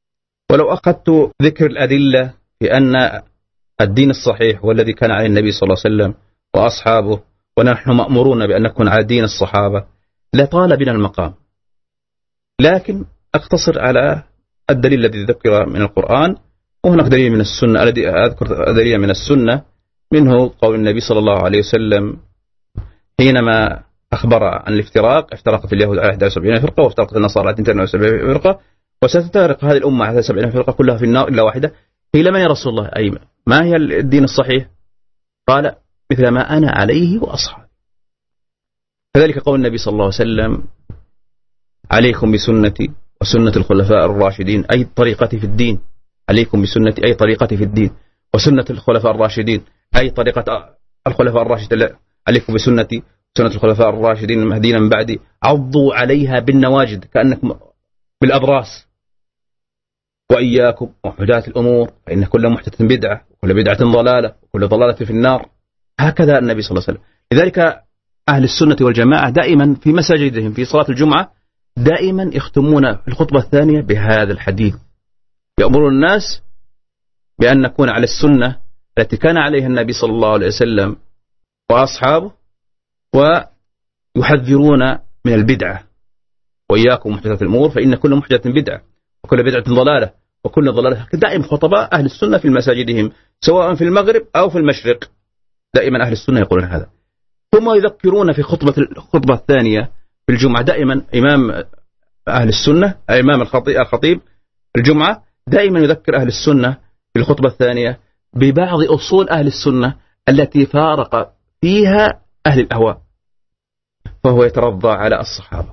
ولو أخذت ذكر الأدلة في أن الدين الصحيح والذي كان عليه النبي صلى الله عليه وسلم وأصحابه ونحن مأمورون بأن نكون على دين الصحابة لطال بنا المقام، لكن أقتصر على الدليل الذي ذكر من القرآن، وهناك دليل من السنة الذي أذكر دليل من السنة منه قول النبي صلى الله عليه وسلم حينما أخبر عن الافتراق: افترقت اليهود على 71 فرقة وافترقت النصارى على 72 فرقة وستفترق هذه الأمة على 70 فرقة كلها في النار إلا واحدة. قيل: من يا رسول الله؟ أي ما هي الدين الصحيح؟ قال: مثل ما أنا عليه وأصحابي. كذلك قول النبي صلى الله عليه وسلم: عليكم بسنتي وسنة الخلفاء الراشدين، أي طريقتي في الدين. عليكم بسنتي أي طريقتي في الدين، وسنة الخلفاء الراشدين أي طريقة الخلفاء الراشدين. عليكم بسنتي سنة الخلفاء الراشدين المهديين من بعدي، عضوا عليها بالنواجد كأنكم بالأبراس، وإياكم محدثات الأمور فإن كل محدثة بدعة وكل بدعة ضلالة وكل ضلالة في النار. هكذا النبي صلى الله عليه وسلم. لذلك أهل السنة والجماعة دائما في مساجدهم في صلاة الجمعة دائما يختمون الخطبة الثانية بهذا الحديث، يأمرون الناس بأن نكون على السنة التي كان عليها النبي صلى الله عليه وسلم وأصحابه، ويحذرون من البدعة: وإياكم محدثات الأمور فإن كل محدثة بدعة وكل بدعة ضلالة وكل ضلالة. دائما خطباء أهل السنة في مساجدهم سواء في المغرب أو في المشرق دائما أهل السنة يقولون هذا. ثم يذكرون في الخطبة الثانية في الجمعة دائما إمام أهل السنة إمام الخطيب الجمعة دائما يذكر أهل السنة في الخطبة الثانية ببعض أصول أهل السنة التي فارق فيها أهل الأهواء، فهو يترضى على الصحابة،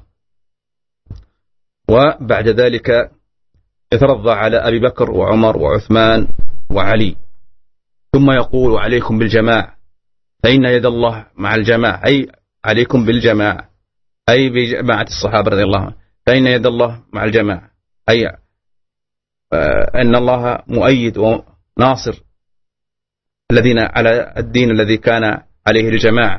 وبعد ذلك يترضى على أبي بكر وعمر وعثمان وعلي، ثم يقول: عليكم بالجماعة فإن يد الله مع الجماعة، أي عليكم بالجماعة أي بجماعة الصحابة رضي الله عنهم، فإن يد الله مع الجماعة أي أن الله مؤيد وناصر الذين على الدين الذي كان عليه الجماعة.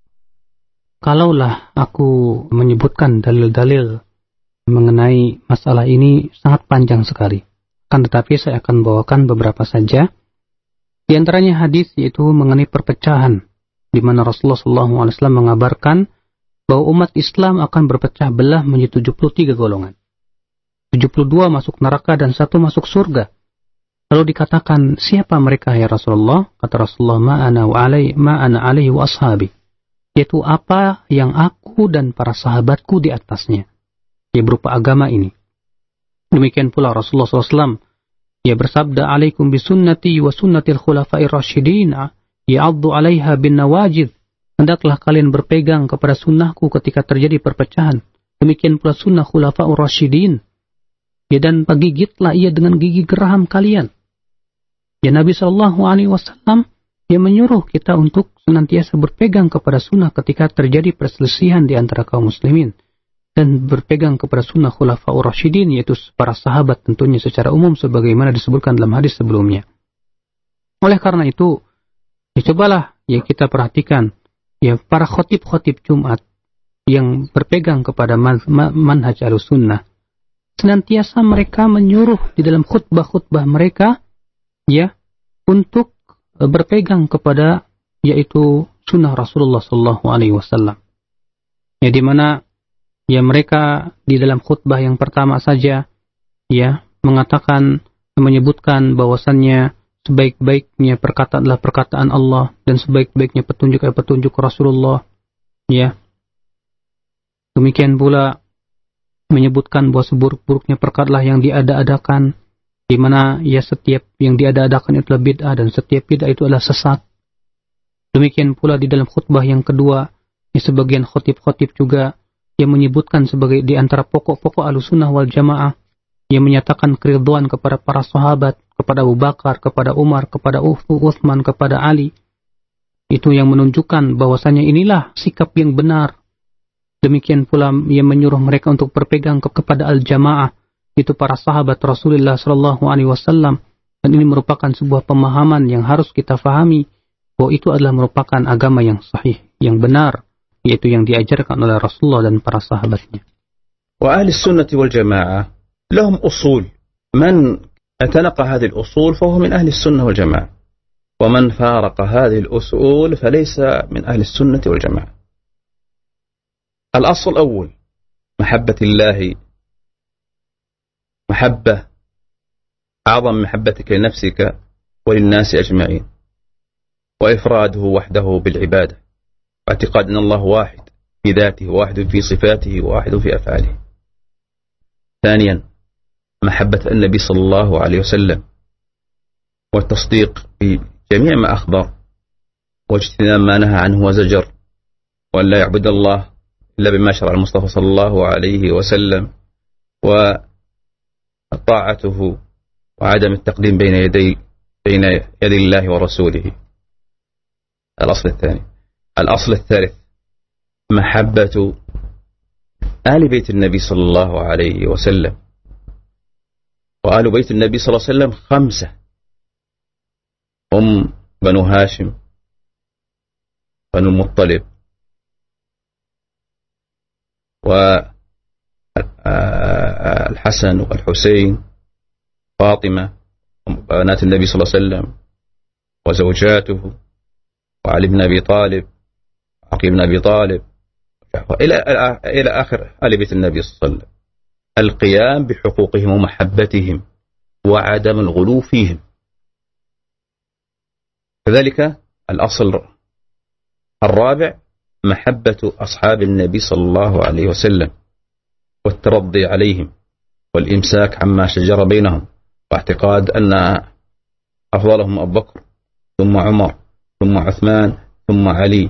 Kalaulah aku menyebutkan dalil-dalil mengenai masalah ini sangat panjang sekali. Akan tetapi saya akan bawakan beberapa saja. Di antaranya hadis yaitu mengenai perpecahan, di mana Rasulullah SAW mengabarkan bahwa umat Islam akan berpecah belah menjadi 73 golongan. 72 masuk neraka dan 1 masuk surga. Lalu dikatakan, siapa mereka ya Rasulullah? Kata Rasulullah, ma ana alaihi wa ashabi. Yaitu apa yang aku dan para sahabatku di atasnya. Ya berupa agama ini. Demikian pula Rasulullah SAW. Ya bersabda, alaikum bisunnati wa sunnatil khulafa'ir rasyidin. Ya'addu alaiha bin nawajid. Hendaklah kalian berpegang kepada sunnahku ketika terjadi perpecahan. Demikian pula sunnah khulafa'ur rasyidin. Ya dan gigitlah ia dengan gigi geraham kalian. Ya Nabi SAW yang menyuruh kita untuk senantiasa berpegang kepada sunnah ketika terjadi perselisihan di antara kaum muslimin. Dan berpegang kepada sunnah khulafa'ur rasyidin, yaitu para sahabat tentunya secara umum sebagaimana disebutkan dalam hadis sebelumnya. Oleh karena itu, ya cobalah ya kita perhatikan ya para khotib-khotib Jumat yang berpegang kepada manhaj al-sunnah. Senantiasa mereka menyuruh di dalam khutbah-khutbah mereka ya untuk berpegang kepada yaitu sunnah Rasulullah SAW. Ya di mana ya mereka di dalam khutbah yang pertama saja ya menyebutkan bahwasannya sebaik-baiknya perkataan adalah perkataan Allah dan sebaik-baiknya petunjuk adalah petunjuk Rasulullah. Ya. Demikian pula menyebutkan bahwa seburuk-buruknya perkataanlah yang diada-adakan, di mana ya setiap yang diada-adakan itu adalah bid'ah dan setiap bid'ah itu adalah sesat. Demikian pula di dalam khutbah yang kedua, ya sebagian khotib-khotib juga yang menyebutkan sebagai di antara pokok-pokok Ahlussunnah wal Jamaah yang menyatakan keridhaan kepada para sahabat, kepada Abu Bakar, kepada Umar, kepada Utsman, kepada Ali. Itu yang menunjukkan bahwasanya inilah sikap yang benar. Demikian pula yang menyuruh mereka untuk berpegang kepada al-jamaah, itu para sahabat Rasulullah SAW. Dan ini merupakan sebuah pemahaman yang harus kita fahami bahwa itu adalah merupakan agama yang sahih, yang benar, yaitu yang diajarkan oleh Rasulullah dan para sahabatnya. Wa ahli sunnah wal jamaah lahum usul. Man اعتنق هذه الأصول فهو من أهل السنة والجماعة، ومن فارق هذه الأصول فليس من أهل السنة والجماعة. الأصل الأول محبة الله، محبة أعظم محبتك لنفسك وللناس أجمعين، وإفراده وحده بالعبادة، واعتقاد أن الله واحد في ذاته، واحد في صفاته، واحد في أفعاله. ثانيا محبة النبي صلى الله عليه وسلم، والتصديق بجميع ما أخبر، واجتناب ما نهى عنه وزجر، وأن لا يعبد الله إلا بما شرع المصطفى صلى الله عليه وسلم، وطاعته وعدم التقديم بين يدي الله ورسوله. الأصل الثاني. الأصل الثالث محبة آل بيت النبي صلى الله عليه وسلم، وآل بيت النبي صلى الله عليه وسلم 5: هم بنو هاشم، بنو المطلب، والحسن والحسين، فاطمة بنات النبي صلى الله عليه وسلم وزوجاته، وعلي بن أبي طالب، عقيل بن أبي طالب، إلى آخر آل بيت النبي صلى الله عليه وسلم. القيام بحقوقهم ومحبتهم وعدم الغلو فيهم. كذلك الأصل الرابع محبة أصحاب النبي صلى الله عليه وسلم، والترضي عليهم، والإمساك عما شجر بينهم، واعتقاد أن أفضلهم أبو بكر ثم عمر ثم عثمان ثم علي،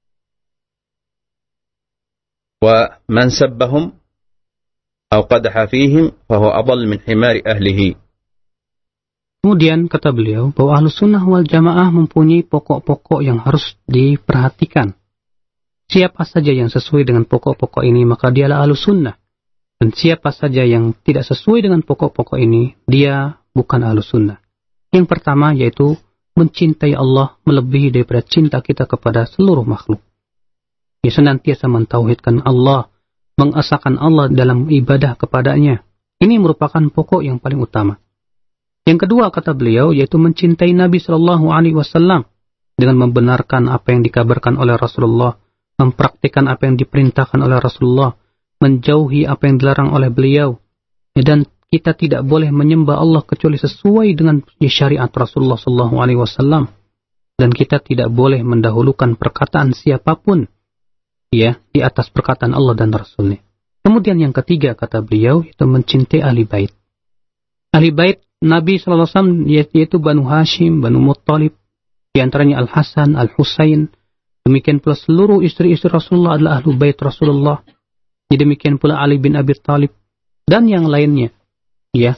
ومن سبهم أو قدح فيهم فهو أضل من حمار أهله. Kemudian kata beliau bahwa Ahlus Sunnah wal Jamaah mempunyai pokok-pokok yang harus diperhatikan. Siapa saja yang sesuai dengan pokok-pokok ini maka dialah Ahlus Sunnah. Dan siapa saja yang tidak sesuai dengan pokok-pokok ini, dia bukan Ahlus Sunnah. Yang pertama yaitu mencintai Allah melebihi daripada cinta kita kepada seluruh makhluk. Dia senantiasa mentauhidkan Allah, mengesahkan Allah dalam ibadah kepadanya. Ini merupakan pokok yang paling utama. Yang kedua kata beliau yaitu mencintai Nabi Shallallahu Alaihi Wasallam dengan membenarkan apa yang dikabarkan oleh Rasulullah, mempraktikkan apa yang diperintahkan oleh Rasulullah, menjauhi apa yang dilarang oleh beliau, dan kita tidak boleh menyembah Allah kecuali sesuai dengan syariat Rasulullah Shallallahu Alaihi Wasallam, dan kita tidak boleh mendahulukan perkataan siapapun ya di atas perkataan Allah dan Rasulnya. Kemudian yang ketiga kata beliau yaitu mencintai ahli bait. Ahli bait Nabi SAW yaitu Banu Hashim, Banu Muttalib, di antaranya Al-Hasan, Al-Husain. Demikian pula seluruh istri-istri Rasulullah adalah ahlu bait Rasulullah. Demikian pula Ali bin Abi Thalib dan yang lainnya. Ya.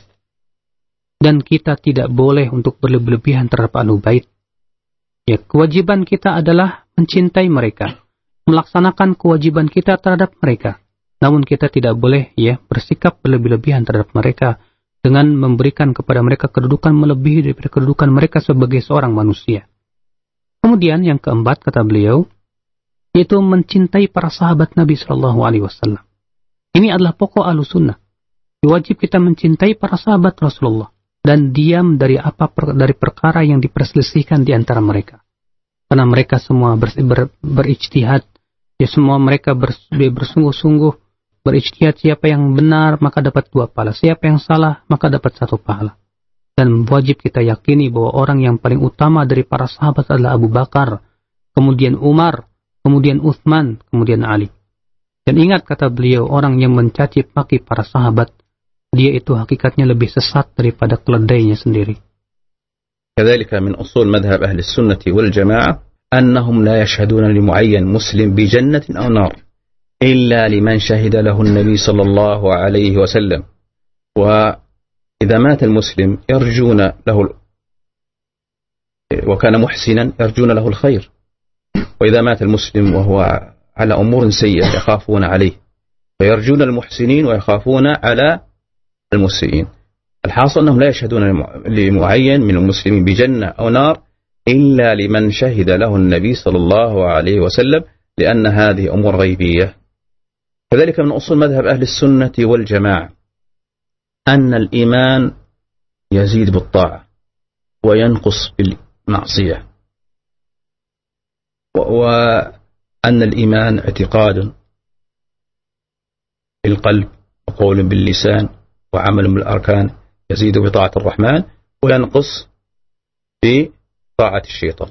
Dan kita tidak boleh untuk berlebihan terhadap ahlu bait. Ya, kewajiban kita adalah mencintai mereka, melaksanakan kewajiban kita terhadap mereka. Namun kita tidak boleh ya bersikap berlebihan terhadap mereka dengan memberikan kepada mereka kedudukan melebihi daripada kedudukan mereka sebagai seorang manusia. Kemudian yang keempat kata beliau yaitu mencintai para sahabat Nabi Shallallahu Alaihi Wasallam. Ini adalah pokok Ahlus Sunnah. Wajib kita mencintai para sahabat Rasulullah dan diam dari dari perkara yang diperselisihkan di antara mereka. Karena mereka semua berijtihad, ya semua mereka bersungguh-sungguh berijtihad, siapa yang benar maka dapat 2 pahala, siapa yang salah maka dapat 1 pahala. Dan wajib kita yakini bahwa orang yang paling utama dari para sahabat adalah Abu Bakar, kemudian Umar, kemudian Utsman, kemudian Ali. Dan ingat kata beliau, orang yang mencaci maki para sahabat, dia itu hakikatnya lebih sesat daripada keledainya sendiri. كذلك من أصول مذهب أهل السنة والجماعة أنهم لا يشهدون لمعين مسلم بجنة أو نار إلا لمن شهد له النبي صلى الله عليه وسلم. وإذا مات المسلم يرجون له وكان محسنا يرجون له الخير، وإذا مات المسلم وهو على أمور سيئة يخافون عليه فيرجون المحسنين ويخافون على المسيئين. الحاصل أنهم لا يشهدون لمعين من المسلمين بجنة أو نار إلا لمن شهد له النبي صلى الله عليه وسلم، لأن هذه أمور غيبية. كذلك من أصول مذهب أهل السنة والجماعة أن الإيمان يزيد بالطاعة وينقص بالمعصية، وأن الإيمان اعتقاد بالقلب وقول باللسان وعمل بالأركان، يزيد بطاعة الرحمن وينقص بطاعة الشيطان.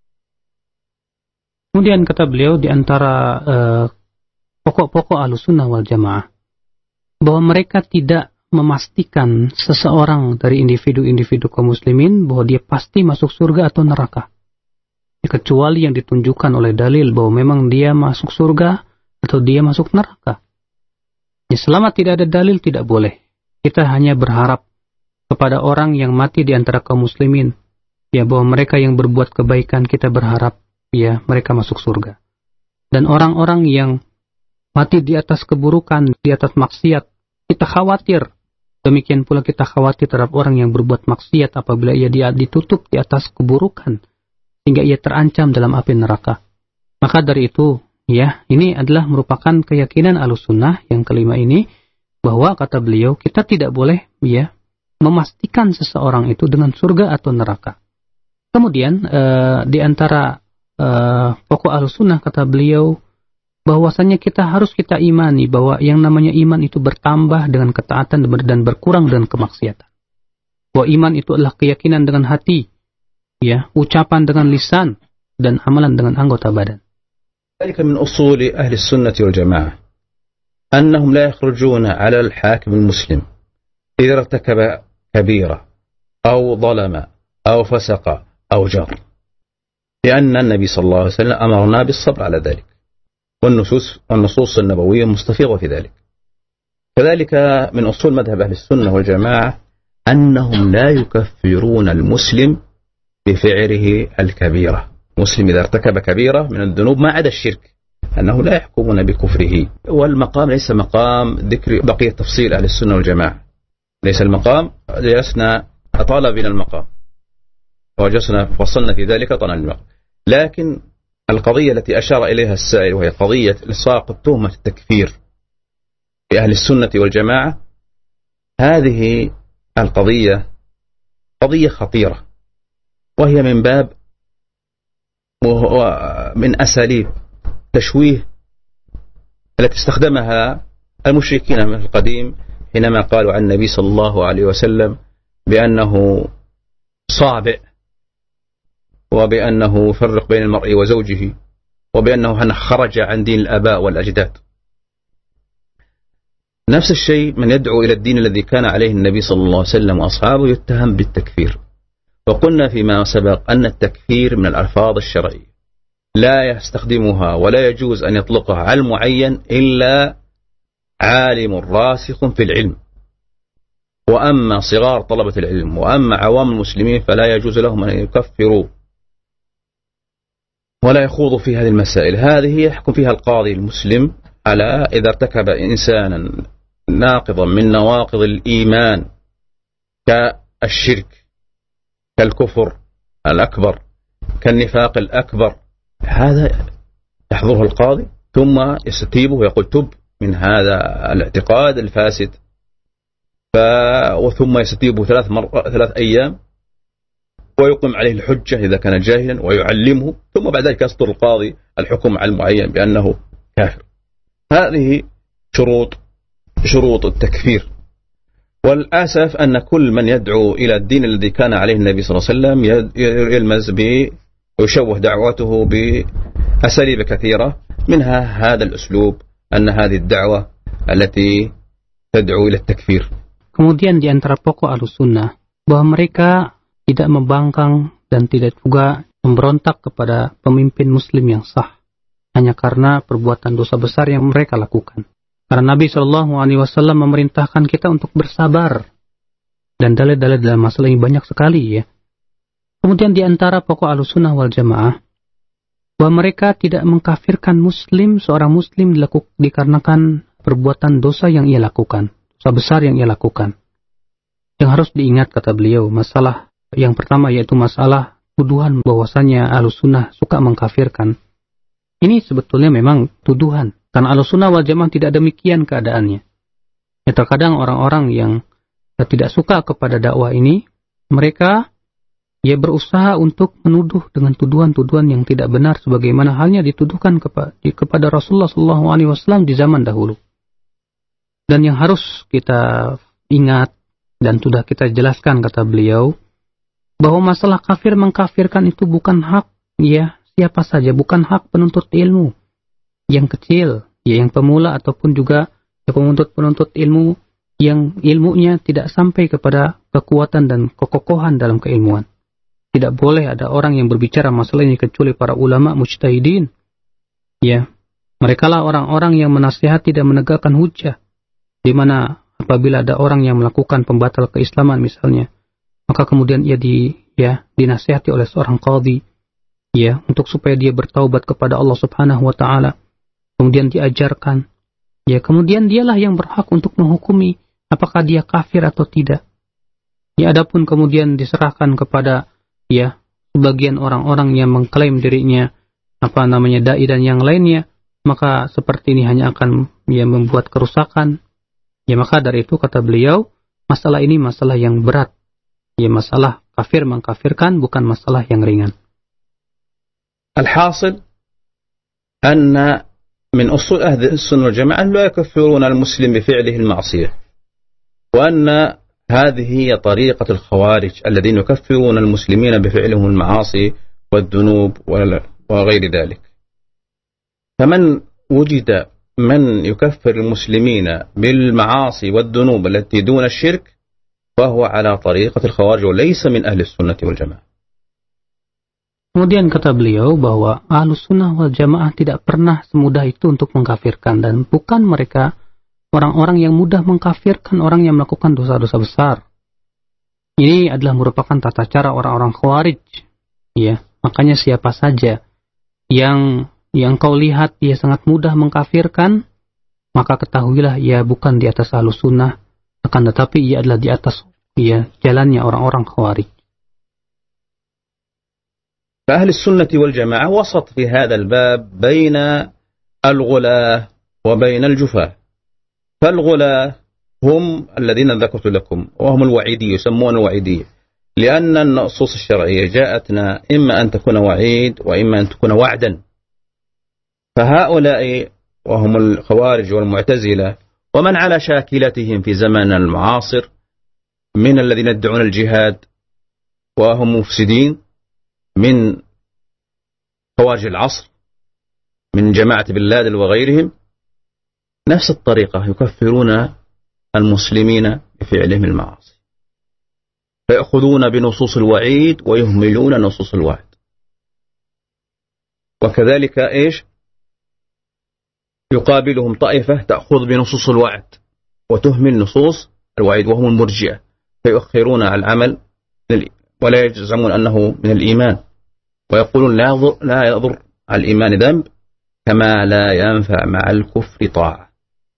Kemudian kata beliau di antara pokok-pokok Ahlussunnah wal Jamaah bahwa mereka tidak memastikan seseorang dari individu-individu kaum muslimin bahwa dia pasti masuk surga atau neraka, kecuali yang ditunjukkan oleh dalil bahwa memang dia masuk surga atau dia masuk neraka. Ya, selama tidak ada dalil tidak boleh. Kita hanya berharap kepada orang yang mati di antara kaum muslimin, ya, bahwa mereka yang berbuat kebaikan kita berharap ya mereka masuk surga. Dan orang-orang yang mati di atas keburukan, di atas maksiat, kita khawatir. Demikian pula kita khawatir terhadap orang yang berbuat maksiat apabila ia ditutup di atas keburukan sehingga ia terancam dalam api neraka. Maka dari itu, ya, ini adalah merupakan keyakinan Ahlussunnah yang kelima ini, bahwa kata beliau kita tidak boleh ya memastikan seseorang itu dengan surga atau neraka. Kemudian di antara pokok Ahlussunnah kata beliau bahwasanya kita imani bahwa yang namanya iman itu bertambah dengan ketaatan dan berkurang dengan kemaksiatan. Bahwa iman itu adalah keyakinan dengan hati, ya, ucapan dengan lisan dan amalan dengan anggota badan. ذلك من أصول أهل السنة والجماعة أنهم لا يخرجون على الحاكم المسلم إذا ارتكب كبيرة أو ظلم أو فسق أو جار، لأن النبي صلى الله عليه وسلم أمرنا بالصبر على ذلك، والنصوص النبوية مستفيضة في ذلك. كذلك من أصول مذهب أهل السنة والجماعة أنهم لا يكفرون المسلم بفعله الكبيرة. مسلم إذا ارتكب كبيرة من الذنوب ما عدا الشرك أنه لا يحكمون بكفره. والمقام ليس مقام ذكر بقية تفصيل أهل السنة والجماعة، ليس المقام جلسنا أطال بنا المقام وجلسنا فصلنا في ذلك طال المقام، لكن القضية التي أشار إليها السائل وهي قضية إلصاق تهمة التكفير بأهل السنة والجماعة، هذه القضية قضية خطيرة، وهي من باب ومن أساليب تشويه التي استخدمها المشركين من القديم حينما قالوا عن النبي صلى الله عليه وسلم بأنه صابئ، وبأنه يفرق بين المرء وزوجه، وبأنه خرج عن دين الآباء والأجداد. نفس الشيء من يدعو إلى الدين الذي كان عليه النبي صلى الله عليه وسلم وأصحابه يتهم بالتكفير. وقلنا فيما سبق أن التكفير من الألفاظ الشرعية لا يستخدمها ولا يجوز أن يطلقها على المعين إلا عالم راسخ في العلم، وأما صغار طلبة العلم وأما عوام المسلمين فلا يجوز لهم أن يكفروا ولا يخوضوا في هذه المسائل. هذه يحكم فيها القاضي المسلم على إذا ارتكب إنسانا ناقضا من نواقض الإيمان كالشرك كالكفر الأكبر كالنفاق الأكبر، هذا يحضره القاضي ثم يستتيبه ويقول تب من هذا الاعتقاد الفاسد، وثم يستتيبه 3 أيام ويقيم عليه الحجة إذا كان جاهلا ويعلمه، ثم بعد ذلك يصدر القاضي الحكم على المعين بأنه كافر. هذه شروط التكفير. والأسف أن كل من يدعو إلى الدين الذي كان عليه النبي صلى الله عليه وسلم يلمز ويشوه دعوته بأساليب كثيرة، منها هذا الأسلوب أن هذه الدعوة التي تدعو إلى التكفير. Kemudian di antara pokok Ahlussunnah bahwa mereka tidak membangkang dan tidak juga memberontak kepada pemimpin muslim yang sah hanya karena perbuatan dosa besar yang mereka lakukan. Karena Nabi SAW memerintahkan kita untuk bersabar. Dan dalil-dalil dalam masalah ini banyak sekali, ya. Kemudian di antara pokok Ahlussunnah wal Jamaah bahwa mereka tidak mengkafirkan muslim, seorang muslim dikarenakan perbuatan dosa yang ia lakukan, dosa besar yang ia lakukan. Yang harus diingat kata beliau, masalah yang pertama yaitu masalah tuduhan bahwasanya Ahlussunnah suka mengkafirkan. Ini sebetulnya memang tuduhan. Karena Ahlussunnah wal Jamaah tidak demikian keadaannya. Ya, terkadang orang-orang yang tidak suka kepada dakwah ini, mereka berusaha untuk menuduh dengan tuduhan-tuduhan yang tidak benar sebagaimana halnya dituduhkan kepada Rasulullah SAW di zaman dahulu. Dan yang harus kita ingat dan sudah kita jelaskan kata beliau bahwa masalah kafir mengkafirkan itu bukan hak siapa saja, bukan hak penuntut ilmu yang kecil, yang pemula ataupun juga penuntut ilmu yang ilmunya tidak sampai kepada kekuatan dan kekokohan dalam keilmuan. Tidak boleh ada orang yang berbicara masalah ini kecuali para ulama mujtahidin. Mereka lah orang-orang yang menasihati dan menegakkan hujjah. Di mana apabila ada orang yang melakukan pembatal keislaman misalnya, maka kemudian ia dinasihati oleh seorang qadhi, untuk supaya dia bertaubat kepada Allah Subhanahu wa taala. Kemudian diajarkan, kemudian dialah yang berhak untuk menghukumi apakah dia kafir atau tidak. Adapun kemudian diserahkan kepada sebagian orang-orang yang mengklaim dirinya dai dan yang lainnya, maka seperti ini hanya akan membuat kerusakan. Maka dari itu kata beliau, masalah ini masalah yang berat. Masalah kafir mengkafirkan bukan masalah yang ringan. الحاصل أن من أصول أهل السنة والجماعة لا يكفرون المسلم بفعله المعصية، وأن هذه هي طريقة الخوارج الذين يكفرون المسلمين بفعلهم المعاصي والذنوب وغير ذلك. فمن وجد من يكفر المسلمين بالمعاصي والذنوب التي دون الشرك فهو على طريقة الخوارج وليس من أهل السنة والجماعة. Kemudian kata beliau bahwa Ahlus Sunnah wal Jamaah tidak pernah semudah itu untuk mengkafirkan, dan bukan mereka orang-orang yang mudah mengkafirkan orang yang melakukan dosa-dosa besar. Ini adalah merupakan tata cara orang-orang Khawarij. Makanya siapa saja yang kau lihat dia sangat mudah mengkafirkan, maka ketahuilah ia bukan di atas Ahlus Sunnah, akan tetapi ia adalah di atas jalannya orang-orang Khawarij. فأهل السنة والجماعة وسط في هذا الباب بين الغلاة وبين الجفاة. فالغلاة هم الذين ذكرت لكم وهم الوعيدية، يسمون الوعيدية، لأن النصوص الشرعية جاءتنا إما أن تكون وعيد وإما أن تكون وعدا. فهؤلاء وهم الخوارج والمعتزلة ومن على شاكلتهم في زماننا المعاصر من الذين يدعون الجهاد وهم مفسدين، من خوارج العصر، من جماعة بن لادن وغيرهم، نفس الطريقة يكفرون المسلمين بفعلهم المعاصي، فيأخذون بنصوص الوعيد ويهملون نصوص الوعد. وكذلك يقابلهم طائفة تأخذ بنصوص الوعد وتهمل نصوص الوعيد وهم المرجئة، فيؤخرون العمل ولا يجزمون أنه من الإيمان، ويقولون لا يضر على الإيمان ذنب كما لا ينفع مع الكفر طاعة.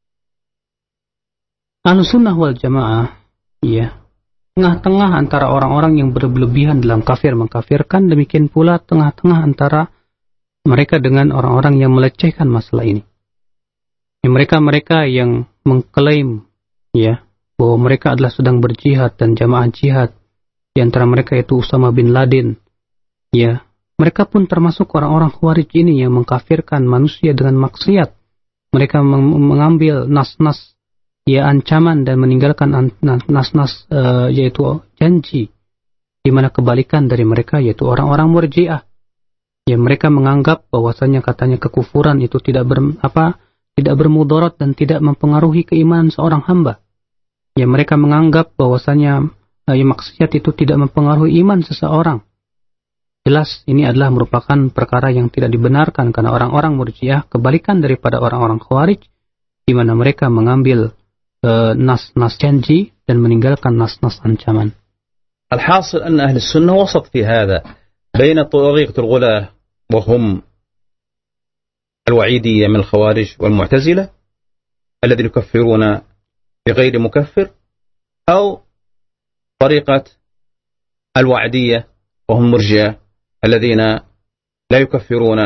Ahlus Sunnah wal Jamaah tengah-tengah antara orang-orang yang berlebihan dalam kafir mengkafirkan, demikian pula tengah-tengah antara mereka dengan orang-orang yang melecehkan masalah ini. Mereka-mereka yang mengklaim bahwa mereka adalah sedang berjihad dan jamaah jihad, di antara mereka itu Usama bin Laden. Mereka pun termasuk orang-orang Khawarij ini yang mengkafirkan manusia dengan maksiat. Mereka mengambil nas-nas ancaman dan meninggalkan nas-nas yaitu janji, di mana kebalikan dari mereka yaitu orang-orang Murji'ah. Mereka menganggap bahwasanya katanya kekufuran itu tidak bermudarat dan tidak mempengaruhi keimanan seorang hamba. Mereka menganggap bahwasanya maksiat itu tidak mempengaruhi iman seseorang. Jelas ini adalah merupakan perkara yang tidak dibenarkan, karena orang-orang Murji'ah kebalikan daripada orang-orang Khawarij, di mana mereka mengambil nas-nas janji dan meninggalkan nas-nas ancaman. الحاصل أن أهل السنة وسط في هذا بين طريقة الغلاة وهم الوعيدية من الخوارج والمعتزلة الذين يكفرون بغير مكفر، أو طريقة الوعدية وهم مرجئة الذين لا يكفرون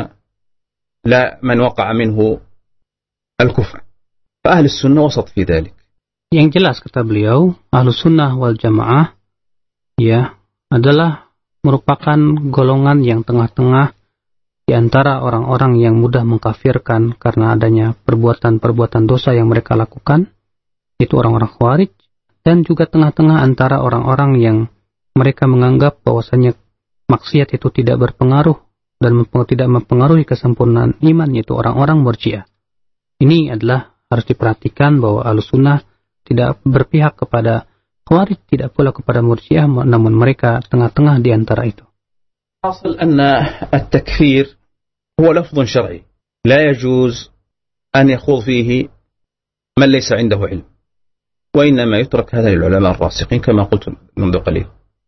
لا من وقع منه الكفر. فأهل السنة وسط في ذلك، Yang jelas kata beliau, Ahlus Sunnah wal Jamaah ya adalah merupakan golongan yang tengah-tengah di antara orang-orang yang mudah mengkafirkan karena adanya perbuatan-perbuatan dosa yang mereka lakukan, itu orang-orang Khawarij, dan juga tengah-tengah antara orang-orang yang mereka menganggap bahwasanya maksiat itu tidak berpengaruh dan tidak mempengaruhi kesempurnaan iman, yaitu orang-orang Murji'ah. Ini adalah harus diperhatikan bahwa Ahlussunnah tidak berpihak kepada Khawarij, tidak pula kepada Murji'ah, namun mereka tengah-tengah di antara itu. حاصل أن التكفير هو لفظ شرعي لا يجوز أن يخوض فيه من ليس عنده علم، وإنما يترك هذا للعلماء الراسخين كما قلت منذ قليل.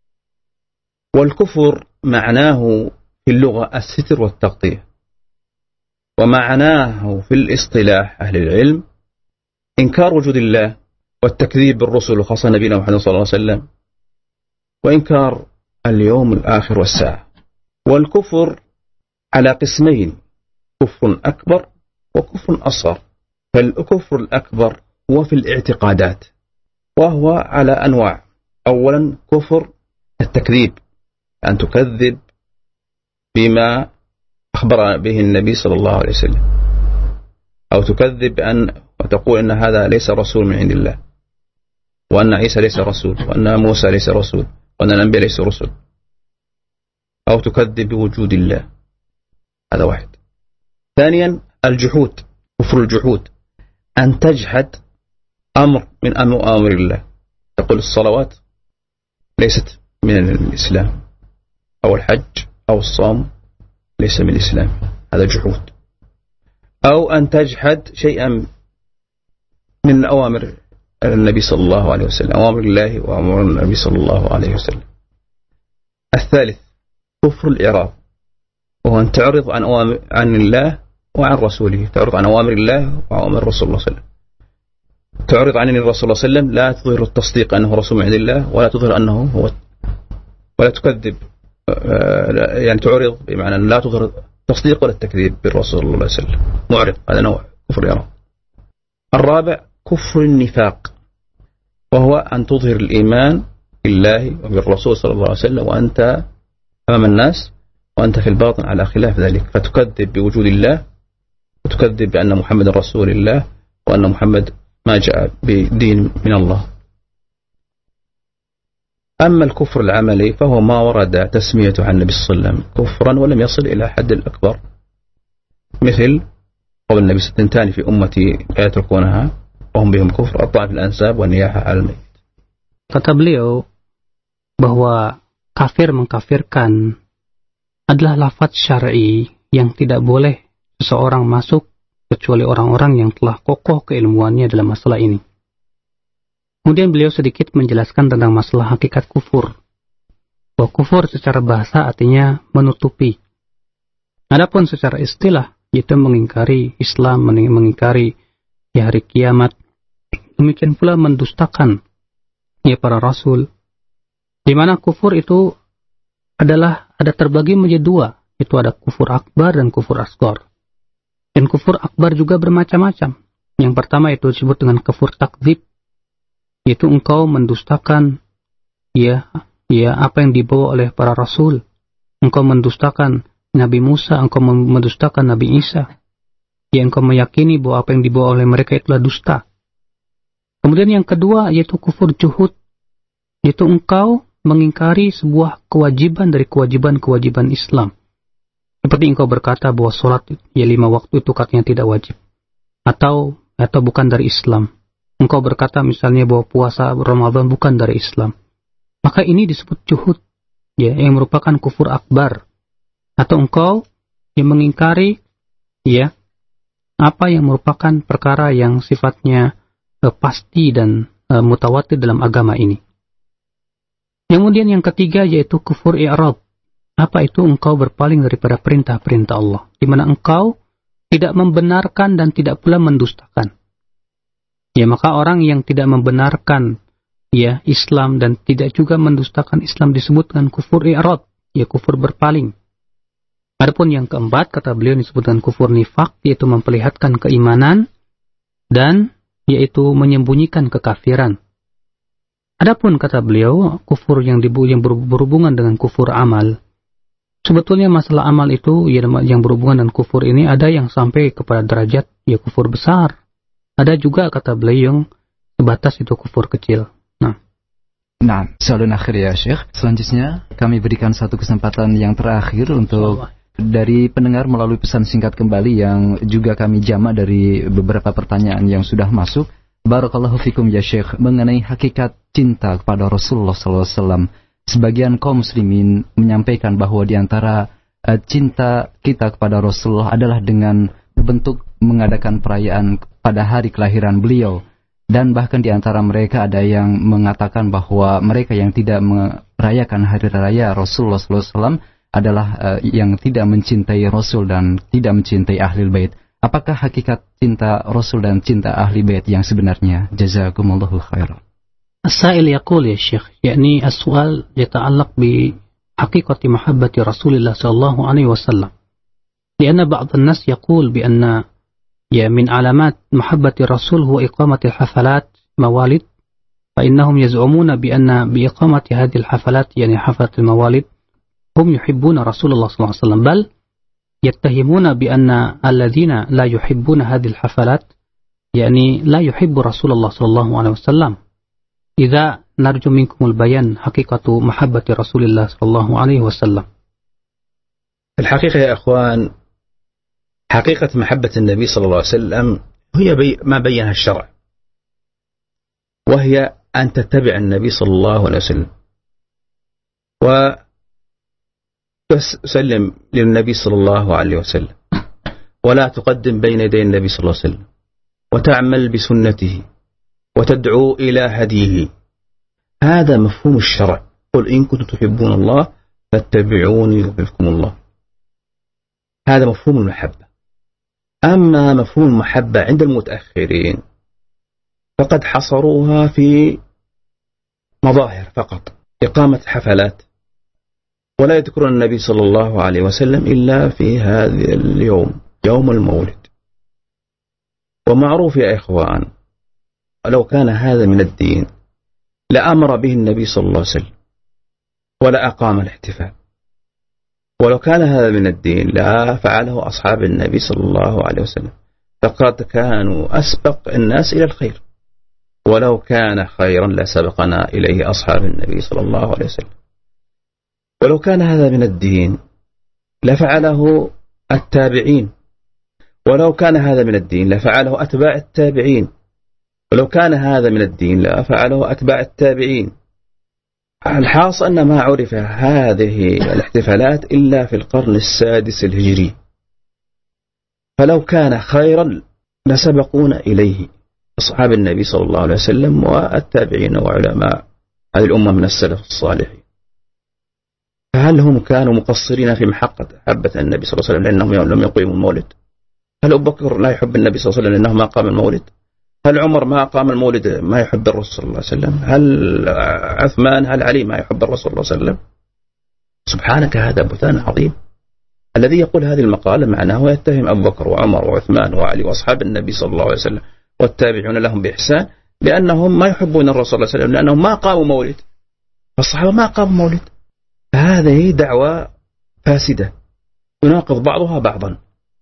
والكفر معناه في اللغة الستر والتغطية، ومعناه في الاصطلاح أهل العلم إنكار وجود الله والتكذيب بالرسل وخاصة نبينا محمد صلى الله عليه وسلم، وإنكار اليوم الآخر والساعة. والكفر على قسمين، كفر أكبر وكفر أصغر. فالكفر الأكبر هو في الاعتقادات، وهو على أنواع. أولا كفر التكذيب، أن تكذب بما أخبر به النبي صلى الله عليه وسلم، أو تكذب وتقول أن هذا ليس رسول من عند الله، وأن عيسى ليس رسول، وأن موسى ليس رسول، وأن الأنبياء ليسوا رسل، أو تكذب بوجود الله. هذا واحد. ثانيا الجحود، كفر الجحود، أن تجحد أمر من أمر الله، تقول الصلوات ليست من الإسلام، أو الحج أو الصوم ليس من الإسلام، هذا جحود. أو أن تجحد شيئا من أوامر النبي صلى الله عليه وسلم، أوامر الله وأمر النبي صلى الله عليه وسلم. الثالث كفر الإعراض، وهو أن تعرض عن الله وعن رسوله، تعرض عن أوامر الله وأوامر الرسول صلى الله عليه وسلم. تعرض عن الرسول صلى الله عليه وسلم، لا تظهر التصديق أنه رسول من عند الله، ولا تظهر أنه هو، ولا تكذب، يعني تعرض بمعنى أن لا تظهر التصديق ولا التكذيب بالرسول صلى الله عليه وسلم، معرض. هذا نوع كفر الإعراض. الرابع كفر النفاق، وهو أن تظهر الإيمان بالله وبالرسول صلى الله عليه وسلم وأنت أمام الناس، وأنت في الباطن على خلاف ذلك، فتكذب بوجود الله، وتكذب بأن محمد رسول الله، وأن محمد ما جاء بدين من الله. أما الكفر العملي فهو ما ورد تسميته عن النبي صلى الله عليه وسلم كفرا ولم يصل إلى حد الأكبر، مثل قول النبي سنتان في أمتي لا يتركونها وهم بهم كفر، الطعن في الأنساب والنياحة على الميت. Kata beliau bahwa kafir mengkafirkan adalah lafaz syar'i yang tidak boleh seseorang masuk kecuali orang-orang yang telah kokoh keilmuannya dalam masalah ini. Kemudian beliau sedikit menjelaskan tentang masalah hakikat kufur. Bahwa kufur secara bahasa artinya menutupi. Adapun secara istilah, yaitu mengingkari Islam, mengingkari hari kiamat. Demikian pula mendustakan para rasul. Di mana kufur itu adalah ada terbagi menjadi dua. Itu ada kufur akbar dan kufur asghar. Dan kufur akbar juga bermacam-macam. Yang pertama itu disebut dengan kufur takdzib, yaitu engkau mendustakan apa yang dibawa oleh para rasul. Engkau mendustakan Nabi Musa, engkau mendustakan Nabi Isa. Engkau meyakini bahwa apa yang dibawa oleh mereka itulah dusta. Kemudian yang kedua yaitu kufur juhud, yaitu engkau mengingkari sebuah kewajiban dari kewajiban-kewajiban Islam. Seperti engkau berkata bahwa sholat 5 waktu itu katanya tidak wajib, atau bukan dari Islam. Engkau berkata misalnya bahwa puasa Ramadan bukan dari Islam. Maka ini disebut juhud, yang merupakan kufur akbar. Atau engkau yang mengingkari apa yang merupakan perkara yang sifatnya pasti dan mutawatir dalam agama ini. Kemudian yang ketiga yaitu kufur i'rad. Apa itu? Engkau berpaling daripada perintah-perintah Allah, di mana engkau tidak membenarkan dan tidak pula mendustakan. Maka orang yang tidak membenarkan Islam dan tidak juga mendustakan Islam disebut dengan kufur i'rad, kufur berpaling. Adapun yang keempat kata beliau disebut dengan kufur nifaq, yaitu memperlihatkan keimanan dan yaitu menyembunyikan kekafiran. Adapun kata beliau, kufur yang berhubungan dengan kufur amal. Sebetulnya masalah amal itu yang berhubungan dengan kufur ini ada yang sampai kepada derajat ya kufur besar. Ada juga kata beliau yang sebatas itu kufur kecil. Nah, soalun akhir ya Syekh. Selanjutnya kami berikan satu kesempatan yang terakhir untuk dari pendengar melalui pesan singkat kembali yang juga kami jamak dari beberapa pertanyaan yang sudah masuk. Barakallahu fikum ya Syekh, mengenai hakikat cinta kepada Rasulullah SAW. Sebagian kaum muslimin menyampaikan bahwa di antara cinta kita kepada Rasulullah adalah dengan bentuk mengadakan perayaan pada hari kelahiran beliau. Dan bahkan di antara mereka ada yang mengatakan bahwa mereka yang tidak merayakan hari raya Rasulullah SAW adalah yang tidak mencintai Rasul dan tidak mencintai Ahlul Bait. Apakah hakikat cinta Rasul dan cinta Ahli Bait yang sebenarnya? Jazakumullahu khairan. السائل يقول يا شيخ يعني السؤال يتعلق بحقيقة محبة رسول الله صلى الله عليه وسلم لأن بعض الناس يقول بأن من علامات محبة الرسول هو إقامة الحفلات موالد فإنهم يزعمون بأن بإقامة هذه الحفلات يعني حفلة الموالد هم يحبون رسول الله صلى الله عليه وسلم بل يتهمون بأن الذين لا يحبون هذه الحفلات يعني لا يحب رسول الله صلى الله عليه وسلم إذا نرجو منكم البيان حقيقة محبة رسول الله صلى الله عليه وسلم. الحقيقة يا أخوان حقيقة محبة النبي صلى الله عليه وسلم هي ما بينها الشرع وهي أن تتبع النبي صلى الله عليه وسلم وتسلم للنبي صلى الله عليه وسلم ولا تقدم بين يدي النبي صلى الله عليه وسلم وتعمل بسنته وتدعو إلى هديه. هذا مفهوم الشرع. قل إن كنتم تحبون الله فاتبعوني يحببكم الله. هذا مفهوم المحبة. أما مفهوم المحبة عند المتأخرين فقد حصروها في مظاهر فقط إقامة حفلات ولا يذكرون النبي صلى الله عليه وسلم إلا في هذا اليوم يوم المولد. ومعروف يا إخوان ولو كان هذا من الدين لأمر به النبي صلى الله عليه وسلم ولا أقام الاحتفال ولو كان هذا من الدين لا فعله أصحاب النبي صلى الله عليه وسلم فقد كانوا أسبق الناس إلى الخير ولو كان خيرا لسبقنا إليه أصحاب النبي صلى الله عليه وسلم ولو كان هذا من الدين لفعله التابعين ولو كان هذا من الدين لفعله أتباع التابعين ولو كان هذا من الدين لفعله أتباع التابعين. الحاصل أن ما عرف هذه الاحتفالات إلا في القرن السادس الهجري فلو كان خيرا لسبقونا إليه أصحاب النبي صلى الله عليه وسلم والتابعين وعلماء هذه الأمة من السلف الصالحين. فهل هم كانوا مقصرين في محبة النبي صلى الله عليه وسلم لأنهم لم يقيموا المولد؟ هل أبو بكر لا يحب النبي صلى الله عليه وسلم لأنه ما قام المولد؟ هل عمر ما قام المولد ما يحب الرسول صلى الله عليه وسلم؟ هل عثمان هل علي ما يحب الرسول صلى الله عليه وسلم؟ سبحانك هذا بهتان عظيم. الذي يقول هذه المقالة معناه يتهم أبو بكر وعمر وعثمان وعلي وأصحاب النبي صلى الله عليه وسلم والتابعون لهم بإحسان بأنهم ما يحبون الرسول صلى الله عليه وسلم لأنهم ما قاموا مولد فالصحابة ما قاموا مولد. هذه دعوة فاسدة يناقض بعضها بعضا.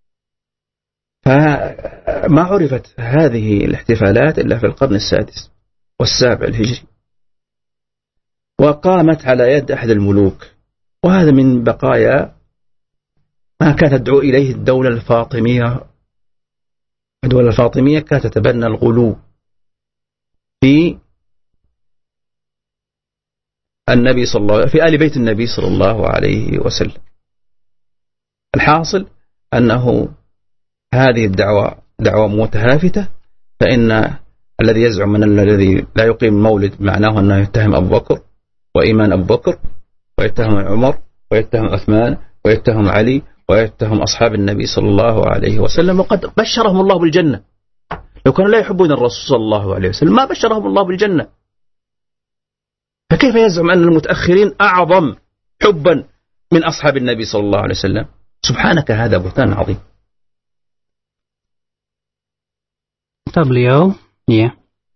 فما عرفت هذه الاحتفالات إلا في القرن السادس والسابع الهجري وقامت على يد أحد الملوك وهذا من بقايا ما كانت تدعو إليه الدولة الفاطمية. الدولة الفاطمية كانت تتبنى الغلو في النبي صلى الله في آل بيت النبي صلى الله عليه وسلم. الحاصل أنه هذه الدعوة دعوة متهافتة فإن الذي يزعم أن الذي لا يقيم مولد معناه أنه يتهم أبو بكر وإيمان أبو بكر ويتهم عمر ويتهم عثمان ويتهم علي ويتهم أصحاب النبي صلى الله عليه وسلم وقد بشرهم الله بالجنة. لو كانوا لا يحبون الرسول صلى الله عليه وسلم ما بشرهم الله بالجنة. فكيف يزعم أن المتأخرين أعظم حبا من أصحاب النبي صلى الله عليه وسلم؟ سبحانك هذا بهتان عظيم. Kata beliau, ya,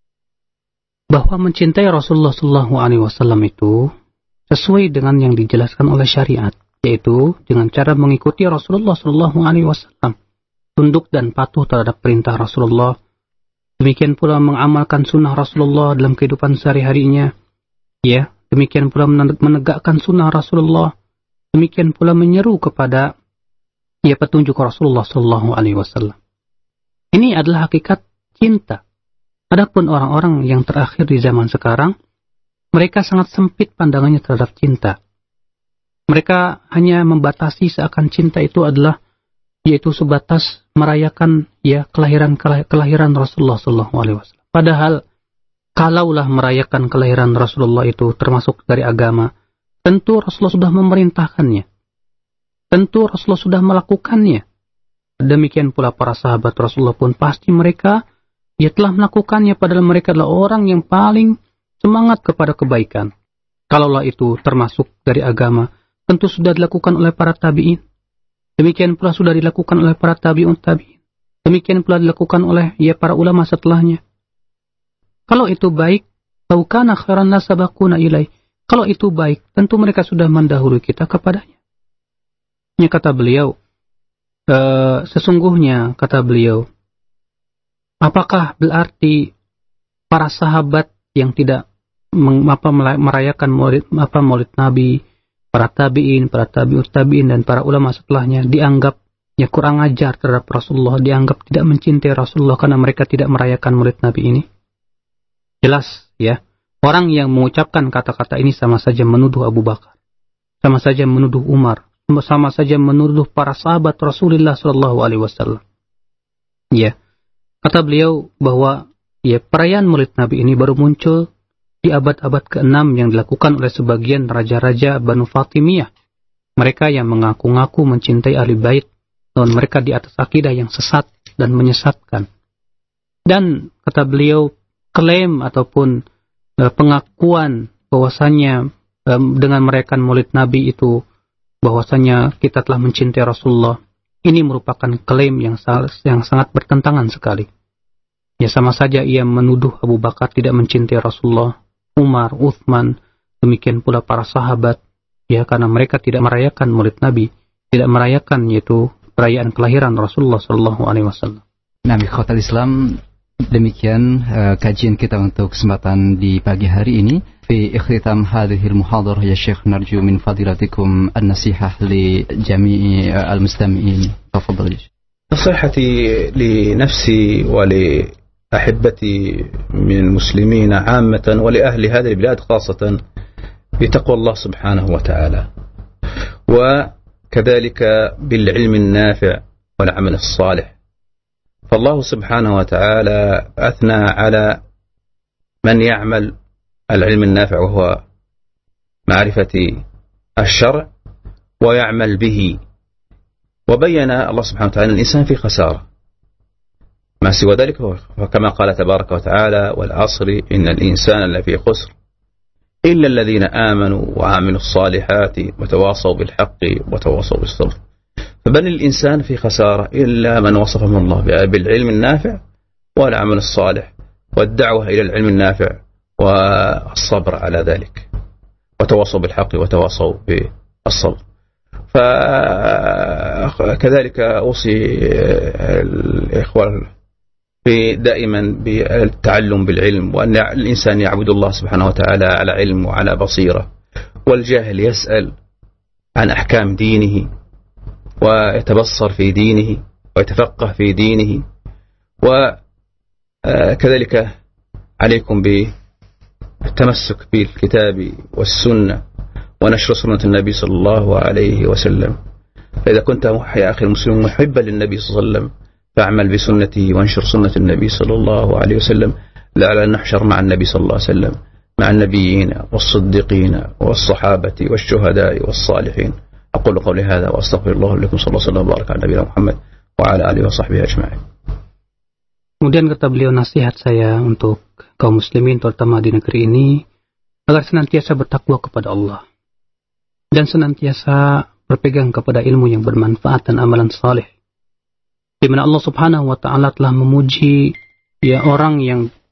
bahwa mencintai Rasulullah SAW itu sesuai dengan yang dijelaskan oleh syariat, yaitu dengan cara mengikuti Rasulullah SAW, tunduk dan patuh terhadap perintah Rasulullah. Demikian pula mengamalkan sunnah Rasulullah dalam kehidupan sehari-harinya. Ya, demikian pula menegakkan sunnah Rasulullah. Demikian pula menyeru kepada petunjuk Rasulullah SAW. Ini adalah hakikat cinta. Adapun orang-orang yang terakhir di zaman sekarang, mereka sangat sempit pandangannya terhadap cinta. Mereka hanya membatasi seakan cinta itu adalah yaitu sebatas merayakan kelahiran Rasulullah SAW. Padahal kalaulah merayakan kelahiran Rasulullah itu termasuk dari agama, tentu Rasulullah sudah memerintahkannya. Tentu Rasulullah sudah melakukannya. Demikian pula para sahabat Rasulullah pun pasti mereka telah melakukannya, padahal mereka adalah orang yang paling semangat kepada kebaikan. Kalaulah itu termasuk dari agama, tentu sudah dilakukan oleh para tabi'in. Demikian pula sudah dilakukan oleh para tabi'un tabi'in. Demikian pula dilakukan oleh para ulama setelahnya. Kalau itu baik, laukana khairan la sabaquna ilaih. Kalau itu baik, tentu mereka sudah mendahului kita kepadanya. Ini kata beliau, sesungguhnya kata beliau, apakah berarti para sahabat yang tidak merayakan maulid Nabi, para tabi'in, para tabi'ut tabi'in dan para ulama setelahnya dianggap kurang ajar terhadap Rasulullah, dianggap tidak mencintai Rasulullah karena mereka tidak merayakan maulid Nabi ini? Jelas ya, orang yang mengucapkan kata-kata ini sama saja menuduh Abu Bakar, sama saja menuduh Umar, sama saja menuduh para sahabat Rasulullah SAW. Ya, kata beliau bahwa perayaan maulid Nabi ini baru muncul di abad-abad ke-6 yang dilakukan oleh sebagian raja-raja Banu Fatimiyah. Mereka yang mengaku-ngaku mencintai Ahli Bait, namun mereka di atas akidah yang sesat dan menyesatkan. Dan kata beliau, klaim ataupun pengakuan bahwasanya dengan merayakan maulid Nabi itu bahwasanya kita telah mencintai Rasulullah, ini merupakan klaim yang sangat bertentangan sekali. Ya, sama saja ia menuduh Abu Bakar tidak mencintai Rasulullah, Umar, Uthman, demikian pula para sahabat, karena mereka tidak merayakan maulid Nabi, tidak merayakan yaitu perayaan kelahiran Rasulullah SAW. Nah, ikhwatal Islam, demikian kajian kita untuk kesempatan di pagi hari ini. Fi ikhtitam hadhil muhadarah ya Syekh, narju min fadilatikum an-nasihah li jami'i al-mustami'in. Tafadhal. نصيحتي لنفسي ولأحبتي من المسلمين عامة ولأهل هذه البلاد خاصة بتقوى الله سبحانه وتعالى، وكذلك بالعلم النافع والعمل الصالح. فالله سبحانه وتعالى أثنى على من يعمل العلم النافع وهو معرفة الشرع ويعمل به، وبين الله سبحانه وتعالى الإنسان في خسارة. ما سوى ذلك فكما قال تبارك وتعالى: والعصر إن الإنسان لفي خسر إلا الذين آمنوا وعملوا الصالحات وتواصوا بالحق وتواصوا بالصبر. فبل الإنسان في خسارة إلا من وصفهم الله بالعلم النافع والعمل الصالح والدعوة إلى العلم النافع والصبر على ذلك، وتواصوا بالحق وتواصوا بالصبر. فكذلك أوصي الإخوة دائما بالتعلم بالعلم، وأن الإنسان يعبد الله سبحانه وتعالى على علم وعلى بصيرة، والجاهل يسأل عن أحكام دينه ويتبصر في دينه ويتفقه في دينه. وكذلك عليكم بالتمسك بالكتاب والسنة ونشر سنة النبي صلى الله عليه وسلم. فإذا كنت يا أخي المسلم محبا للنبي صلى الله عليه وسلم فاعمل بسنته وانشر سنة النبي صلى الله عليه وسلم، لعل نحشر مع النبي صلى الله عليه وسلم مع النبيين والصديقين والصحابة والشهداء والصالحين. أقول قولي هذا وأستغفر الله لكم، صلى الله عليه وسلم وبارك على نبينا محمد وعلى آله وصحبه أجمعين. Kemudian kata beliau, nasihat saya untuk kaum muslimin terutama di negeri ini agar senantiasa bertakwa kepada Allah dan senantiasa berpegang kepada ilmu yang bermanfaat dan amalan saleh, di mana Allah Subhanahu wa taala telah memuji orang yang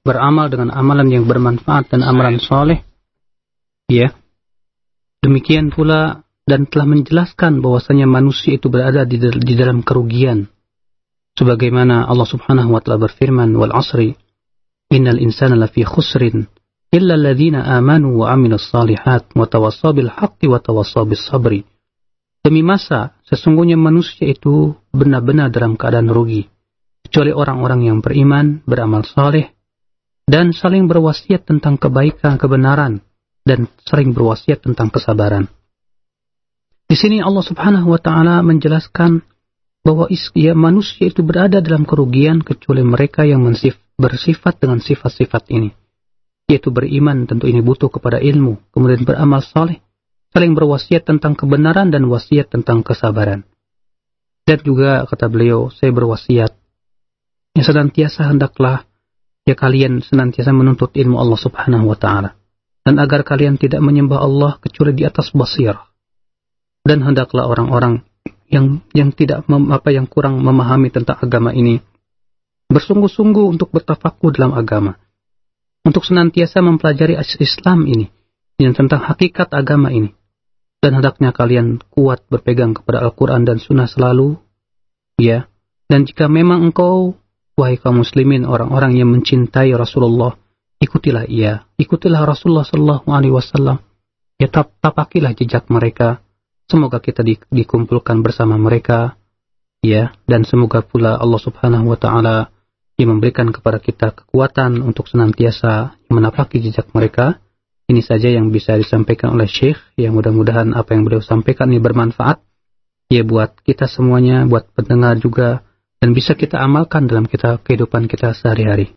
beramal dengan amalan yang bermanfaat dan amalan soleh, ya. Demikian pula dan telah menjelaskan bahwasanya manusia itu berada di dalam kerugian. Sebagaimana Allah Subhanahu wa taala berfirman, "Wal 'asri innal insana lafi khusrin illa alladziina aamanu wa 'amilus shalihat wa tawassaw bil haqqi wa tawassaw bis sabri." Demi masa, sesungguhnya manusia itu benar-benar dalam keadaan rugi, kecuali orang-orang yang beriman, beramal saleh, dan saling berwasiat tentang kebaikan, kebenaran, dan sering berwasiat tentang kesabaran. Di sini Allah Subhanahu wa taala menjelaskan bahwa manusia itu berada dalam kerugian kecuali mereka yang bersifat dengan sifat-sifat ini, yaitu beriman, tentu ini butuh kepada ilmu, kemudian beramal saleh, saling berwasiat tentang kebenaran dan wasiat tentang kesabaran. Dan juga kata beliau, saya berwasiat ya senantiasa hendaklah ya kalian senantiasa menuntut ilmu Allah Subhanahu wa taala, dan agar kalian tidak menyembah Allah kecuali di atas basirah. Dan hendaklah orang-orang yang tidak yang kurang memahami tentang agama ini bersungguh-sungguh untuk bertafakuh dalam agama, untuk senantiasa mempelajari Islam ini yang tentang hakikat agama ini. Dan hendaknya kalian kuat berpegang kepada Al-Quran dan Sunnah selalu, ya. Dan jika memang engkau, wahai kaum muslimin, orang-orang yang mencintai Rasulullah, ikutilah Rasulullah Sallallahu Alaihi Wasallam. Ya, tapakilah jejak mereka. Semoga kita dikumpulkan bersama mereka, ya. Dan semoga pula Allah Subhanahu Wa Taala yang memberikan kepada kita kekuatan untuk senantiasa menapaki jejak mereka. Ini saja yang bisa disampaikan oleh Syekh, yang mudah-mudahan apa yang beliau sampaikan ini bermanfaat ya buat kita semuanya, buat pendengar juga, dan bisa kita amalkan dalam kehidupan kita sehari-hari.